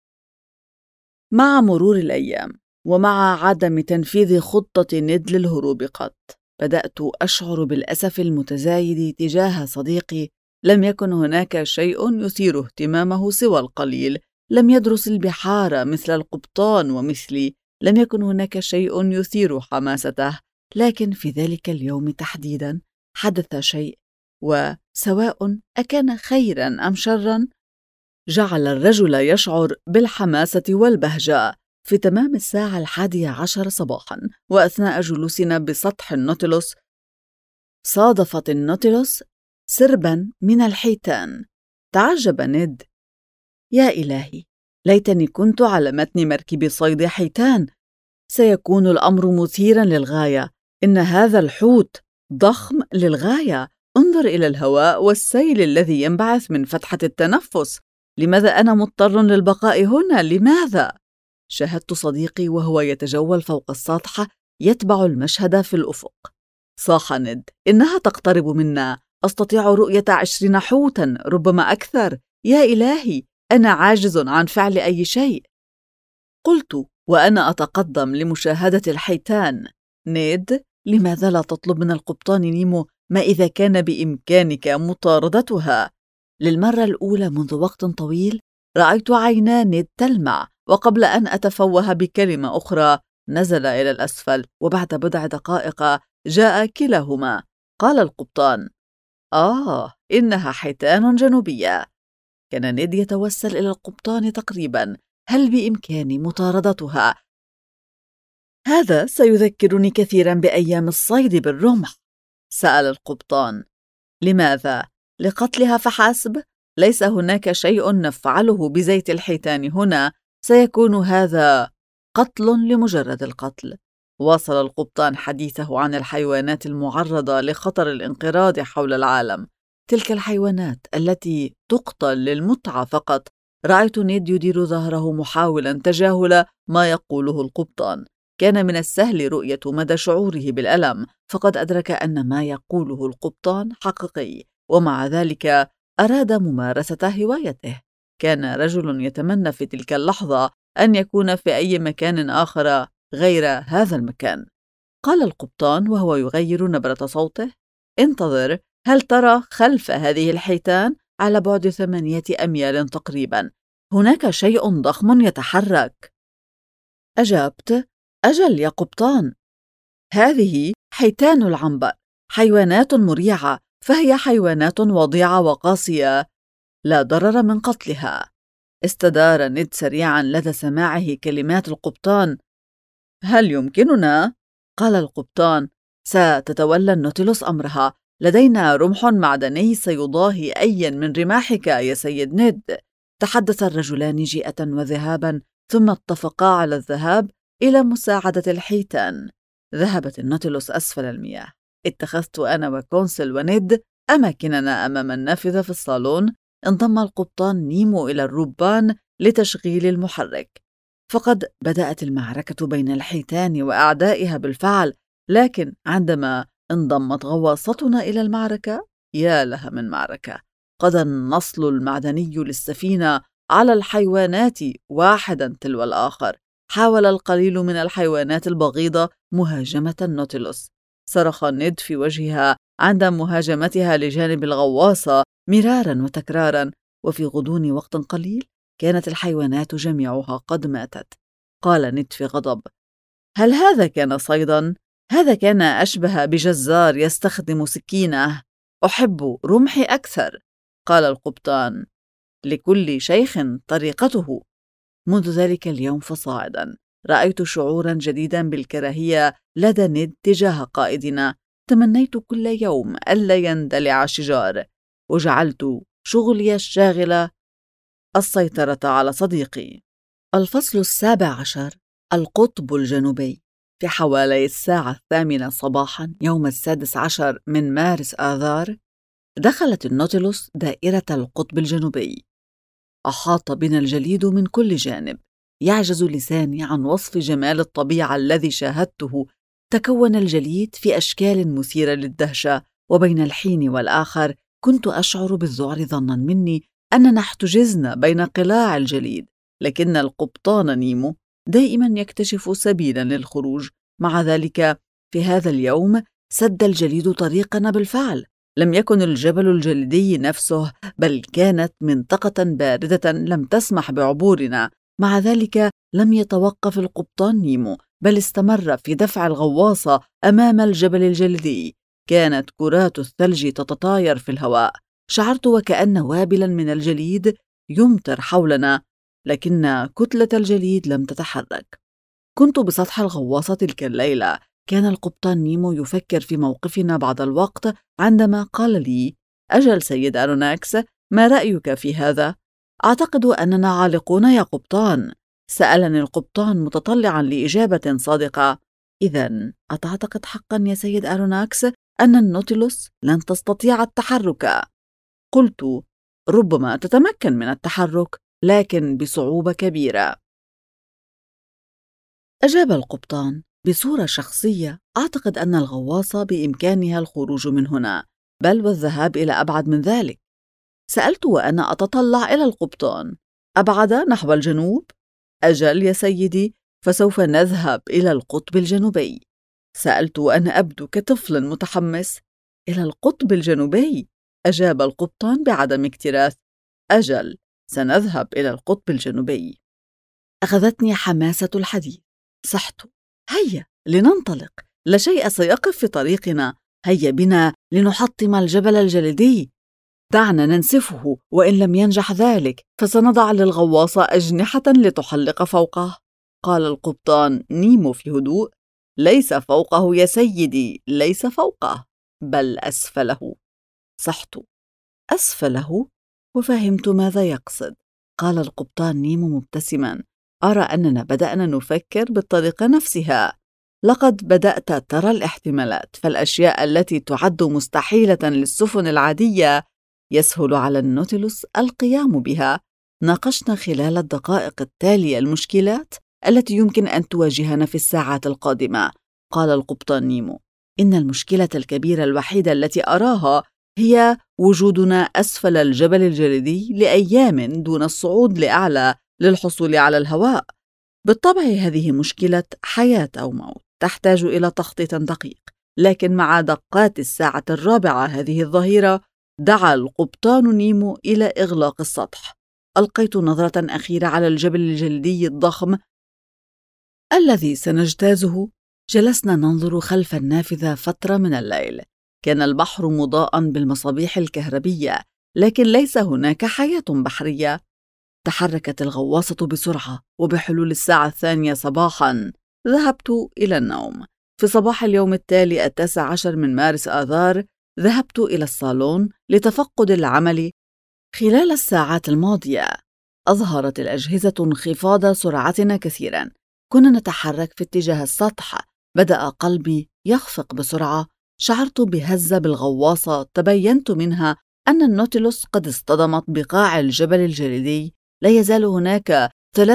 مع مرور الأيام ومع عدم تنفيذ خطة نيد للهروب قط، بدأت أشعر بالأسف المتزايد تجاه صديقي. لم يكن هناك شيء يثير اهتمامه سوى القليل. لم يدرس البحار مثل القبطان ومثلي. لم يكن هناك شيء يثير حماسته. لكن في ذلك اليوم تحديداً حدث شيء، وسواء أكان خيراً أم شراً، جعل الرجل يشعر بالحماسة والبهجة. في تمام 11:10 صباحاً، وأثناء جلوسنا بسطح النوتيلوس، صادفت النوتيلوس سرباً من الحيتان. تعجب نيد: يا إلهي، ليتني كنت على متن مركب صيد حيتان. سيكون الأمر مثيراً للغاية. إن هذا الحوت ضخم للغاية. انظر إلى الهواء والسيل الذي ينبعث من فتحة التنفس. لماذا أنا مضطر للبقاء هنا؟ لماذا؟ شاهدت صديقي وهو يتجول فوق السطح يتبع المشهد في الأفق. صاح نيد: إنها تقترب منا. أستطيع رؤية 20 حوتاً، ربما أكثر. يا إلهي، أنا عاجز عن فعل أي شيء. قلت وأنا أتقدم لمشاهدة الحيتان: نيد، لماذا لا تطلب من القبطان نيمو ما إذا كان بإمكانك مطاردتها؟ للمرة الأولى منذ وقت طويل رأيت عينا نيد تلمع، وقبل أن أتفوه بكلمة أخرى نزل إلى الأسفل، وبعد بضع دقائق جاء كلاهما. قال القبطان: إنها حيتان جنوبية. كان نيد يتوسل إلى القبطان تقريباً: هل بإمكاني مطاردتها؟ هذا سيذكرني كثيراً بأيام الصيد بالرمح. سأل القبطان: لماذا؟ لقتلها فحسب؟ ليس هناك شيء نفعله بزيت الحيتان هنا. سيكون هذا قتل لمجرد القتل. واصل القبطان حديثه عن الحيوانات المعرضة لخطر الانقراض حول العالم، تلك الحيوانات التي تقتل للمتعة فقط. رأيت نيد يدير ظهره محاولا تجاهل ما يقوله القبطان. كان من السهل رؤية مدى شعوره بالألم، فقد أدرك أن ما يقوله القبطان حقيقي، ومع ذلك أراد ممارسة هوايته. كان رجل يتمنى في تلك اللحظة أن يكون في أي مكان آخر غير هذا المكان. قال القبطان وهو يغير نبرة صوته: انتظر، هل ترى خلف هذه الحيتان على بعد 8 أميال تقريبا هناك شيء ضخم يتحرك؟ أجبت: أجل يا قبطان. هذه حيتان العنبر، حيوانات مريعة، فهي حيوانات وضيعة وقاسية، لا ضرر من قتلها. استدار نيد سريعا لدى سماعه كلمات القبطان. هل يمكننا؟ قال القبطان. ستتولى النوتيلوس أمرها. لدينا رمح معدني سيضاهي أيا من رماحك يا سيد نيد. تحدث الرجلان جيئة وذهابا، ثم اتفقا على الذهاب إلى مساعدة الحيتان. ذهبت النوتيلوس أسفل المياه. اتخذت أنا وكونسل ونيد أماكننا أمام النافذة في الصالون. انضم القبطان نيمو إلى الربان لتشغيل المحرك. فقد بدأت المعركة بين الحيتان وأعدائها بالفعل، لكن عندما انضمت غواصتنا إلى المعركة، يا لها من معركة! قضى النصل المعدني للسفينة على الحيوانات واحدا تلو الآخر. حاول القليل من الحيوانات البغيضة مهاجمة النوتيلوس. صرخ نيد في وجهها عند مهاجمتها لجانب الغواصة مرارا وتكرارا، وفي غضون وقت قليل كانت الحيوانات جميعها قد ماتت. قال نيد في غضب: هل هذا كان صيدا؟ هذا كان أشبه بجزار يستخدم سكينة. أحب رمحي أكثر. قال القبطان: لكل شيخ طريقته. منذ ذلك اليوم فصاعدا رأيت شعورا جديدا بالكراهية لدى نيد تجاه قائدنا. تمنيت كل يوم ألا يندلع شجار، وجعلت شغلي الشاغل السيطرة على صديقي. الفصل 17: القطب الجنوبي. في حوالي الساعة 8 صباحا يوم 16 من مارس آذار، دخلت النوتيلوس دائرة القطب الجنوبي. أحاط بنا الجليد من كل جانب. يعجز لساني عن وصف جمال الطبيعة الذي شاهدته. تكون الجليد في أشكال مثيرة للدهشة، وبين الحين والآخر كنت أشعر بالذعر ظنا مني أننا احتجزنا بين قلاع الجليد، لكن القبطان نيمو دائما يكتشف سبيلا للخروج. مع ذلك في هذا اليوم سد الجليد طريقنا بالفعل. لم يكن الجبل الجليدي نفسه، بل كانت منطقة باردة لم تسمح بعبورنا. مع ذلك لم يتوقف القبطان نيمو، بل استمر في دفع الغواصة أمام الجبل الجليدي. كانت كرات الثلج تتطاير في الهواء. شعرت وكأن وابلا من الجليد يمطر حولنا، لكن كتلة الجليد لم تتحرك. كنت بسطح الغواصة تلك الليلة. كان القبطان نيمو يفكر في موقفنا بعد الوقت عندما قال لي: أجل سيد أروناكس، ما رأيك في هذا؟ أعتقد أننا عالقون يا قبطان. سألني القبطان متطلعا لإجابة صادقة. إذن أتعتقد حقا يا سيد أروناكس أن النوتيلوس لن تستطيع التحرك؟ قلت: ربما تتمكن من التحرك، لكن بصعوبة كبيرة. أجاب القبطان بصورة شخصية: أعتقد أن الغواصة بإمكانها الخروج من هنا، بل والذهاب إلى أبعد من ذلك. سألت وأنا أتطلع إلى القبطان: أبعد نحو الجنوب؟ أجل يا سيدي، فسوف نذهب إلى القطب الجنوبي. سألت وأنا أبدو كطفل متحمس: إلى القطب الجنوبي؟ أجاب القبطان بعدم اكتراث: أجل، سنذهب إلى القطب الجنوبي. أخذتني حماسة الحديث. صحت: هيا لننطلق، لا شيء سيقف في طريقنا. هيا بنا لنحطم الجبل الجليدي. دعنا ننسفه، وإن لم ينجح ذلك فسنضع للغواصة أجنحة لتحلق فوقه. قال القبطان نيمو في هدوء: ليس فوقه يا سيدي، ليس فوقه، بل أسفله. صحت: أسفله؟ وفهمت ماذا يقصد. قال القبطان نيمو مبتسما: أرى أننا بدأنا نفكر بالطريقة نفسها. لقد بدأت ترى الاحتمالات، فالأشياء التي تعد مستحيلة للسفن العادية يسهل على النوتيلوس القيام بها. ناقشنا خلال الدقائق التالية المشكلات التي يمكن أن تواجهنا في الساعات القادمة. قال القبطان نيمو: إن المشكلة الكبيرة الوحيدة التي أراها هي وجودنا أسفل الجبل الجليدي لأيام دون الصعود لأعلى للحصول على الهواء. بالطبع هذه مشكلة حياة أو موت، تحتاج إلى تخطيط دقيق. لكن مع دقات الساعة 4 هذه الظهيرة دعا القبطان نيمو إلى إغلاق السطح. ألقيت نظرة أخيرة على الجبل الجليدي الضخم الذي سنجتازه جلسنا ننظر خلف النافذة فترة من الليل. كان البحر مضاءً بالمصابيح الكهربية، لكن ليس هناك حياة بحرية. تحركت الغواصة بسرعة، وبحلول الساعة 2 صباحاً ذهبت إلى النوم. في صباح اليوم التالي 19 من مارس آذار ذهبت إلى الصالون لتفقد العمل. خلال الساعات الماضية أظهرت الأجهزة انخفاض سرعتنا كثيراً. كنا نتحرك في اتجاه السطح. بدأ قلبي يخفق بسرعة. شعرت بهزة بالغواصة تبينت منها أن النوتيلوس قد اصطدمت بقاع الجبل الجليدي. لا يزال هناك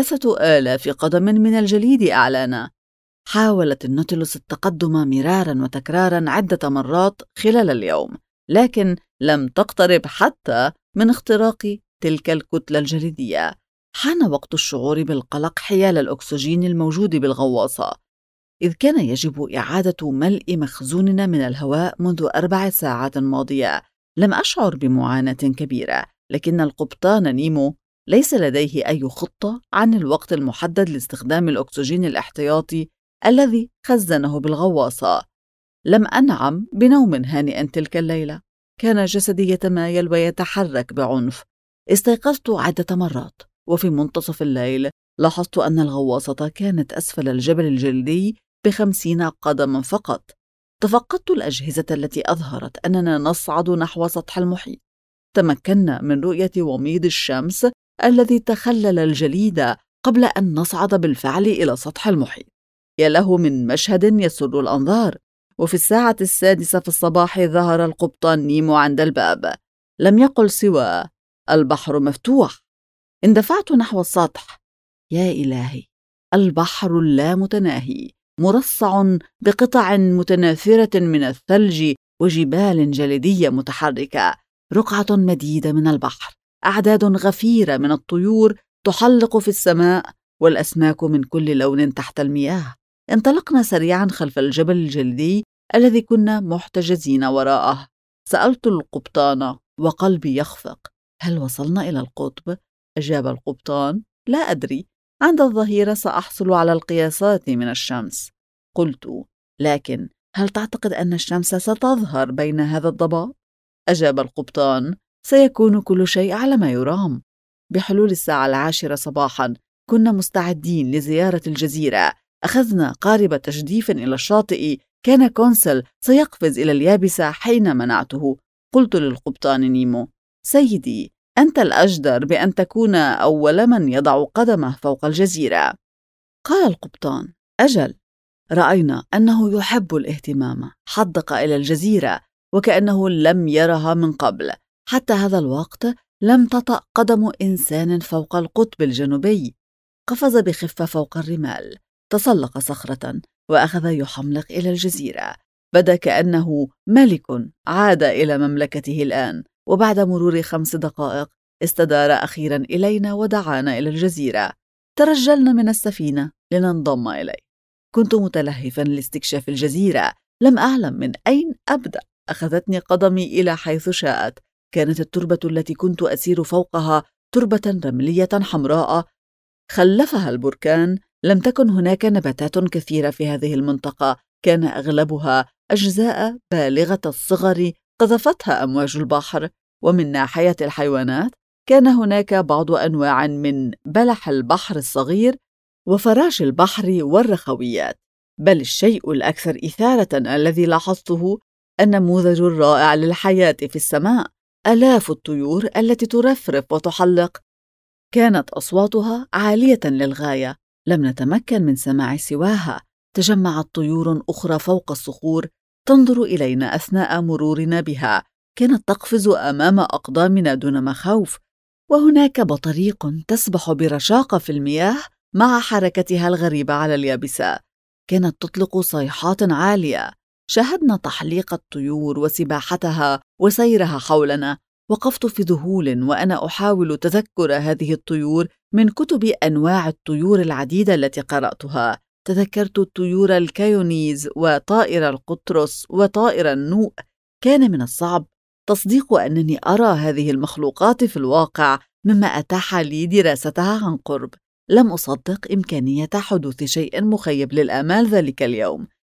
3000 قدم من الجليد أعلانا. حاولت النوتيلوس التقدم مراراً وتكراراً عدة مرات خلال اليوم، لكن لم تقترب حتى من اختراق تلك الكتلة الجليدية. حان وقت الشعور بالقلق حيال الأكسجين الموجود بالغواصة، إذ كان يجب إعادة ملء مخزوننا من الهواء منذ 4 ساعات ماضية. لم أشعر بمعاناة كبيرة، لكن القبطان نيمو ليس لديه أي خطة عن الوقت المحدد لاستخدام الأكسجين الاحتياطي الذي خزنه بالغواصة. لم أنعم بنوم هانئ تلك الليلة. كان جسدي يتمايل ويتحرك بعنف. استيقظت عدة مرات، وفي منتصف الليل لاحظت أن الغواصة كانت أسفل الجبل الجليدي ب50 قدما فقط. تفقدت الأجهزة التي أظهرت أننا نصعد نحو سطح المحيط. تمكنا من رؤية وميض الشمس الذي تخلل الجليد قبل أن نصعد بالفعل إلى سطح المحيط. يا له من مشهد يسر الأنظار. وفي الساعة 6 في الصباح ظهر القبطان نيمو عند الباب. لم يقل سوى: البحر مفتوح. اندفعت نحو السطح. يا إلهي، البحر اللامتناهي مرصع بقطع متناثرة من الثلج وجبال جليدية متحركة. رقعة مديدة من البحر، أعداد غفيرة من الطيور تحلق في السماء، والأسماك من كل لون تحت المياه. انطلقنا سريعا خلف الجبل الجليدي الذي كنا محتجزين وراءه. سألت القبطان وقلبي يخفق: هل وصلنا إلى القطب؟ أجاب القبطان: لا أدري، عند الظهيرة سأحصل على القياسات من الشمس. قلت: لكن هل تعتقد أن الشمس ستظهر بين هذا الضباب؟ أجاب القبطان: سيكون كل شيء على ما يرام. بحلول الساعة 10 صباحا كنا مستعدين لزيارة الجزيرة. أخذنا قارب تجديف إلى الشاطئ. كان كونسل سيقفز إلى اليابسة حين منعته. قلت للقبطان نيمو: سيدي، أنت الأجدر بأن تكون أول من يضع قدمه فوق الجزيرة. قال القبطان: أجل. رأينا أنه يحب الاهتمام. حدق إلى الجزيرة وكأنه لم يرها من قبل. حتى هذا الوقت لم تطأ قدم إنسان فوق القطب الجنوبي. قفز بخفة فوق الرمال، تسلق صخرة وأخذ يحملق إلى الجزيرة. بدا كأنه ملك عاد إلى مملكته الآن. وبعد مرور 5 دقائق استدار أخيرا إلينا ودعانا إلى الجزيرة. ترجلنا من السفينة لننضم إليه. كنت متلهفا لاستكشاف الجزيرة. لم أعلم من أين أبدأ. أخذتني قدمي إلى حيث شاءت. كانت التربة التي كنت أسير فوقها تربة رملية حمراء خلفها البركان. لم تكن هناك نباتات كثيرة في هذه المنطقة. كان أغلبها أجزاء بالغة الصغر قذفتها أمواج البحر. ومن ناحية الحيوانات كان هناك بعض أنواع من بلح البحر الصغير وفراش البحر والرخويات. بل الشيء الأكثر إثارة الذي لاحظته النموذج الرائع للحياة في السماء. آلاف الطيور التي ترفرف وتحلق. كانت أصواتها عالية للغاية. لم نتمكن من سماع سواها. تجمعت طيور أخرى فوق الصخور تنظر إلينا أثناء مرورنا بها. كانت تقفز أمام أقدامنا دون مخاوف. وهناك بطريق تسبح برشاقة في المياه مع حركتها الغريبة على اليابسة. كانت تطلق صيحات عالية. شاهدنا تحليق الطيور وسباحتها وسيرها حولنا. وقفت في ذهول وأنا أحاول تذكر هذه الطيور من كتب أنواع الطيور العديدة التي قرأتها. تذكرت الطيور الكايونيز وطائر القطرس وطائر النوء. كان من الصعب تصديق أنني أرى هذه المخلوقات في الواقع، مما أتاح لي دراستها عن قرب. لم أصدق إمكانية حدوث شيء مخيب للآمال ذلك اليوم.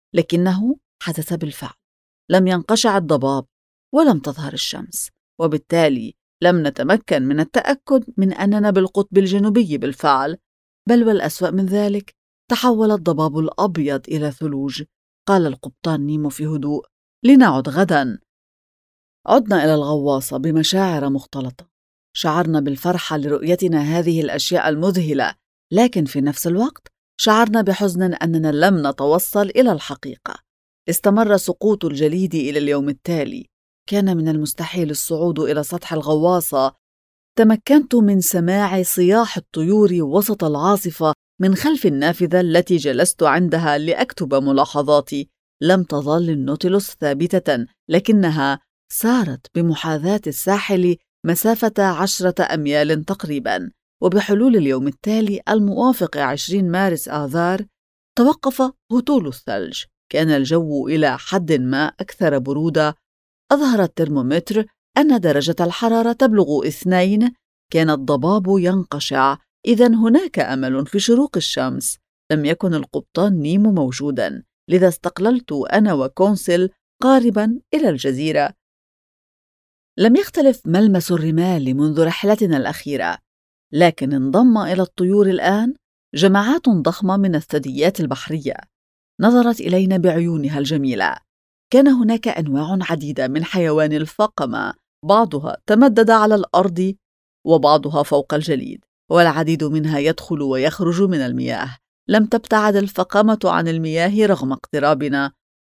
لكنه حدث بالفعل. لم ينقشع الضباب ولم تظهر الشمس، وبالتالي لم نتمكن من التأكد من أننا بالقطب الجنوبي بالفعل، بل والأسوأ من ذلك تحول الضباب الأبيض إلى ثلوج. قال القبطان نيمو في هدوء: لنعد غدا. عدنا إلى الغواصة بمشاعر مختلطة. شعرنا بالفرحة لرؤيتنا هذه الأشياء المذهلة، لكن في نفس الوقت شعرنا بحزن أننا لم نتوصل إلى الحقيقة. استمر سقوط الجليد إلى اليوم التالي. كان من المستحيل الصعود إلى سطح الغواصة. تمكنت من سماع صياح الطيور وسط العاصفة من خلف النافذة التي جلست عندها لأكتب ملاحظاتي. لم تظل النوتيلوس ثابتة، لكنها سارت بمحاذاة الساحل مسافة 10 أميال تقريباً. وبحلول اليوم التالي الموافق 20 مارس آذار توقف هطول الثلج. كان الجو إلى حد ما أكثر برودة. أظهر الترمومتر أن درجة الحرارة تبلغ 2. كان الضباب ينقشع. إذن هناك أمل في شروق الشمس. لم يكن القبطان نيمو موجوداً، لذا استقللت أنا وكونسل قارباً إلى الجزيرة. لم يختلف ملمس الرمال منذ رحلتنا الأخيرة، لكن انضم إلى الطيور الآن جماعات ضخمة من الثدييات البحرية. نظرت إلينا بعيونها الجميلة. كان هناك أنواع عديدة من حيوان الفقمة، بعضها تمدد على الأرض وبعضها فوق الجليد، والعديد منها يدخل ويخرج من المياه. لم تبتعد الفقمة عن المياه رغم اقترابنا.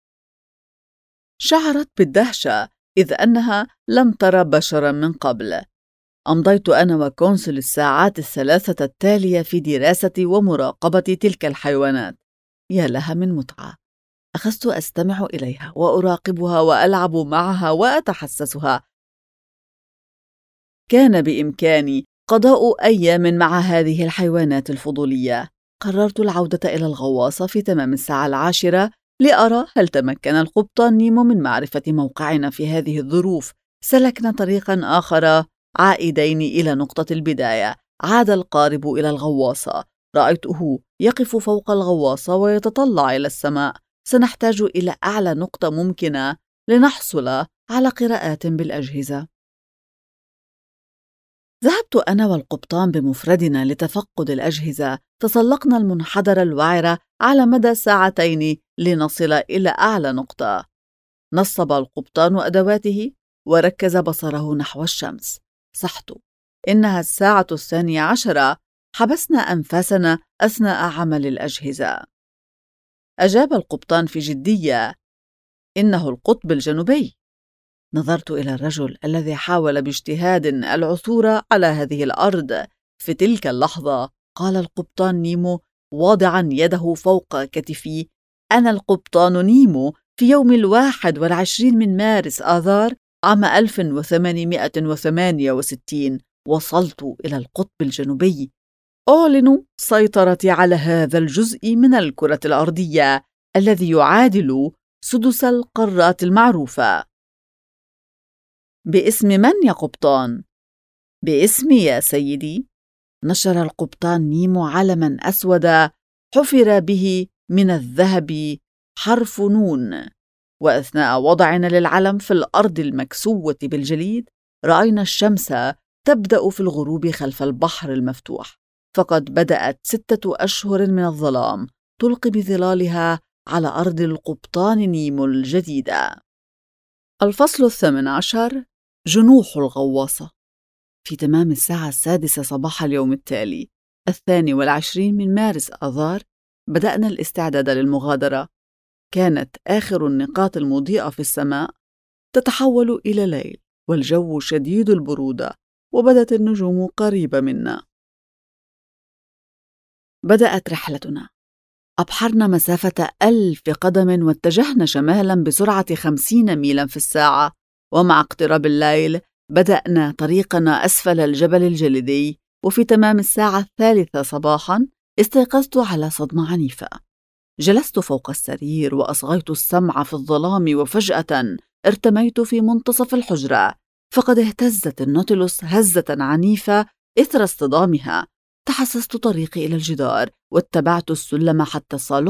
شعرت بالدهشة إذ أنها لم ترى بشرا من قبل. أمضيت أنا وكونسل الساعات 3 التالية في دراسة ومراقبة تلك الحيوانات. يا لها من متعة! أخذت أستمع إليها وأراقبها وألعب معها وأتحسسها. كان بإمكاني قضاء أيام مع هذه الحيوانات الفضولية. قررت العودة إلى الغواصة في تمام الساعة 10 لأرى هل تمكن القبطان نيمو من معرفة موقعنا في هذه الظروف. سلكنا طريقاً آخر عائدين إلى نقطة البداية. عاد القارب إلى الغواصة. رأيته يقف فوق الغواصة ويتطلع إلى السماء. سنحتاج إلى أعلى نقطة ممكنة لنحصل على قراءات بالأجهزة. ذهبت أنا والقبطان بمفردنا لتفقد الأجهزة. تسلقنا المنحدر الوعر على مدى 2 ساعات لنصل إلى أعلى نقطة. نصب القبطان أدواته وركز بصره نحو الشمس. صحت، إنها 12:12. حبسنا أنفاسنا أثناء عمل الأجهزة. أجاب القبطان في جدية: إنه القطب الجنوبي. نظرت إلى الرجل الذي حاول باجتهاد العثور على هذه الأرض. في تلك اللحظة قال القبطان نيمو واضعاً يده فوق كتفي: أنا القبطان نيمو في يوم 21 من مارس آذار عام 1868 وصلت إلى القطب الجنوبي. أعلن سيطرتي على هذا الجزء من الكرة الأرضية الذي يعادل سدس القارات المعروفة. باسم من يا قبطان؟ باسمي يا سيدي. نشر القبطان نيمو علماً أسود حفر به من الذهب حرف نون. وأثناء وضعنا للعلم في الأرض المكسوة بالجليد رأينا الشمس تبدأ في الغروب خلف البحر المفتوح. فقد بدأت 6 أشهر من الظلام تلقي بظلالها على أرض القبطان نيمو الجديدة. الفصل 18: جنوح الغواصة. في تمام الساعة 6 صباح اليوم التالي 22 من مارس آذار بدأنا الاستعداد للمغادرة. كانت آخر النقاط المضيئة في السماء تتحول إلى ليل، والجو شديد البرودة، وبدت النجوم قريبة منا. بدأت رحلتنا. أبحرنا مسافة 1000 قدم واتجهنا شمالاً بسرعة 50 ميلاً في الساعة. ومع اقتراب الليل بدأنا طريقنا أسفل الجبل الجليدي. وفي تمام الساعة 3 صباحاً استيقظت على صدمة عنيفة. جلست فوق السرير وأصغيت السمع في الظلام، وفجأة ارتميت في منتصف الحجرة. فقد اهتزت النوتيلوس هزة عنيفة إثر اصطدامها. تحسست طريقي إلى الجدار واتبعت السلم حتى الصالون.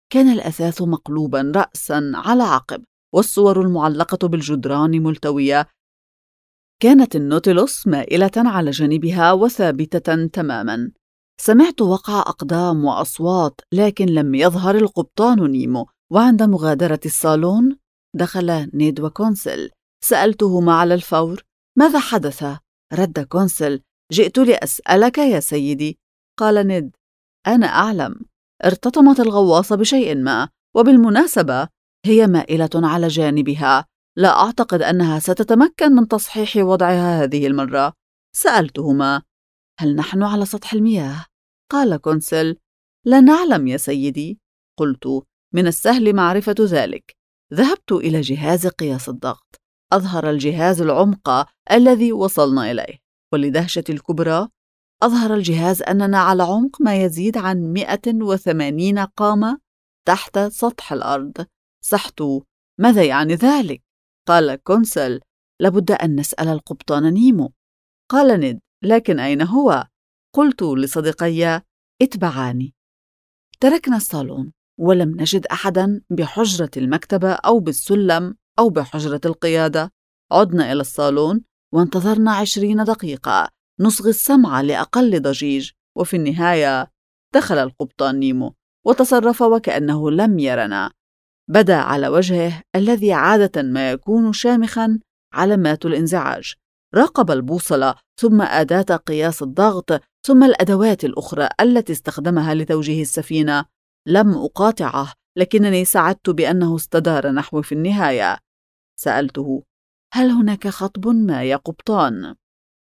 كان الأثاث مقلوبا رأسا على عقب، والصور المعلقة بالجدران ملتوية. كانت النوتيلوس مائلة على جانبها وثابتة تماما. سمعت وقع أقدام وأصوات، لكن لم يظهر القبطان نيمو. وعند مغادرة الصالون دخل نيد وكونسل. سألتهما على الفور: ماذا حدث؟ رد كونسل: جئت لأسألك يا سيدي. قال نيد: أنا أعلم، ارتطمت الغواصة بشيء ما، وبالمناسبة هي مائلة على جانبها. لا أعتقد أنها ستتمكن من تصحيح وضعها هذه المرة. سألتهما: هل نحن على سطح المياه؟ قال كونسل: لا نعلم يا سيدي. قلت: من السهل معرفة ذلك. ذهبت إلى جهاز قياس الضغط. أظهر الجهاز العمق الذي وصلنا إليه، ولدهشتي الكبرى أظهر الجهاز أننا على عمق ما يزيد عن 180 قامة تحت سطح الأرض. صحت: ماذا يعني ذلك؟ قال كونسل: لابد أن نسأل القبطان نيمو. قال نيد: لكن أين هو؟ قلت لصديقي: اتبعاني. تركنا الصالون ولم نجد أحدا بحجرة المكتبة أو بالسلم أو بحجرة القيادة. عدنا إلى الصالون وانتظرنا 20 دقيقة نصغي السمع لأقل ضجيج، وفي النهاية دخل القبطان نيمو وتصرف وكأنه لم يرنا. بدا على وجهه الذي عادة ما يكون شامخا علامات الانزعاج. راقب البوصلة، ثم أداة قياس الضغط، ثم الأدوات الأخرى التي استخدمها لتوجيه السفينة. لم أقاطعه، لكنني سعدت بأنه استدار نحوي في النهاية. سألته: هل هناك خطب ما يا قبطان؟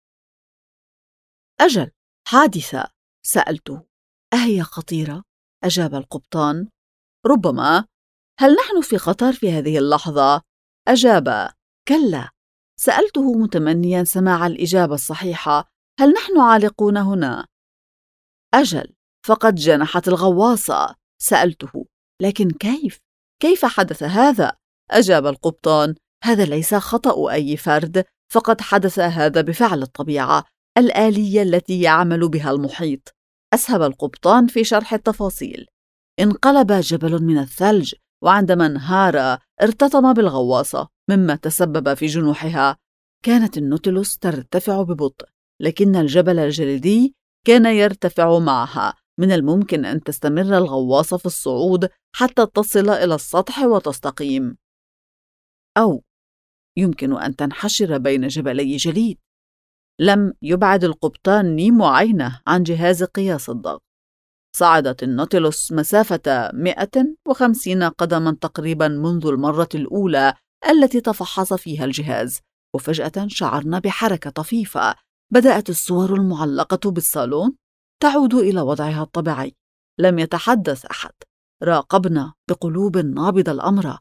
أجل، حادثة. سألته: أهي خطيرة؟ أجاب القبطان: ربما. هل نحن في خطر في هذه اللحظة؟ أجاب: كلا. سألته متمنيا سماع الإجابة الصحيحة: هل نحن عالقون هنا؟ أجل، فقد جنحت الغواصة. سألته: لكن كيف؟ كيف حدث هذا؟ أجاب القبطان: هذا ليس خطأ أي فرد، فقد حدث هذا بفعل الطبيعة الآلية التي يعمل بها المحيط. أسهب القبطان في شرح التفاصيل. انقلب جبل من الثلج، وعندما انهار ارتطم بالغواصة، مما تسبب في جنوحها. كانت النوتيلوس ترتفع ببطء، لكن الجبل الجليدي كان يرتفع معها. من الممكن أن تستمر الغواصة في الصعود حتى تصل إلى السطح وتستقيم، أو يمكن أن تنحشر بين جبلي جليد. لم يبعد القبطان نيمو عينه عن جهاز قياس الضغط. صعدت النوتيلوس مسافة 150 قدما تقريبا منذ المرة الأولى التي تفحص فيها الجهاز، وفجأة شعرنا بحركة طفيفة. بدأت الصور المعلقة بالصالون تعود إلى وضعها الطبيعي. لم يتحدث أحد. راقبنا بقلوب نابضة الأمر،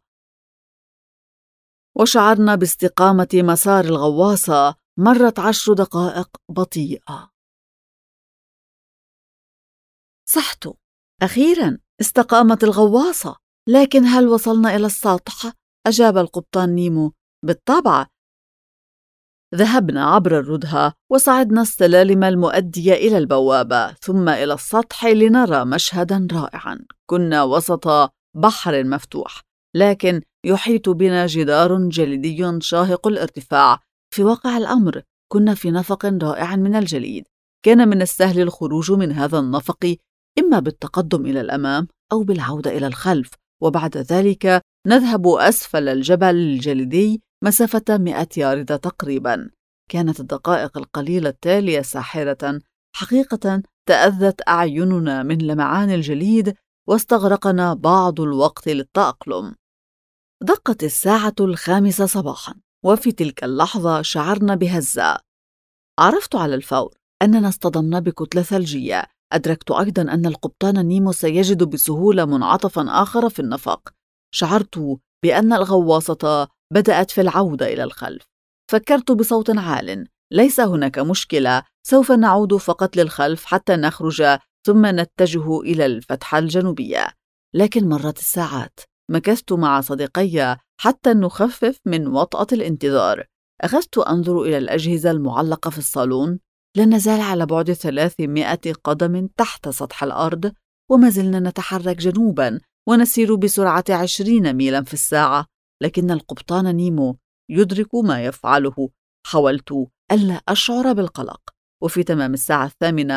وشعرنا باستقامة مسار الغواصة. مرت 10 دقائق بطيئة. صحت. أخيراً استقامت الغواصة، لكن هل وصلنا إلى السطح؟ أجاب القبطان نيمو: بالطبع. ذهبنا عبر الردهة وصعدنا السلالم المؤدية إلى البوابة، ثم إلى السطح لنرى مشهداً رائعاً. كنا وسط بحر مفتوح، لكن يحيط بنا جدار جليدي شاهق الارتفاع. في واقع الأمر كنا في نفق رائع من الجليد. كان من السهل الخروج من هذا النفق إما بالتقدم إلى الأمام أو بالعودة إلى الخلف، وبعد ذلك نذهب أسفل الجبل الجليدي مسافة 100 ياردة تقريبا. كانت الدقائق القليلة التالية ساحرة حقيقة. تأذت أعيننا من لمعان الجليد، واستغرقنا بعض الوقت للتأقلم. دقت الساعة 5 صباحا، وفي تلك اللحظة شعرنا بهزة. عرفت على الفور أننا اصطدمنا بكتلة ثلجية. أدركت أيضاً أن القبطان نيمو سيجد بسهولة منعطفاً آخر في النفق. شعرت بأن الغواصة بدأت في العودة إلى الخلف. فكرت بصوت عال: ليس هناك مشكلة، سوف نعود فقط للخلف حتى نخرج، ثم نتجه إلى الفتحة الجنوبية. لكن مرت الساعات. مكثت مع صديقي حتى نخفف من وطأة الانتظار. أخذت أنظر إلى الأجهزة المعلقة في الصالون. لا نزال على بعد 300 قدم تحت سطح الأرض، وما زلنا نتحرك جنوباً ونسير بسرعة 20 ميلا في الساعة، لكن القبطان نيمو يدرك ما يفعله. حاولت ألا أشعر بالقلق، وفي تمام الساعة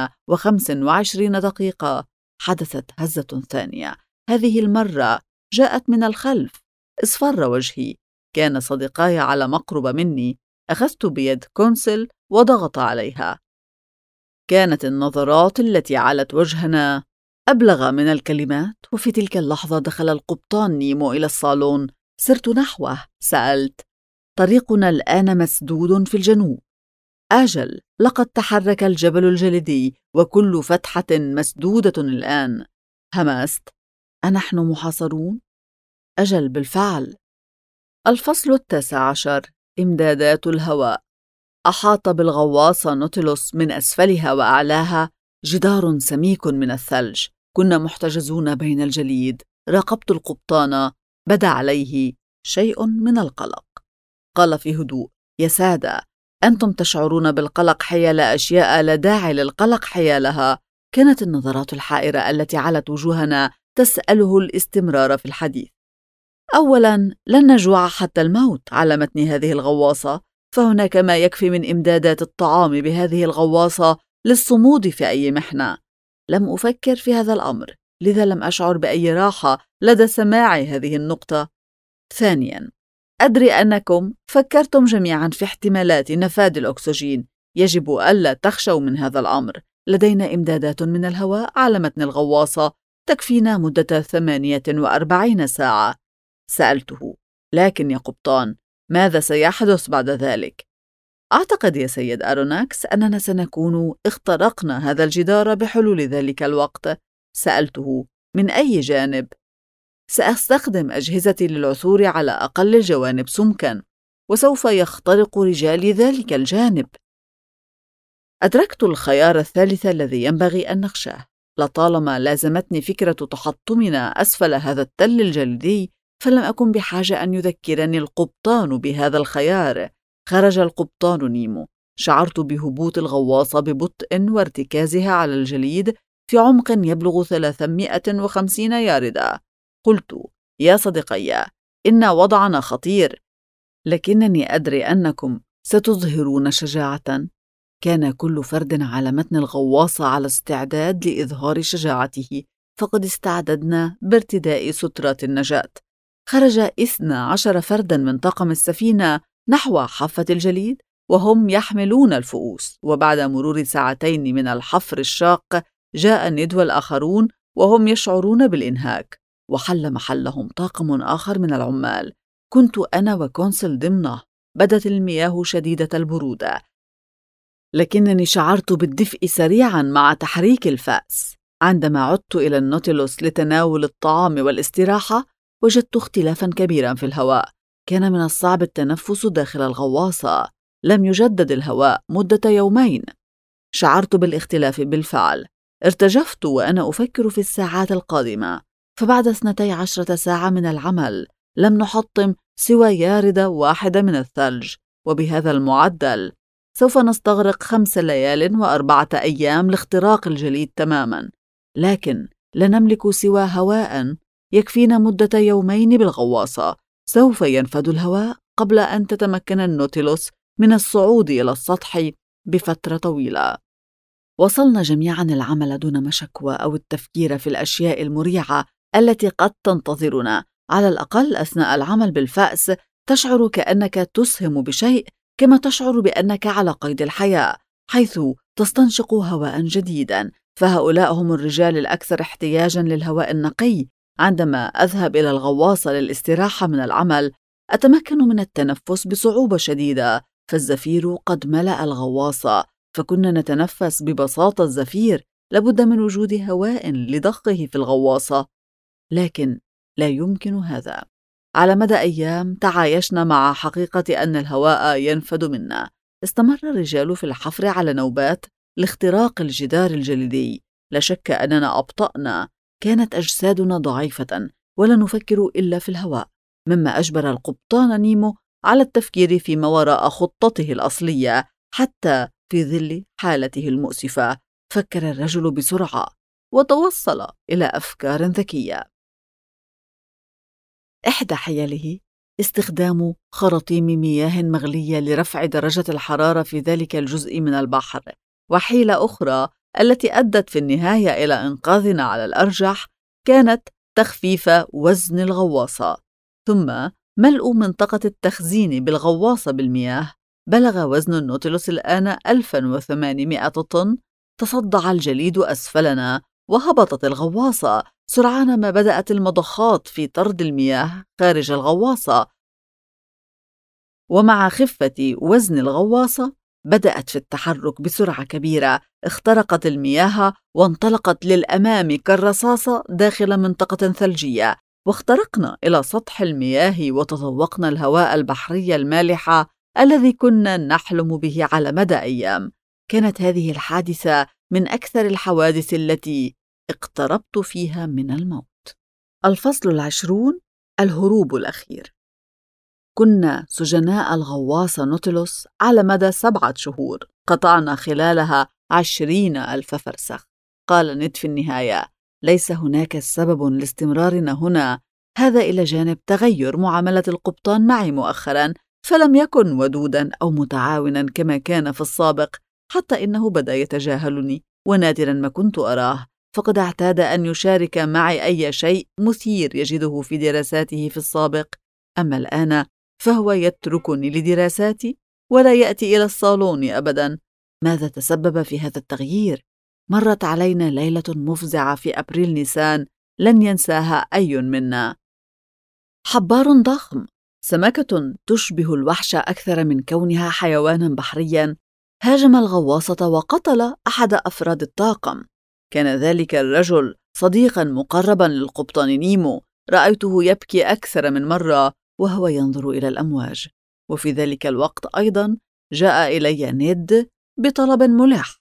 8:25 حدثت هزة ثانية. هذه المرة جاءت من الخلف. اصفر وجهي. كان صديقاي على مقرب مني. أخذت بيد كونسل وضغط عليها. كانت النظرات التي علت وجهنا أبلغ من الكلمات، وفي تلك اللحظة دخل القبطان نيمو إلى الصالون. سرت نحوه. سألت: طريقنا الآن مسدود في الجنوب. أجل، لقد تحرك الجبل الجليدي وكل فتحة مسدودة الآن. همست: أنحن محاصرون؟ أجل بالفعل. الفصل 19: إمدادات الهواء. أحاط بالغواصة نوتيلوس من أسفلها وأعلاها جدار سميك من الثلج. كنا محتجزون بين الجليد. راقبت القبطان. بدا عليه شيء من القلق. قال في هدوء: يا سادة، أنتم تشعرون بالقلق حيال أشياء لا داعي للقلق حيالها. كانت النظرات الحائرة التي علت وجوهنا تسأله الاستمرار في الحديث. أولاً، لن نجوع حتى الموت على متن هذه الغواصة، فهناك ما يكفي من إمدادات الطعام بهذه الغواصة للصمود في أي محنة. لم أفكر في هذا الأمر، لذا لم أشعر بأي راحة لدى سماع هذه النقطة. ثانياً، أدري أنكم فكرتم جميعاً في احتمالات نفاذ الأكسجين. يجب ألا تخشوا من هذا الأمر. لدينا إمدادات من الهواء على متن الغواصة تكفينا مدة 48 ساعة. سألته: لكن يا قبطان، ماذا سيحدث بعد ذلك؟ أعتقد يا سيد أروناكس أننا سنكون اخترقنا هذا الجدار بحلول ذلك الوقت. سألته: من أي جانب؟ سأستخدم أجهزتي للعثور على أقل الجوانب سمكاً، وسوف يخترق رجالي ذلك الجانب. أدركت الخيار الثالث الذي ينبغي أن نخشاه. لطالما لازمتني فكرة تحطمنا أسفل هذا التل الجليدي، فلم أكن بحاجة أن يذكرني القبطان بهذا الخيار. خرج القبطان نيمو. شعرت بهبوط الغواصة ببطء وارتكازها على الجليد في عمق يبلغ 350 ياردة. قلت: يا صديقي، إن وضعنا خطير، لكنني أدري أنكم ستظهرون شجاعة. كان كل فرد على متن الغواصة على استعداد لإظهار شجاعته، فقد استعددنا بارتداء سترات النجاة. خرج 12 فرداً من طاقم السفينة نحو حافة الجليد، وهم يحملون الفؤوس. وبعد مرور ساعتين من الحفر الشاق، جاء الندوة الآخرون وهم يشعرون بالإنهاك، وحل محلهم طاقم آخر من العمال. كنت أنا وكونسل ضمنه. بدت المياه شديدة البرودة، لكنني شعرت بالدفء سريعاً مع تحريك الفأس. عندما عدت إلى النوتيلوس لتناول الطعام والاستراحة، وجدت اختلافاً كبيراً في الهواء. كان من الصعب التنفس داخل الغواصة. لم يجدد الهواء مدة يومين. شعرت بالاختلاف بالفعل. ارتجفت وأنا أفكر في الساعات القادمة، فبعد 12 ساعة من العمل لم نحطم سوى ياردة واحدة من الثلج، وبهذا المعدل سوف نستغرق 5 ليال و4 أيام لاختراق الجليد تماماً. لكن لا نملك سوى هواء يكفينا مدة يومين بالغواصة. سوف ينفد الهواء قبل أن تتمكن النوتيلوس من الصعود إلى السطح بفترة طويلة. وصلنا جميعاً العمل دون مشكوى أو التفكير في الأشياء المريعة التي قد تنتظرنا. على الأقل أثناء العمل بالفأس تشعر كأنك تسهم بشيء، كما تشعر بأنك على قيد الحياة، حيث تستنشق هواء جديداً. فهؤلاء هم الرجال الأكثر احتياجاً للهواء النقي. عندما أذهب إلى الغواصة للاستراحة من العمل، أتمكن من التنفس بصعوبة شديدة، فالزفير قد ملأ الغواصة، فكنا نتنفس ببساطة الزفير. لابد من وجود هواء لضخه في الغواصة، لكن لا يمكن هذا. على مدى أيام تعايشنا مع حقيقة أن الهواء ينفد منا. استمر الرجال في الحفر على نوبات لاختراق الجدار الجليدي. لا شك أننا أبطأنا. كانت أجسادنا ضعيفة ولا نفكر إلا في الهواء، مما أجبر القبطان نيمو على التفكير فيما وراء خطته الأصلية. حتى في ظل حالته المؤسفة فكر الرجل بسرعة وتوصل إلى أفكار ذكية. إحدى حيله استخدام خراطيم مياه مغلية لرفع درجة الحرارة في ذلك الجزء من البحر، وحيلة أخرى التي أدت في النهاية إلى إنقاذنا على الأرجح كانت تخفيف وزن الغواصة. ثم ملء منطقة التخزين بالغواصة بالمياه. بلغ وزن النوتيلوس الآن 1800 طن. تصدع الجليد أسفلنا وهبطت الغواصة سرعان ما بدأت المضخات في طرد المياه خارج الغواصة، ومع خفة وزن الغواصة بدأت في التحرك بسرعة كبيرة. اخترقت المياه وانطلقت للأمام كالرصاصة داخل منطقة ثلجية، واخترقنا إلى سطح المياه وتذوقنا الهواء البحري المالح الذي كنا نحلم به على مدى أيام. كانت هذه الحادثة من أكثر الحوادث التي اقتربت فيها من الموت. الفصل 20: الهروب الأخير. كنا سجناء الغواصة نوتيلوس على مدى 7 شهور، قطعنا خلالها 20,000 فرسخ. قال نيد في النهاية: ليس هناك سبب لاستمرارنا هنا، هذا إلى جانب تغير معاملة القبطان معي مؤخرا، فلم يكن ودودا أو متعاونا كما كان في السابق، حتى إنه بدأ يتجاهلني، ونادرا ما كنت أراه، فقد اعتاد أن يشارك معي أي شيء مثير يجده في دراساته في السابق. أما الآن فهو يتركني لدراساتي ولا يأتي إلى الصالون أبدا. ماذا تسبب في هذا التغيير؟ مرت علينا ليلة مفزعة في أبريل نيسان لن ينساها أي منا. حبار ضخم، سمكة تشبه الوحش أكثر من كونها حيوانا بحريا، هاجم الغواصة وقتل أحد أفراد الطاقم. كان ذلك الرجل صديقا مقربا للقبطان نيمو، رأيته يبكي أكثر من مرة وهو ينظر إلى الأمواج. وفي ذلك الوقت أيضا جاء إلي نيد بطلب ملح.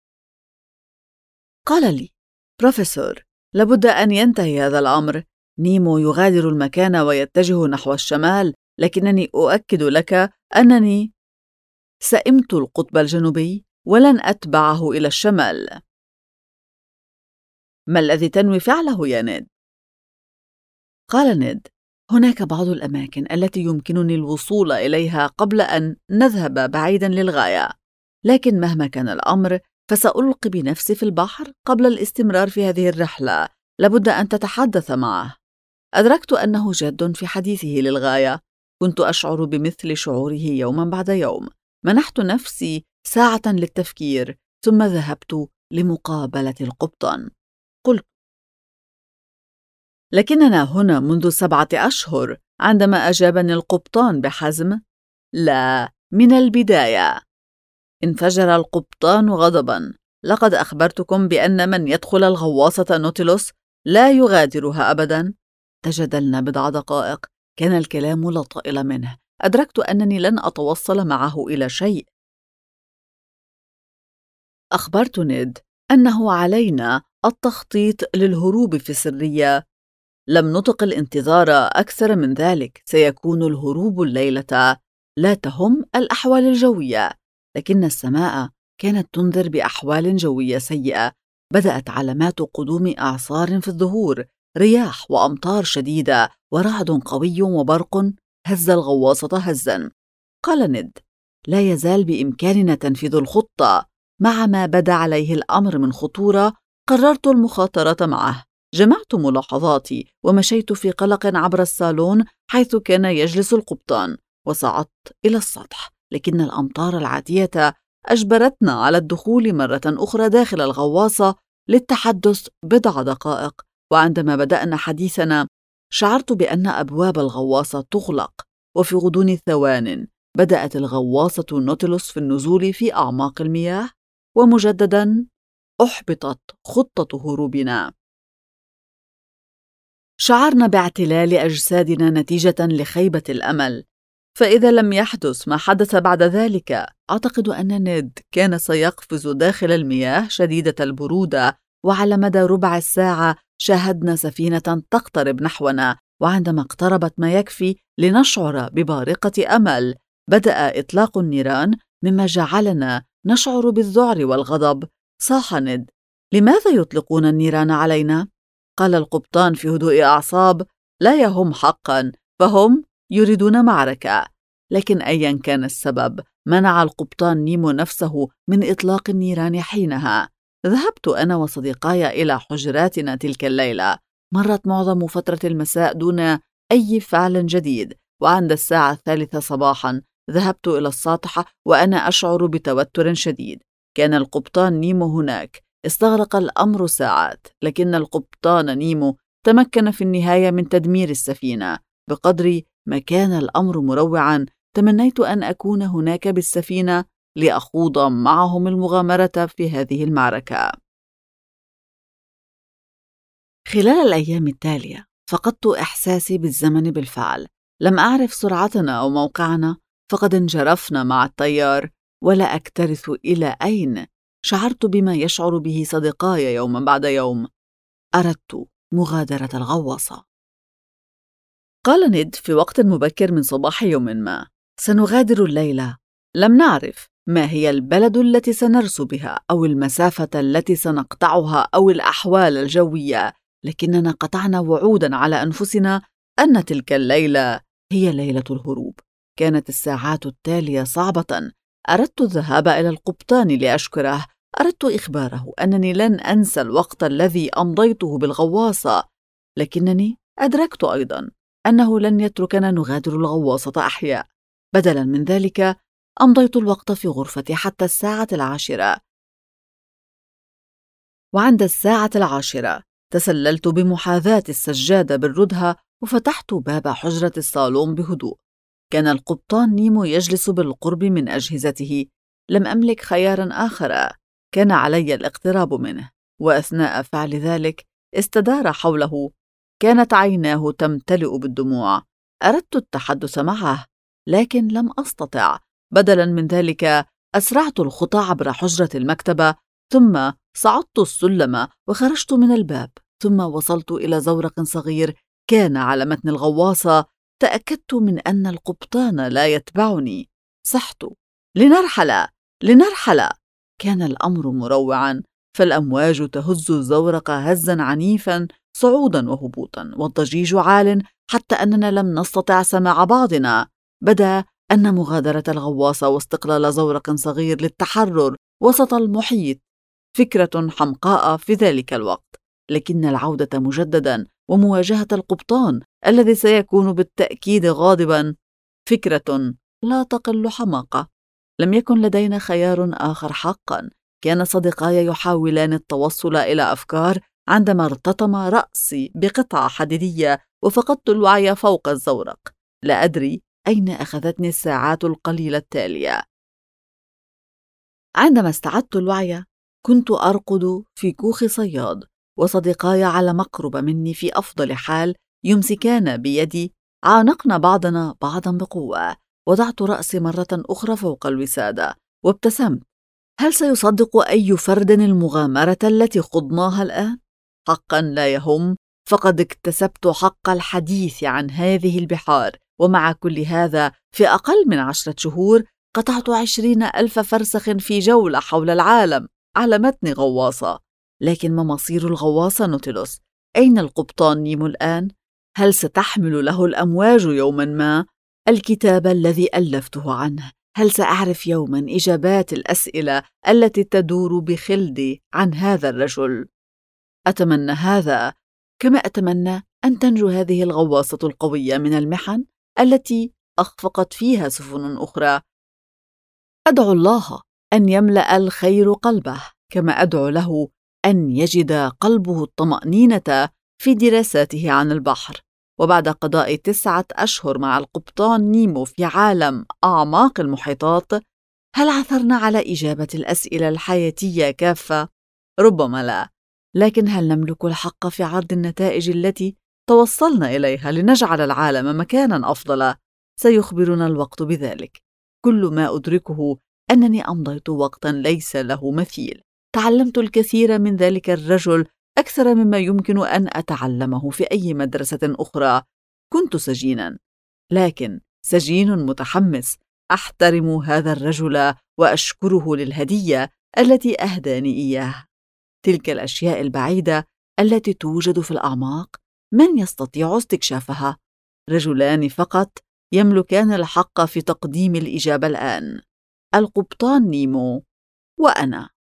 قال لي: بروفيسور، لابد أن ينتهي هذا الأمر. نيمو يغادر المكان ويتجه نحو الشمال، لكنني أؤكد لك أنني سئمت القطب الجنوبي ولن أتبعه إلى الشمال. ما الذي تنوي فعله يا نيد؟ قال نيد: هناك بعض الأماكن التي يمكنني الوصول إليها قبل أن نذهب بعيدا للغاية، لكن مهما كان الأمر فسألقي بنفسي في البحر قبل الاستمرار في هذه الرحلة. لابد أن تتحدث معه. أدركت أنه جاد في حديثه للغاية. كنت أشعر بمثل شعوره يوما بعد يوم. منحت نفسي ساعة للتفكير، ثم ذهبت لمقابلة القبطان. قلت: لكننا هنا منذ 7 أشهر. عندما أجابني القبطان بحزم: لا، من البداية. انفجر القبطان غضبا: لقد أخبرتكم بأن من يدخل الغواصة نوتيلوس لا يغادرها أبدا. تجادلنا بضع دقائق، كان الكلام لا طائل منه. أدركت أنني لن أتوصل معه إلى شيء. أخبرت نيد أنه علينا التخطيط للهروب في سرية. لم نطق الانتظار أكثر من ذلك. سيكون الهروب الليلة. لا تهم الأحوال الجوية، لكن السماء كانت تنذر بأحوال جوية سيئة. بدأت علامات قدوم إعصار في الظهور، رياح وأمطار شديدة ورعد قوي وبرق هز الغواصة هزا. قال نيد: لا يزال بإمكاننا تنفيذ الخطة. مع ما بدا عليه الأمر من خطورة قررت المخاطرة معه. جمعت ملاحظاتي ومشيت في قلق عبر الصالون حيث كان يجلس القبطان، وصعدت إلى السطح، لكن الأمطار العاتية أجبرتنا على الدخول مرة أخرى داخل الغواصة للتحدث بضع دقائق. وعندما بدأنا حديثنا شعرت بأن أبواب الغواصة تغلق، وفي غضون ثوان بدأت الغواصة نوتيلوس في النزول في أعماق المياه، ومجددا أحبطت خطة هروبنا. شعرنا باعتلال أجسادنا نتيجة لخيبة الأمل. فإذا لم يحدث ما حدث بعد ذلك، أعتقد أن نيد كان سيقفز داخل المياه شديدة البرودة. وعلى مدى ربع الساعة شاهدنا سفينة تقترب نحونا، وعندما اقتربت ما يكفي لنشعر ببارقة أمل بدأ إطلاق النيران، مما جعلنا نشعر بالذعر والغضب. صاح نيد: لماذا يطلقون النيران علينا؟ قال القبطان في هدوء أعصاب: لا يهم حقا، فهم يريدون معركة. لكن أيا كان السبب، منع القبطان نيمو نفسه من إطلاق النيران حينها. ذهبت أنا وصديقاي إلى حجراتنا تلك الليلة. مرت معظم فترة المساء دون أي فعل جديد، وعند الساعة 3 صباحا ذهبت إلى السطح وأنا أشعر بتوتر شديد. كان القبطان نيمو هناك. استغرق الأمر ساعات، لكن القبطان نيمو تمكن في النهاية من تدمير السفينة. بقدر ما كان الأمر مروعاً، تمنيت أن أكون هناك بالسفينة لأخوض معهم المغامرة في هذه المعركة. خلال الأيام التالية فقدت إحساسي بالزمن بالفعل. لم أعرف سرعتنا أو موقعنا، فقد انجرفنا مع التيار ولا أكترث إلى أين. شعرت بما يشعر به صديقاي يوما بعد يوم. أردت مغادرة الغواصة. قال نيد في وقت مبكر من صباح يوم ما: سنغادر الليلة. لم نعرف ما هي البلد التي سنرسو بها أو المسافة التي سنقطعها أو الأحوال الجوية، لكننا قطعنا وعوداً على أنفسنا أن تلك الليلة هي ليلة الهروب. كانت الساعات التالية صعبة. أردت الذهاب إلى القبطان لأشكره. أردت إخباره أنني لن أنسى الوقت الذي أمضيته بالغواصة، لكنني أدركت أيضاً أنه لن يتركنا نغادر الغواصة أحياء. بدلاً من ذلك، أمضيت الوقت في غرفتي حتى الساعة 10، وعند الساعة 10 تسللت بمحاذاة السجادة بالردهة وفتحت باب حجرة الصالون بهدوء. كان القبطان نيمو يجلس بالقرب من أجهزته. لم أملك خياراً آخر، كان علي الاقتراب منه، وأثناء فعل ذلك استدار حوله. كانت عيناه تمتلئ بالدموع. أردت التحدث معه، لكن لم أستطع. بدلاً من ذلك، أسرعت الخطى عبر حجرة المكتبة، ثم صعدت السلم وخرجت من الباب، ثم وصلت إلى زورق صغير كان على متن الغواصة. تأكدت من أن القبطان لا يتبعني. صحت: لنرحل، لنرحل. كان الأمر مروعاً، فالأمواج تهز الزورق هزاً عنيفاً صعوداً وهبوطاً، والضجيج عال حتى أننا لم نستطع سماع بعضنا. بدا أن مغادرة الغواصة واستقلال زورق صغير للتحرر وسط المحيط فكرة حمقاء في ذلك الوقت، لكن العودة مجدداً ومواجهة القبطان الذي سيكون بالتأكيد غاضباً فكرة لا تقل حماقة. لم يكن لدينا خيار آخر حقاً. كان صديقاي يحاولان التوصل إلى أفكار عندما ارتطم رأسي بقطعة حديدية وفقدت الوعي فوق الزورق. لا أدري أين أخذتني الساعات القليلة التالية. عندما استعدت الوعي كنت أرقد في كوخ صياد، وصديقاي على مقرب مني في أفضل حال يمسكان بيدي. عانقنا بعضنا بعضا بقوة. وضعت رأسي مرة أخرى فوق الوسادة وابتسمت. هل سيصدق أي فرد المغامرة التي خضناها الآن؟ حقا لا يهم، فقد اكتسبت حق الحديث عن هذه البحار. ومع كل هذا، في أقل من 10 شهور قطعت 20,000 فرسخ في جولة حول العالم على متن غواصة. لكن ما مصير الغواصة نوتيلوس؟ أين القبطان نيمو الآن؟ هل ستحمل له الأمواج يوما ما الكتاب الذي ألفته عنه؟ هل سأعرف يوما إجابات الأسئلة التي تدور بخلدي عن هذا الرجل؟ أتمنى هذا، كما أتمنى أن تنجو هذه الغواصة القوية من المحن التي أخفقت فيها سفن أخرى. أدعو الله أن يملأ الخير قلبه، كما أدعو له أن يجد قلبه الطمأنينة في دراساته عن البحر. وبعد قضاء 9 أشهر مع القبطان نيمو في عالم أعماق المحيطات، هل عثرنا على إجابة الأسئلة الحياتية كافة؟ ربما لا، لكن هل نملك الحق في عرض النتائج التي توصلنا إليها لنجعل العالم مكاناً أفضل؟ سيخبرنا الوقت بذلك. كل ما أدركه أنني أمضيت وقتاً ليس له مثيل. تعلمت الكثير من ذلك الرجل، أكثر مما يمكن أن أتعلمه في أي مدرسة أخرى. كنت سجيناً، لكن سجين متحمس. أحترم هذا الرجل وأشكره للهدية التي أهداني إياه. تلك الأشياء البعيدة التي توجد في الأعماق من يستطيع استكشافها؟ رجلان فقط يملكان الحق في تقديم الإجابة الآن: القبطان نيمو وأنا.